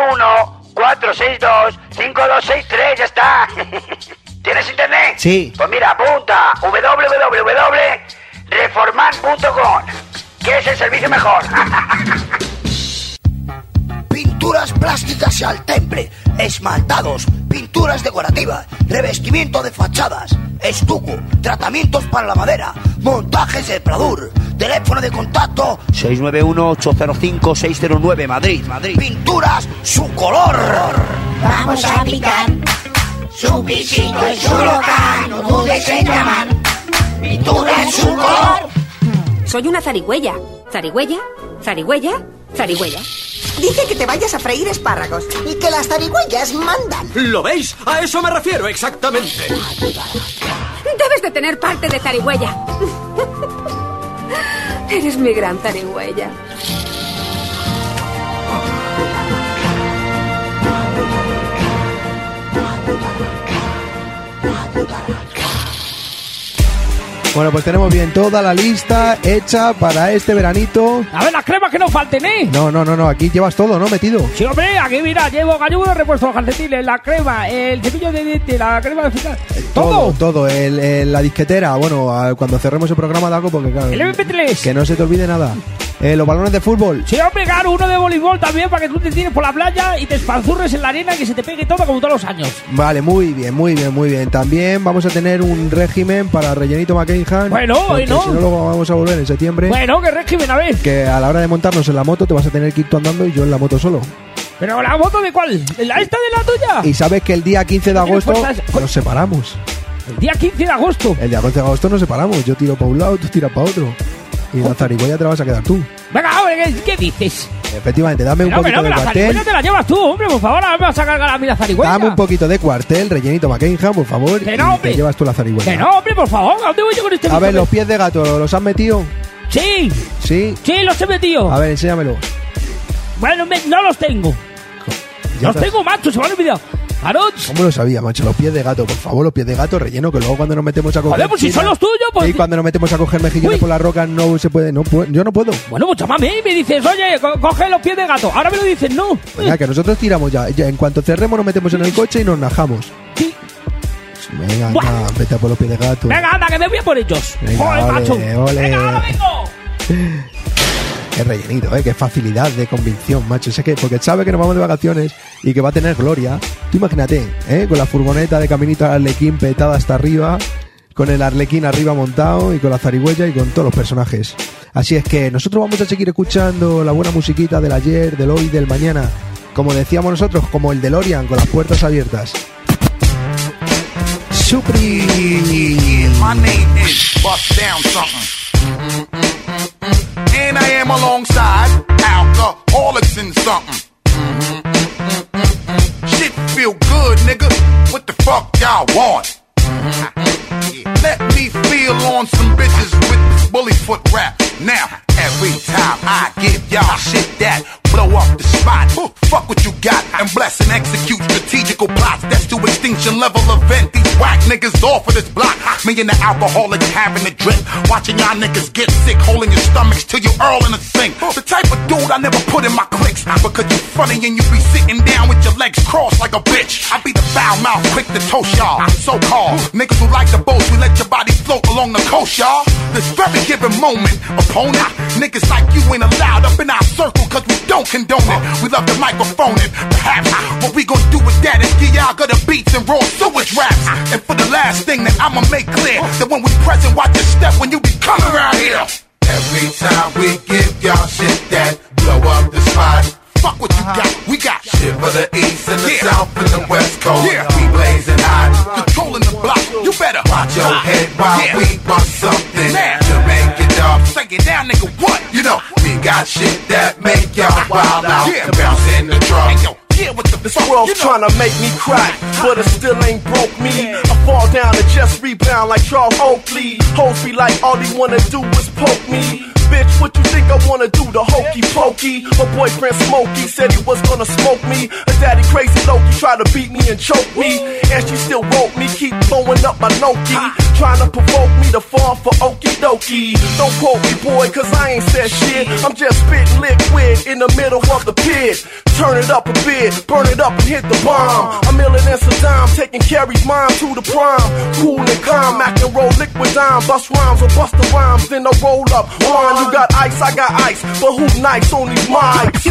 914625263, ya está. ¿Tienes internet? Sí. Pues mira, apunta www.reforman.com, que es el servicio mejor. Pinturas plásticas y al temple, esmaltados, pinturas decorativas, revestimiento de fachadas, estuco, tratamientos para la madera, montajes de pladur, teléfono de contacto 691-805-609 Madrid. Pinturas su color. Vamos a picar su pisito y su local, no dudes en llamar. Pinturas su color. Soy una zarigüeya. Zarigüeya. Dice que te vayas a freír espárragos y que las zarigüeyas mandan. ¿Lo veis? A eso me refiero exactamente. Debes de tener parte de zarigüeya. Eres mi gran zarigüeya. Bueno, pues tenemos bien toda la lista hecha para este veranito. A ver, las cremas que no falten, ¿eh? No, aquí llevas todo, ¿no? Metido. Sí, hombre, aquí mira, llevo galludo, repuesto los calcetines, la crema, el cepillo de dientes, la crema de final. Todo. La disquetera, bueno, cuando cerremos el programa de algo, porque claro, el MP3. Que no se te olvide nada. Los balones de fútbol. Sí, hombre, claro, uno de voleibol también, para que tú te tires por la playa y te espanzurres en la arena y que se te pegue todo como todos los años. Vale, muy bien. También vamos a tener un régimen para Rellenito McCainhan. Bueno, si no, luego vamos a volver en septiembre. Bueno, ¿qué régimen? A ver. Que a la hora de montarnos en la moto te vas a tener que ir tú andando y yo en la moto solo. ¿Pero la moto de cuál? ¿La esta de la tuya? Y sabes que el día 15 de agosto nos separamos. ¿El día 15 de agosto? El día 15 de agosto nos separamos. Yo tiro para un lado, tú tiras para otro. Y la zarigüeya te la vas a quedar tú. Venga, hombre, ¿qué dices? Efectivamente, dame un poquito de cuartel. La zarigüeya te la llevas tú, hombre, por favor, ahora me vas a cargar a mí la zarigüeya. Dame un poquito de cuartel, Rellenito McCainhan, por favor. Que no, hombre. Te llevas tú la zarigüeya. Que no, hombre, por favor, ¿a dónde voy yo con este? A ver, los pies de gato, ¿los has metido? Sí. ¿Sí? Sí, los he metido. A ver, enséñamelo. Bueno, no los tengo. Los tengo, macho, se me han olvidado. Claro. ¿Cómo lo sabía, macho? Los pies de gato, por favor, los pies de gato relleno, que luego cuando nos metemos a coger... Joder, pues si son los tuyos, pues... Y cuando nos metemos a coger mejillones por las rocas no se puede, yo no puedo. Bueno, pues llámame y me dices, oye, coge los pies de gato. Ahora me lo dices, no. Venga, que nosotros tiramos ya. En cuanto cerremos nos metemos en el coche y nos najamos. Sí. Venga, anda, vete a por los pies de gato. Venga, anda, que me voy a por ellos. Venga, joder, ole, macho. Ole. Venga, ahora vengo. Qué rellenito, qué facilidad de convicción, macho. Sé que, porque sabe que nos vamos de vacaciones y que va a tener gloria. Tú imagínate, con la furgoneta de caminito al Arlequín petada hasta arriba, con el Arlequín arriba montado y con la zarigüeya y con todos los personajes. Así es que nosotros vamos a seguir escuchando la buena musiquita del ayer, del hoy, del mañana. Como decíamos nosotros, como el DeLorean, con las puertas abiertas. Supri. My name is Bust Down Something. And I am alongside alcoholics and something. Shit feel good, nigga. What the fuck y'all want? Let me feel on some bitches with this bully foot rap. Now, every time I give y'all shit that blow up the spot, fuck what you got and bless and execute strategical plots. That's to extinction level event. These whack niggas off of this block. Me and the alcoholics having a drink, watching y'all niggas get sick, holding your stomachs till you earl in the sink. The type of dude I never put in my cliques, because you funny and you be sitting down with your legs crossed like a bitch. I be the foul mouth, quick to toast y'all. So-called niggas who like the boats, we let your body float along the coast, y'all. This very given moment, opponent, niggas like you ain't allowed up in our circle, cause we don't condone it. We love the microphone and perhaps what we gon' do with that is give y'all good beats and raw sewage raps. And for the last thing that I'ma make clear, that when we present, watch your step when you be coming around here. Every time we give y'all shit that blow up the spot, fuck what you got, we got shit for the east and the south and the west coast. We blazing hot, controlling the block. You better watch your head while we bust something to make it up. Say it down, nigga, what? You know, we got shit that make y'all wild out. Bounce in the truck. This world's trying to make me crack, but it still ain't broke me. I fall down and just rebound like Charles Oakley. Hoes be like, all he wanna do is poke me. Bitch, what you think I wanna do? The hokey pokey. Her boyfriend Smokey said he was gonna smoke me. Her daddy crazy Loki tried to beat me and choke me. And she still wrote me, keep blowing up my Noki. Trying to provoke me to fall for okie dokie. Don't quote me, boy, cause I ain't said shit. I'm just spitting liquid in the middle of the pit. Turn it up a bit, burn it up and hit the bomb. I'm illin' than Saddam, taking Carrie's mom to the prime. Cool and calm, act and roll liquid dime. Bust rhymes or bust the rhymes, then I roll up. Wine, you got ice, I got ice, but who nice on these mics?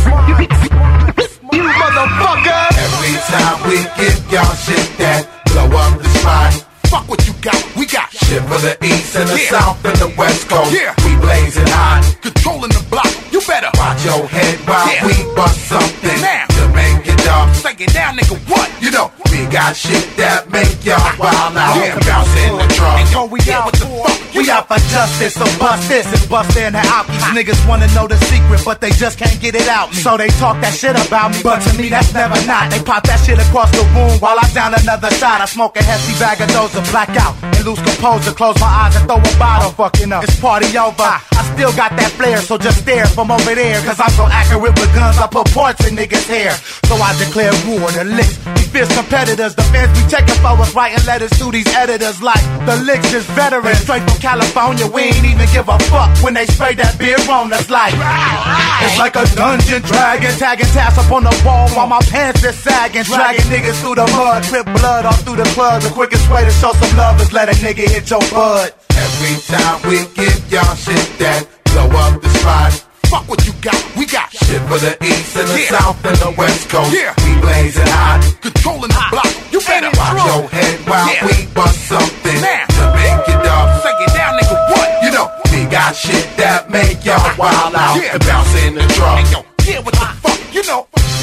You motherfucker! Every time we give y'all shit that blow up the spot, fuck what you got, we got shit for the east and the south and the west coast. We blazing hot, controlling the block. You better watch your head while we bust something to make it up. Say it down, nigga, what? You know, we got shit that make y'all wild out. Bounce in the truck. Yo, we out, what the fuck? We out for justice, so bust this and bust in the out. These niggas wanna know the secret, but they just can't get it out me. So they talk that shit about me, but to me that's never not. They pop that shit across the room while I down another shot. I smoke a hefty bag of those to black out and lose composure. Close my eyes and throw a bottle. Fucking up, it's party over. I still got that flair, so just stare from over there. Cause I'm so accurate with guns, I put parts in niggas' hair. So I declare war, the licks. We fierce competitors, the fans be checking for us, writing letters to these editors like the licks is veterans. Straight from California, we ain't even give a fuck when they spray that beer on us like. It's like a dungeon dragon, tagging tats up on the wall while my pants is sagging. Dragging niggas through the mud, drip blood all through the club. The quickest way to show some love is let a nigga hit your bud. Every time we give y'all shit that blow up the spot, fuck what you got, we got shit for the east and the south and the west coast. We blazing hot, controlling the block. You better watch your head while we bust something to make it up. Say it down, nigga, what? You know, we got shit that make y'all wild out and bounce in the truck. What the fuck, you know.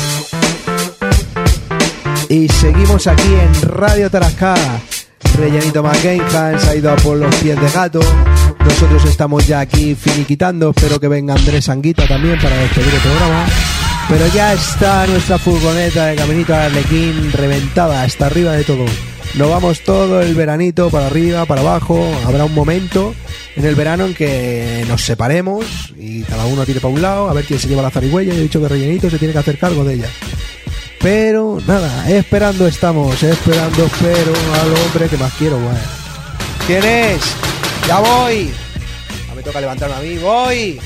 Y seguimos aquí en Radio Tarascá. Rellenito McCain se ha ido a por los pies de gato. Nosotros estamos ya aquí finiquitando. Espero que venga Andrés Anguita también para despedir el programa. Pero ya está nuestra furgoneta de caminito al Arlequín reventada hasta arriba de todo. Nos vamos todo el veranito para arriba, para abajo. Habrá un momento en el verano en que nos separemos y cada uno tire para un lado a ver quién se lleva la zarigüeya. Yo he dicho que Rellenito se tiene que hacer cargo de ella. Pero nada, esperando estamos, esperando, espero al hombre que más quiero, bueno. ¿Quién es? ¡Ya voy! Ya me toca levantarme a mí, ¡voy!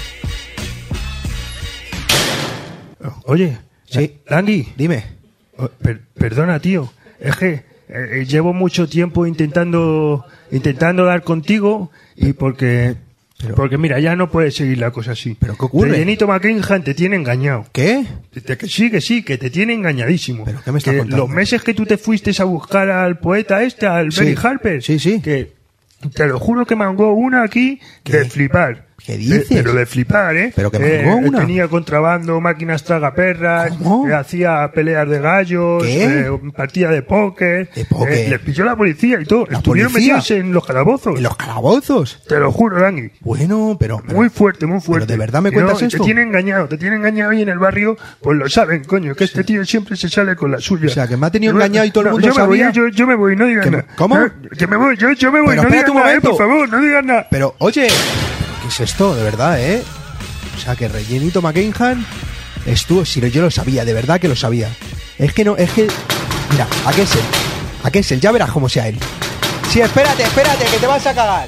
Oye, sí, Landy, dime. Perdona, tío, es que llevo mucho tiempo intentando dar contigo y porque mira, ya no puedes seguir la cosa así. ¿Pero qué ocurre? Rellenito McKinhan te tiene engañado. ¿Qué? Que sí, que te tiene engañadísimo. ¿Pero qué me estás contando? Los meses que tú te fuiste a buscar al poeta al Benny Harper, que te lo juro que mangó una aquí de flipar. ¿Qué dices? Pero de flipar, ¿eh? ¿Pero que mangó una? Tenía contrabando, máquinas tragaperras, hacía peleas de gallos, partida de póker. Les pilló la policía y todo. Estuvieron metidos en los calabozos. ¿En los calabozos? Te lo juro, Dani. Bueno, pero muy fuerte, muy fuerte. ¿Pero de verdad me cuentas esto? Te tiene engañado y en el barrio, pues lo saben, coño, que este tío siempre se sale con la suya. O sea, que me ha tenido engañado y todo el mundo sabía. Yo me voy, no digas nada. ¿Cómo? Que me voy, yo me voy, no digas nada, por favor, no digas nada. Pero, oye, ¿qué es esto? De verdad, ¿eh? O sea, que Rellenito McKinhan estuvo... Si yo lo sabía, de verdad que lo sabía. Es que... Mira, ¿a qué es él? Ya verás cómo sea él. Sí, espérate, que te vas a cagar.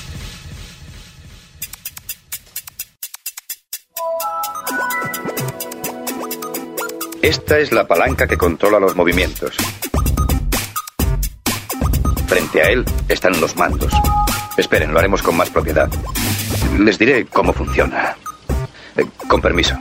Esta es la palanca que controla los movimientos. Frente a él están los mandos. Esperen, lo haremos con más propiedad. Les diré cómo funciona. Con permiso.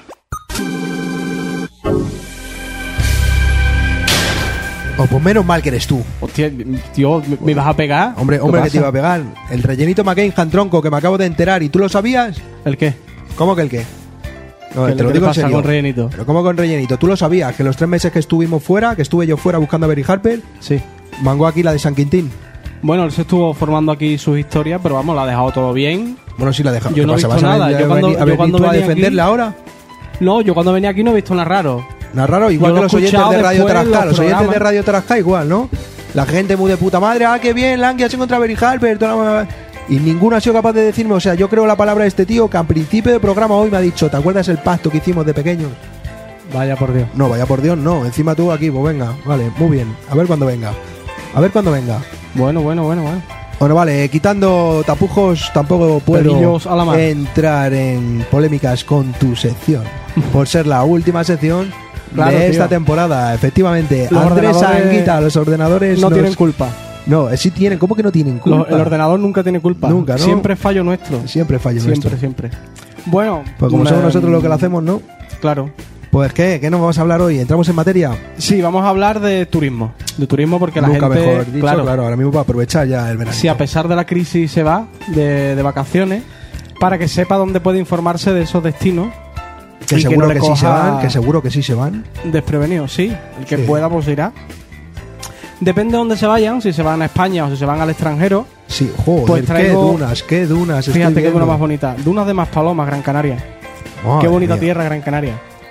Oh, pues menos mal que eres tú. Hostia, tío, ¿me ibas a pegar? Hombre, que te iba a pegar. El Rellenito McKinhan, tronco, que me acabo de enterar. ¿Y tú lo sabías? ¿El qué? ¿Cómo que el qué? No, te lo digo en serio. Con Rellenito? Pero ¿cómo con Rellenito? ¿Tú lo sabías? Que los 3 meses que estuvimos fuera, que estuve yo fuera buscando a Benny Harper, sí, mangó aquí la de San Quintín. Bueno, él se estuvo formando aquí sus historias, pero vamos, la ha dejado todo bien. Bueno, sí la ha dejado. Yo no he visto nada. Yo cuando venía a defenderle aquí, ahora. No, yo cuando venía aquí no he visto nada raro. Nada raro, igual que los oyentes de Radio Tarasca. Los oyentes de Radio Tarasca igual, ¿no? La gente muy de puta madre. Ah, qué bien, Lanky, has encontrado a Benny Harper. Y ninguno ha sido capaz de decirme, o sea, yo creo la palabra de este tío que al principio del programa hoy me ha dicho, ¿te acuerdas el pacto que hicimos de pequeños? Vaya por Dios. No, vaya por Dios, no. Encima tú aquí, pues venga, vale, muy bien. A ver cuándo venga. Bueno. Bueno, vale, quitando tapujos, tampoco puedo entrar en polémicas con tu sección. Por ser la última sección de esta temporada, efectivamente. Andrés Anguita, los ordenadores no tienen culpa. No, sí tienen, ¿cómo que no tienen culpa? El ordenador nunca tiene culpa. Nunca, ¿no? Siempre es fallo nuestro. Siempre. Bueno, pues como somos nosotros lo que lo hacemos, ¿no? Claro. Pues ¿qué nos vamos a hablar hoy? ¿Entramos en materia? Sí, vamos a hablar de turismo. De turismo porque la gente... Nunca mejor dicho, claro, ahora mismo para aprovechar ya el verano. Si a pesar de la crisis se va de vacaciones, para que sepa dónde puede informarse de esos destinos. Que seguro que sí se van. Desprevenido, sí. El que pueda, pues irá. Depende de dónde se vayan, si se van a España o si se van al extranjero. Sí, joder, pues traigo, qué dunas. Fíjate qué duna más bonita. Dunas de Maspalomas, Gran Canaria. Qué bonita tierra, Gran Canaria.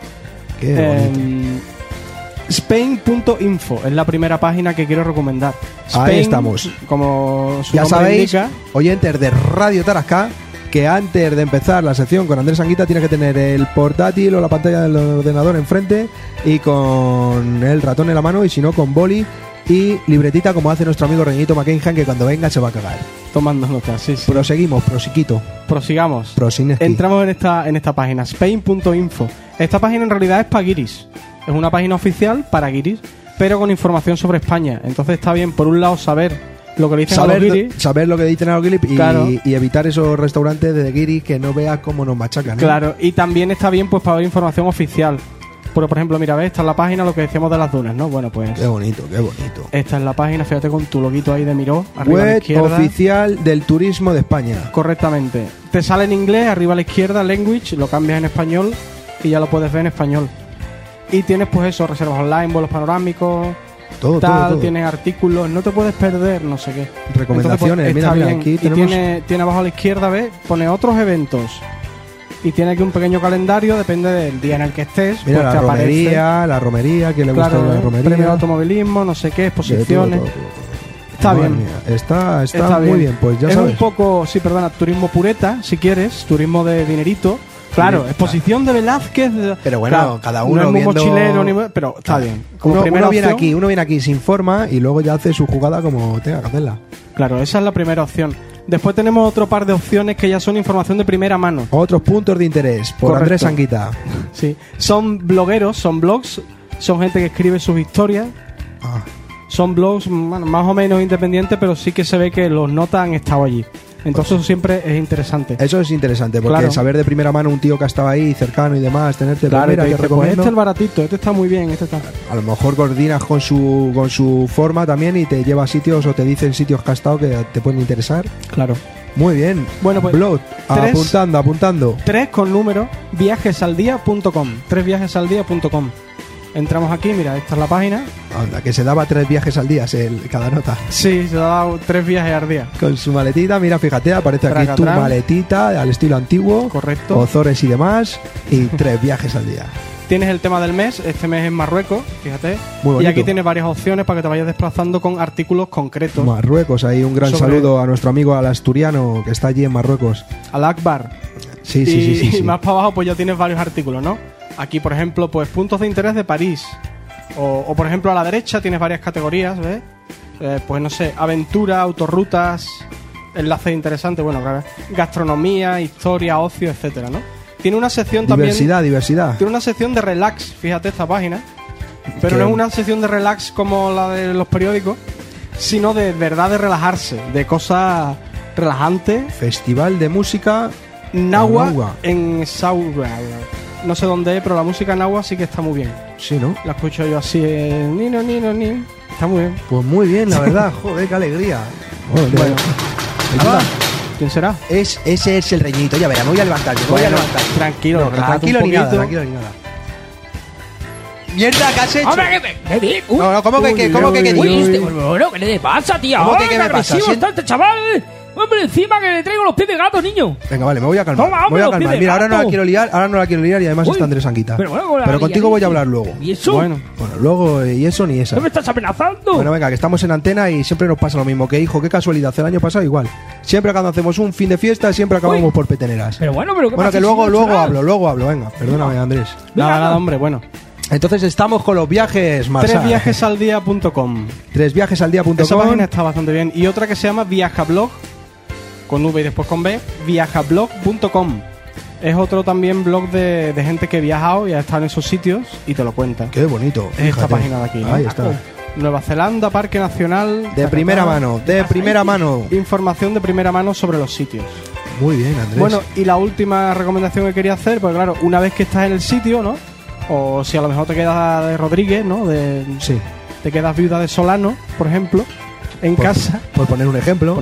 Spain.info es la primera página que quiero recomendar. Spain, ahí estamos. Como su ya sabéis, indica, oyentes de Radio Tarasca, que antes de empezar la sección con Andrés Anguita tiene que tener el portátil o la pantalla del ordenador enfrente y con el ratón en la mano, y si no con boli y libretita, como hace nuestro amigo Rellenito McKinhan, que cuando venga se va a cagar. Tomando notas, sí. Prosigamos. Entramos en esta página, Spain.info. Esta página en realidad es para guiris. Es una página oficial para guiris, pero con información sobre España. Entonces está bien, por un lado, saber lo que le dicen a los guiris. Saber lo que dicen a los guiris y, claro, y evitar esos restaurantes de guiris que no veas cómo nos machacan, ¿eh? Claro, y también está bien pues para ver información oficial. Por ejemplo, mira, ves, esta es la página, lo que decíamos de las dunas, ¿no? Bueno, pues... Qué bonito. Esta es la página, fíjate con tu loguito ahí de Miró, arriba a la web izquierda. Oficial del Turismo de España. Correctamente. Te sale en inglés, arriba a la izquierda, language, lo cambias en español y ya lo puedes ver en español. Y tienes pues eso, reservas online, vuelos panorámicos, todo. Tienes artículos, no te puedes perder, no sé qué. Recomendaciones, entonces, pues, mira, aquí tenemos... tiene abajo a la izquierda, ¿ves? Pone otros eventos. Y tiene aquí un pequeño calendario, depende del día en el que estés. Mira, pues la romería, que le gusta la romería. Premio de automovilismo, no sé qué, exposiciones. Todo. Está bien. Está muy bien, pues ya es sabes. Un poco, turismo pureta, si quieres, turismo de dinerito. Claro, exposición de Velázquez. Pero bueno, claro, cada uno no es muy viendo... mochilero, pero está bien. Como Uno viene aquí, se informa y luego ya hace su jugada como tenga que hacerla. Claro, esa es la primera opción. Después tenemos otro par de opciones que ya son información de primera mano. Otros puntos de interés, por Correcto. Andrés Anguita. Sí, son blogueros, son blogs, son gente que escribe sus historias. Son blogs, bueno, más o menos independientes, pero sí que se ve que los notas han estado allí. Entonces eso siempre es interesante. Eso es interesante, porque Claro. saber de primera mano un tío que ha estado ahí cercano y demás, tenerte Claro, mira, te te dice, pues recomiendo. este es el baratito, este está muy bien, este está... A lo mejor coordinas con su forma también y te lleva a sitios o te dicen sitios que has estado que te pueden interesar. Claro. Muy bien. Bueno, pues, Blog, apuntando. 3 con número, viajesaldía.com. 3viajesaldía.com. Entramos aquí, mira, esta es la página. Anda, que se daba 3 viajes al día cada nota. Sí, se daba 3 viajes al día. Con su maletita, mira, fíjate, aparece aquí tu Tracatrán. maletita al estilo antiguo. Correcto. Ozores y demás. Y 3 viajes al día. Tienes el tema del mes, este mes es Marruecos, fíjate. Muy Y bonito. aquí tienes varias opciones para que te vayas desplazando con artículos concretos. Marruecos, ahí un gran Sobre- saludo a nuestro amigo al asturiano que está allí en Marruecos. Al Akbar. Sí, Y más para abajo pues ya tienes varios artículos, ¿no? Aquí, por ejemplo, pues puntos de interés de París. O por ejemplo, a la derecha tienes varias categorías, ¿ves? Pues no sé, aventura, autorrutas, enlaces interesantes, bueno, claro, gastronomía, historia, ocio, etcétera, ¿no? Tiene una sección Diversidad. Tiene una sección de relax, fíjate esta página. Pero ¿Qué? no es una sección de relax como la de los periódicos, sino de verdad de relajarse, de cosas relajantes. Festival de música Nahua Nahua. en Saura. No sé dónde es, pero la música Nahua sí que está muy bien. Sí, ¿no? La escucho yo así, nino. Está muy bien. Pues muy bien, la verdad. Joder, qué alegría. Bueno. Anda. ¿Quién será? Ese es el reñito. Ya verás, me voy a levantar. Me voy a Bueno, levantar. tranquilo, No, relájate tranquilo un ni nada, poquito. tranquilo ni nada. Mierda, ¿qué has hecho? Hombre, No, ¿cómo que qué? ¿Cómo que qué? Bueno, ¿qué le pasa, tío? ¿Cómo que qué Qué me pasa? agresivo está este chaval. Hombre, encima que le traigo los pies de gato, niño. Venga, vale, me voy a calmar. Toma, Me voy a hombre, los calmar. pies de Mira, ahora no la gato. quiero liar y además Uy. está Andrés Anguita. Pero bueno, con la contigo voy a liadita. hablar luego. ¿Y eso? Bueno, luego y eso ni esa. ¿No me estás amenazando? Bueno, venga, que estamos en antena y siempre nos pasa lo mismo. Que hijo, qué casualidad. El año pasado igual. Siempre cuando hacemos un fin de fiesta, siempre acabamos por peteneras. Pero bueno, pero ¿qué Bueno, pasa que si luego no será? hablo. Venga, perdóname, Andrés. Nada, hombre, bueno. Entonces estamos con los viajes, Marsa. 3viajesaldía.com. 3viajesaldía.com. Esa página está bastante bien. Y otra que se llama Viajablog, con V y después con B, viajablog.com. Es otro también blog de gente que ha viajado y ha estado en esos sitios y te lo cuenta. Qué bonito. Es esta fíjate. página de aquí, ¿no? Ahí está. Nueva Zelanda, Parque Nacional. De primera mano, de primera mano. Información de primera mano sobre los sitios. Muy bien, Andrés. Bueno, y la última recomendación que quería hacer, pues claro, una vez que estás en el sitio, ¿no? O si a lo mejor te quedas de Rodríguez, ¿no? Sí. Te quedas viuda de Solano, por ejemplo, en casa. Por poner un ejemplo.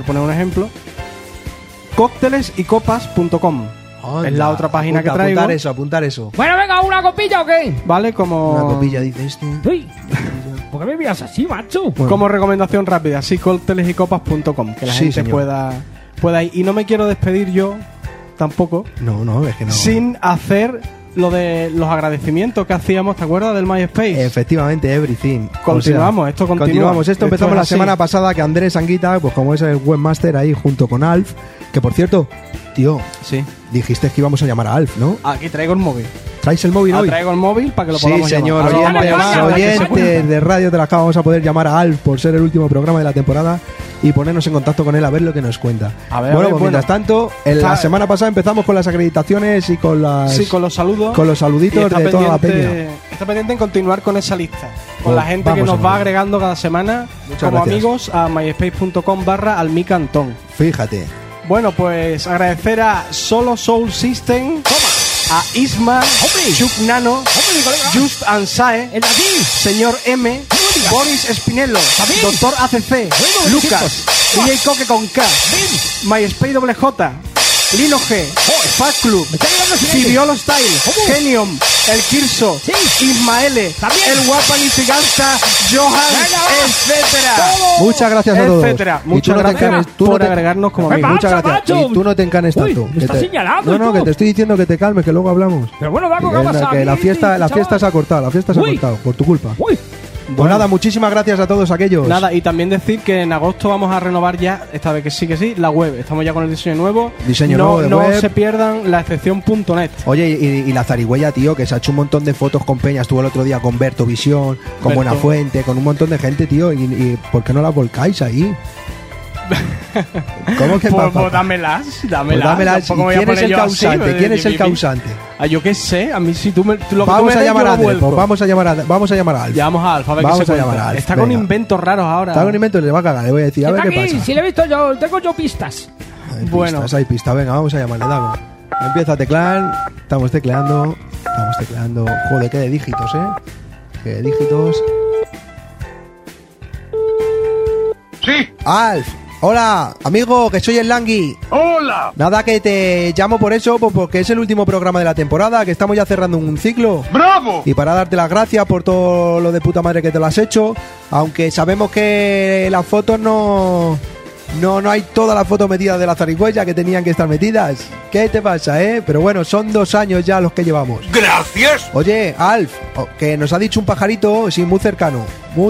Cóctelesycopas.com. Es la otra página que traigo. Apuntar eso. Bueno, venga, ¿una copilla o qué? Vale, como... Una copilla, dice este. Uy, ¿por qué me miras así, macho? Como recomendación rápida, sí, cóctelesycopas.com, que la Sí, gente señor. pueda ir. Y no me quiero despedir yo tampoco No, es que no. sin hacer lo de los agradecimientos que hacíamos, ¿te acuerdas del MySpace? Efectivamente, everything. Continuamos, esto continúa. Continuamos. Esto empezamos es la así. semana pasada que Andrés Anguita, pues como es el webmaster ahí junto con Alf, que por cierto, tío, sí, dijiste que íbamos a llamar a Alf, ¿no? Aquí traigo el móvil. ¿Traes el móvil hoy? Traigo el móvil para que lo Sí, podamos señor, llamar. oyentes de Radio Trasca, vamos a poder llamar a Alf por ser el último programa de la temporada y ponernos en contacto con él a ver lo que nos cuenta. Bueno, Pues mientras tanto, la semana pasada empezamos con las acreditaciones y con las... Sí, con los saludos. Con los saluditos Y de toda la peña. Está pendiente en continuar con esa lista. Con la gente que vamos nos a va ver. agregando cada semana Muchas como gracias. amigos a myspace.com/almicantón. Fíjate. Bueno, pues agradecer a Solo Soul System, a Isma, Chuck Nano, Just Ansae, Señor M, Boris Espinello, Doctor ACC, Lucas, DJ Coque con K, MySpace WJ, Lino G, Fat Club, Fibiolo Style, Genium, El Kirso, Ismaele, El Guapan y Giganta, Johan, etcétera. Muchas gracias a todos. Etcétera. Y tú Muchas no te gracias encanes- tú no por te- agregarnos como amigos. Muchas gracias. Y tú no te encanes Uy, tanto. me que está te- señalando, No, tú. que te estoy diciendo que te calmes, que luego hablamos. Pero bueno, Daco, ¿qué Que pasa? la fiesta se ha cortado, Uy. por tu culpa. Pues nada, muchísimas gracias a todos aquellos. Nada, y también decir que en agosto vamos a renovar ya, esta vez que sí, la web. Estamos ya con el diseño nuevo. Nuevo de no web. se pierdan la excepción.net. Oye, y la zarigüeya, tío, que se ha hecho un montón de fotos con peñas. Estuvo el otro día con Berto Visión, con Berto. Buenafuente, con un montón de gente, tío. ¿Y por qué no las volcáis ahí? ¿Cómo que pues dámelas. dámelas. Tampoco me voy a ¿Quién es poner el yo así, causante? ¿Quién es el causante? Yo qué sé, a mí si tú me... Lo que Vamos tú me a des, llamar yo a lo Adre, vuelco. pues vamos a llamar a Alf. Llamamos a Alf, a ver Vamos qué se a llamar cuenta. a Alf, Está con venga. inventos raros ahora. Está con inventos, le va a cagar, le voy a decir, a ver Está qué aquí, pasa. si le he visto yo, tengo yo pistas. Hay pistas, venga, vamos a llamarle, Dago. Empieza a teclar, estamos tecleando. Joder, qué de dígitos, qué de dígitos. Sí. Alf, hola, amigo, que soy el Langui. Hola. Nada, que te llamo por eso, pues porque es el último programa de la temporada, que estamos ya cerrando un ciclo. ¡Bravo! Y para darte las gracias por todo lo de puta madre que te lo has hecho, aunque sabemos que las fotos no hay todas las fotos metidas de la zarigüeya que tenían que estar metidas. ¿Qué te pasa, Pero bueno, son 2 años ya los que llevamos. ¡Gracias! Oye, Alf, que nos ha dicho un pajarito, sí, muy cercano,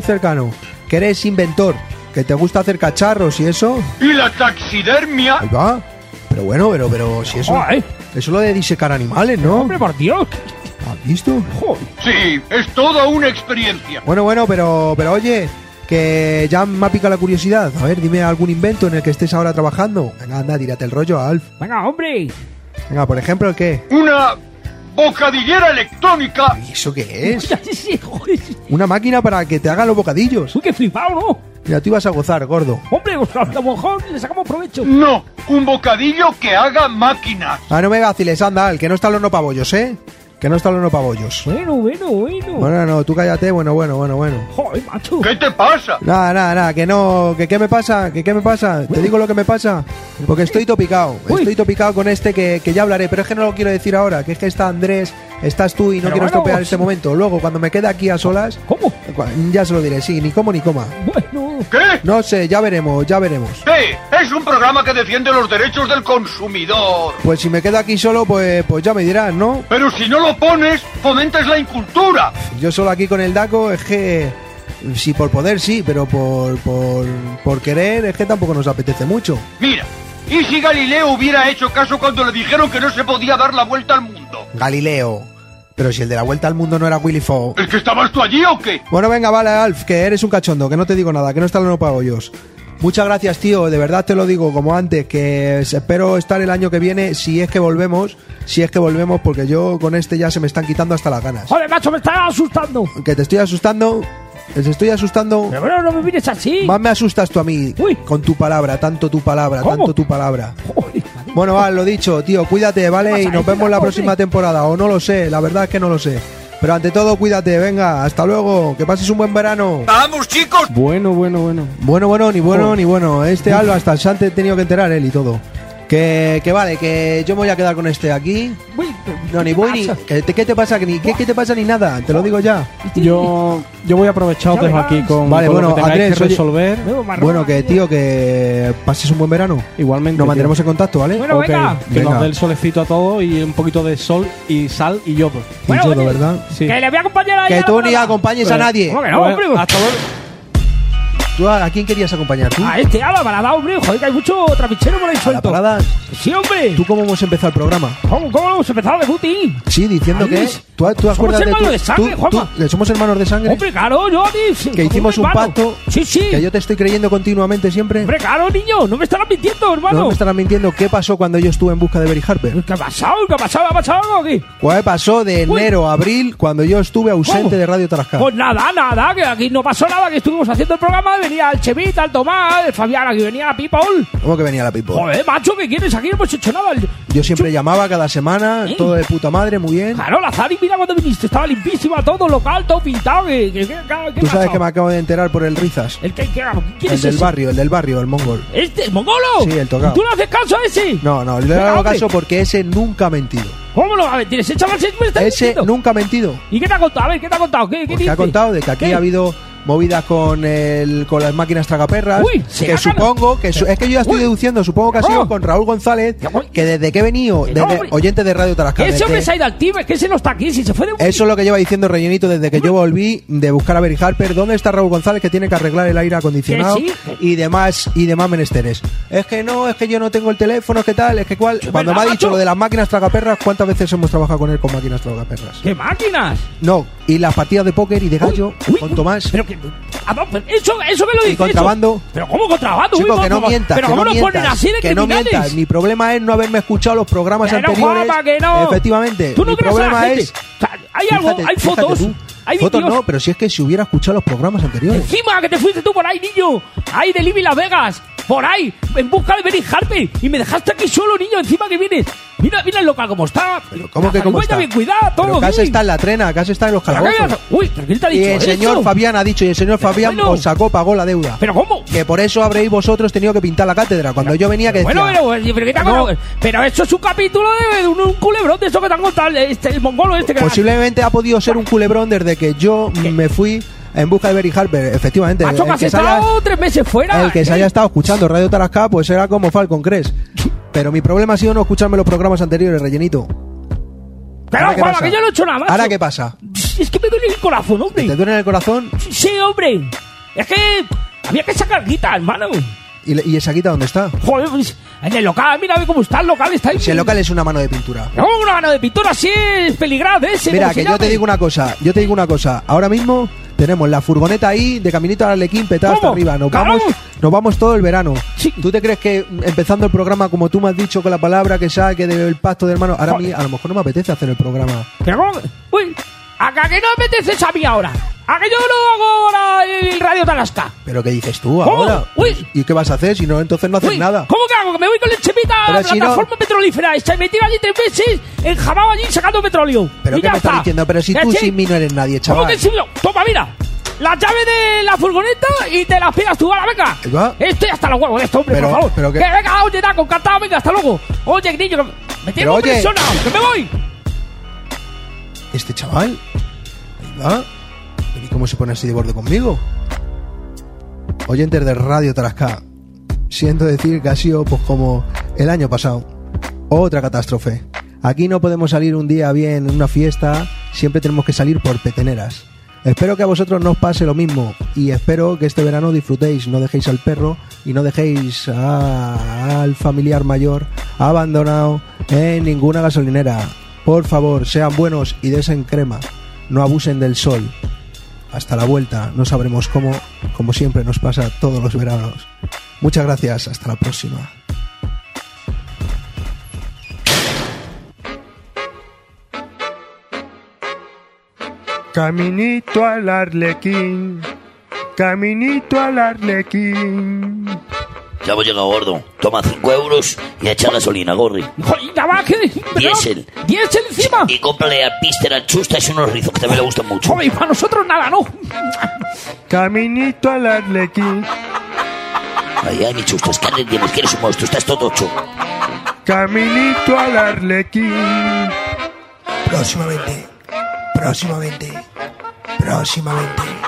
que eres inventor, que te gusta hacer cacharros y eso. ¿Y la taxidermia? Ahí va. Pero bueno, pero si eso... Joder. Eso es lo de disecar animales, ¿no? Hombre, por Dios. ¿Has visto? Joder. Sí, es toda una experiencia. Bueno, pero oye, que ya me ha picado la curiosidad. A ver, dime algún invento en el que estés ahora trabajando. Venga, anda, tírate el rollo, Alf. Venga, hombre. Venga, por ejemplo, ¿el qué? Una bocadillera electrónica. ¿Y eso qué es? Sí, joder. Una máquina para que te hagan los bocadillos. Uy, qué flipado, ¿no? Mira, tú ibas a gozar, gordo. Hombre, pues a lo mejor le sacamos provecho. No, un bocadillo que haga máquinas. Ah, no me vaciles, anda, Al, que no está el horno pabollos, Que no está el horno pabollos. Bueno. Bueno, no, tú cállate, bueno. Joder, macho. ¿Qué te pasa? Nada, que no, que qué me pasa, Te digo lo que me pasa, porque estoy topicado con este que ya hablaré, pero es que no lo quiero decir ahora, que es que está Andrés, estás tú y no Pero quiero bueno, estropear este momento. Luego, cuando me quede aquí a solas... ¿Cómo? Ya se lo diré, sí, ni como ni coma. Bueno. ¿Qué? No sé, ya veremos. ¿Qué? Es un programa que defiende los derechos del consumidor. Pues si me quedo aquí solo, pues ya me dirás, ¿no? Pero si no lo pones, fomentas la incultura. Yo solo aquí con el Daco, es que... Sí, por poder sí, pero por querer es que tampoco nos apetece mucho. Mira, ¿y si Galileo hubiera hecho caso cuando le dijeron que no se podía dar la vuelta al mundo? Galileo. Pero si el de la vuelta al mundo no era Willy Fogg. ¿Es que estabas tú allí o qué? Bueno, venga, vale, Alf, que eres un cachondo, que no te digo nada, que no está el no pagollos. Muchas gracias, tío, de verdad te lo digo como antes, que espero estar el año que viene, si es que volvemos, porque yo con este ya se me están quitando hasta las ganas. Joder, macho, me estás asustando. Que te estoy asustando. Pero bueno, no me mires así. Más me asustas tú a mí. Uy. Con tu palabra, tanto tu palabra. Joder, Bueno, vale, lo dicho, tío, cuídate, ¿vale? Y nos vemos la próxima temporada, o no lo sé, la verdad es que no lo sé. Pero ante todo, cuídate, venga, hasta luego, que pases un buen verano. ¡Vamos, chicos! Bueno. Ni bueno. Este Alba hasta se han tenido que enterar él y todo. Que vale, que yo me voy a quedar con este aquí. No, ni voy ni... ¿Qué te pasa? ¿Qué te pasa ni nada? Te lo digo ya. Yo voy a aprovechar, os dejo aquí con, vale, con bueno, lo que tengáis Andrés, que resolver. Bueno, que tío, que pases un buen verano. Igualmente. Nos mantendremos en contacto, ¿vale? Bueno, Ok, venga. que nos dé el solecito a todos y un poquito de sol y sal y yodo. Y yo, ¿verdad? Sí. Que le voy a acompañar a Que ella tú a la ni parada. acompañes a nadie. ¿Cómo que no, hombre? Hasta luego. ¿Tú a quién querías acompañar tú? A este, a la parada, hombre. Joder, que hay mucho trapichero por ahí ¿A la suelto. parada? Sí, hombre. ¿Tú cómo hemos empezado el programa? ¿Cómo lo hemos empezado de Guti? Sí, diciendo Ahí que... es. ¿Tú Somos acuerdas hermanos de de sangre, Juanma. que somos hermanos de sangre? Hombre, claro, yo Que hicimos un pacto. Sí. Que yo te estoy creyendo continuamente siempre. Hombre, claro, niño. No me estarás mintiendo, hermano. No me estarás mintiendo. ¿Qué pasó cuando yo estuve en busca de Berry Harper? ¿Qué ha pasado? ¿Ha pasado algo aquí? ¿Qué pasó de enero a abril cuando yo estuve ausente ¿Cómo? de Radio Tarasca? Pues nada, que aquí no pasó nada, que estuvimos haciendo el programa, venía el Chevita, el Tomás, el Fabián, aquí venía la People. ¿Cómo que venía la People? Joder, macho, ¿qué quieres? Aquí no hemos hecho nada. Yo siempre llamaba cada semana, todo de puta madre, muy bien. Claro, la Zari, mira cuando viniste, estaba limpísima, todo local, todo pintado. ¿Qué Tú sabes pasó? que me acabo de enterar por el Rizas. ¿Quién El es del ese? barrio, el mongol. ¿Este, el mongolo? Sí, el tocado. ¿Tú no haces caso a ese? No, le he Venga, dado hombre. caso porque ese nunca ha mentido. ¿Cómo lo va a mentir? Ese chaval siempre está Ese mintiendo. nunca ha mentido. ¿Y qué te ha contado? A ver, ¿qué te ha contado? ¿Qué Pues que ha dice? contado de que aquí ¿Qué? ha habido movidas con las máquinas tragaperras. Uy, que supongo que es que yo ya estoy deduciendo, supongo que ha sido con Raúl González, que desde que he venido, oyente de Radio Tarasca. Ese hombre se ha ido al tío, es que ese no está aquí, si se fue de... Eso es lo que lleva diciendo Rellenito desde que yo volví de buscar a Berry Harper. ¿Dónde está Raúl González, que tiene que arreglar el aire acondicionado y demás menesteres? Es que no, es que yo no tengo el teléfono, es que tal, es que cual. Cuando me ha dicho lo de las máquinas tragaperras, ¿cuántas veces hemos trabajado con él con máquinas tragaperras? ¿Qué máquinas? No, y las partidas de póker y de gallo con Tomás. Pero que, eso me lo dice. Y contrabando. Eso. Pero ¿cómo contrabando? Chico, que no mientas. Pero ¿cómo nos ponen así de que no mientas. Mi problema es no haberme escuchado los programas anteriores. Juanma, que no. Efectivamente. Tú no mi crees problema a la gente. es. O sea, hay algo, hay fotos. Hay fotos vídeos. no, pero si es que si hubiera escuchado los programas anteriores. Encima que te fuiste tú por ahí, niño. Ahí de Libby Las Vegas. Por ahí, en busca de Berry Harper. Y me dejaste aquí solo, niño, encima que vienes. Mira el local cómo está. Pero ¿cómo que cómo está? Bien cuidado, todo. Pero Casa está en la trena, Casa está en los calabozos. Uy, ¿pero quién te ha dicho y el señor eso? Fabián ha dicho, y el señor Fabián os sacó, pagó la deuda. ¿Pero cómo? Que por eso habréis vosotros tenido que pintar la cátedra. Cuando yo venía que decía... Pero eso es un capítulo de un culebrón de eso que te han contado el mongolo este. Posiblemente ha podido ser un culebrón desde que yo me fui en busca de Berry Harper, efectivamente. Macho, que has estado 3 meses fuera. El que se haya estado escuchando Radio Tarasca, pues era como Falcon Crest. Pero mi problema ha sido no escucharme los programas anteriores, Rellenito. Pero, Juanma, que yo no he hecho nada más. ¿Ahora qué pasa? Es que me duele el corazón, hombre. ¿Te duele el corazón? Sí, hombre. Es que había que sacar guita, hermano. ¿Y esa guita dónde está? Joder, pues, en el local, mira cómo está el local. Está ahí. Si el local es una mano de pintura. No, una mano de pintura sí es peligrada, ese. Mira, que yo te digo una cosa. Ahora mismo tenemos la furgoneta ahí de Caminito al Arlequín petada hasta arriba. Nos vamos todo el verano. Sí. ¿Tú te crees que empezando el programa, como tú me has dicho con la palabra que saque del pacto de hermanos, ahora a mí a lo mejor no me apetece hacer el programa? Pero, uy, acá que no me apetece a mí ahora. A que yo no hago ahora el Radio Tarasca. ¿Pero qué dices tú ahora? Uy. ¿Y qué vas a hacer si no entonces no haces nada? ¿Cómo que hago? Que me voy con el Chepita a la plataforma petrolífera esta y me tiro allí 3 meses enjamado allí sacando petróleo. ¿Pero qué me estás diciendo? Pero si tú sin mí no eres nadie, chaval. ¿Cómo que sin mí? Toma, mira. La llave de la furgoneta y te las pidas tú. Ahora, venga. Estoy hasta los huevos de esto, hombre, por favor. Pero que venga, oye, Daco, encantado, venga, hasta luego. Oye, niño, que me tengo presionado, que me voy. Este chaval, ahí va. ¿Y cómo se pone así de borde conmigo? Oyentes de Radio Tarasca, siento decir que ha sido pues como el año pasado. Otra catástrofe. Aquí no podemos salir un día bien en una fiesta, siempre tenemos que salir por peteneras. Espero que a vosotros no os pase lo mismo y espero que este verano disfrutéis, no dejéis al perro y no dejéis al familiar mayor abandonado en ninguna gasolinera. Por favor, sean buenos y desen crema, no abusen del sol. Hasta la vuelta, no sabremos cómo, como siempre nos pasa todos los veranos. Muchas gracias, hasta la próxima. Caminito al Arlequín, caminito al Arlequín. Ya hemos llegado, gordo. Toma 5 euros y echa gasolina, gorri. Ya va, que... Diésel. ¿Diésel encima? Y cómprale a Pister, a Chusta y unos rizos que también le gustan mucho. Joder, para nosotros nada, ¿no? Caminito al Arlequín. Ay, mi Chusta, ¿qué arre tienes? Que eres un monstruo, estás todo tocho. Caminito al Arlequín. Próximamente.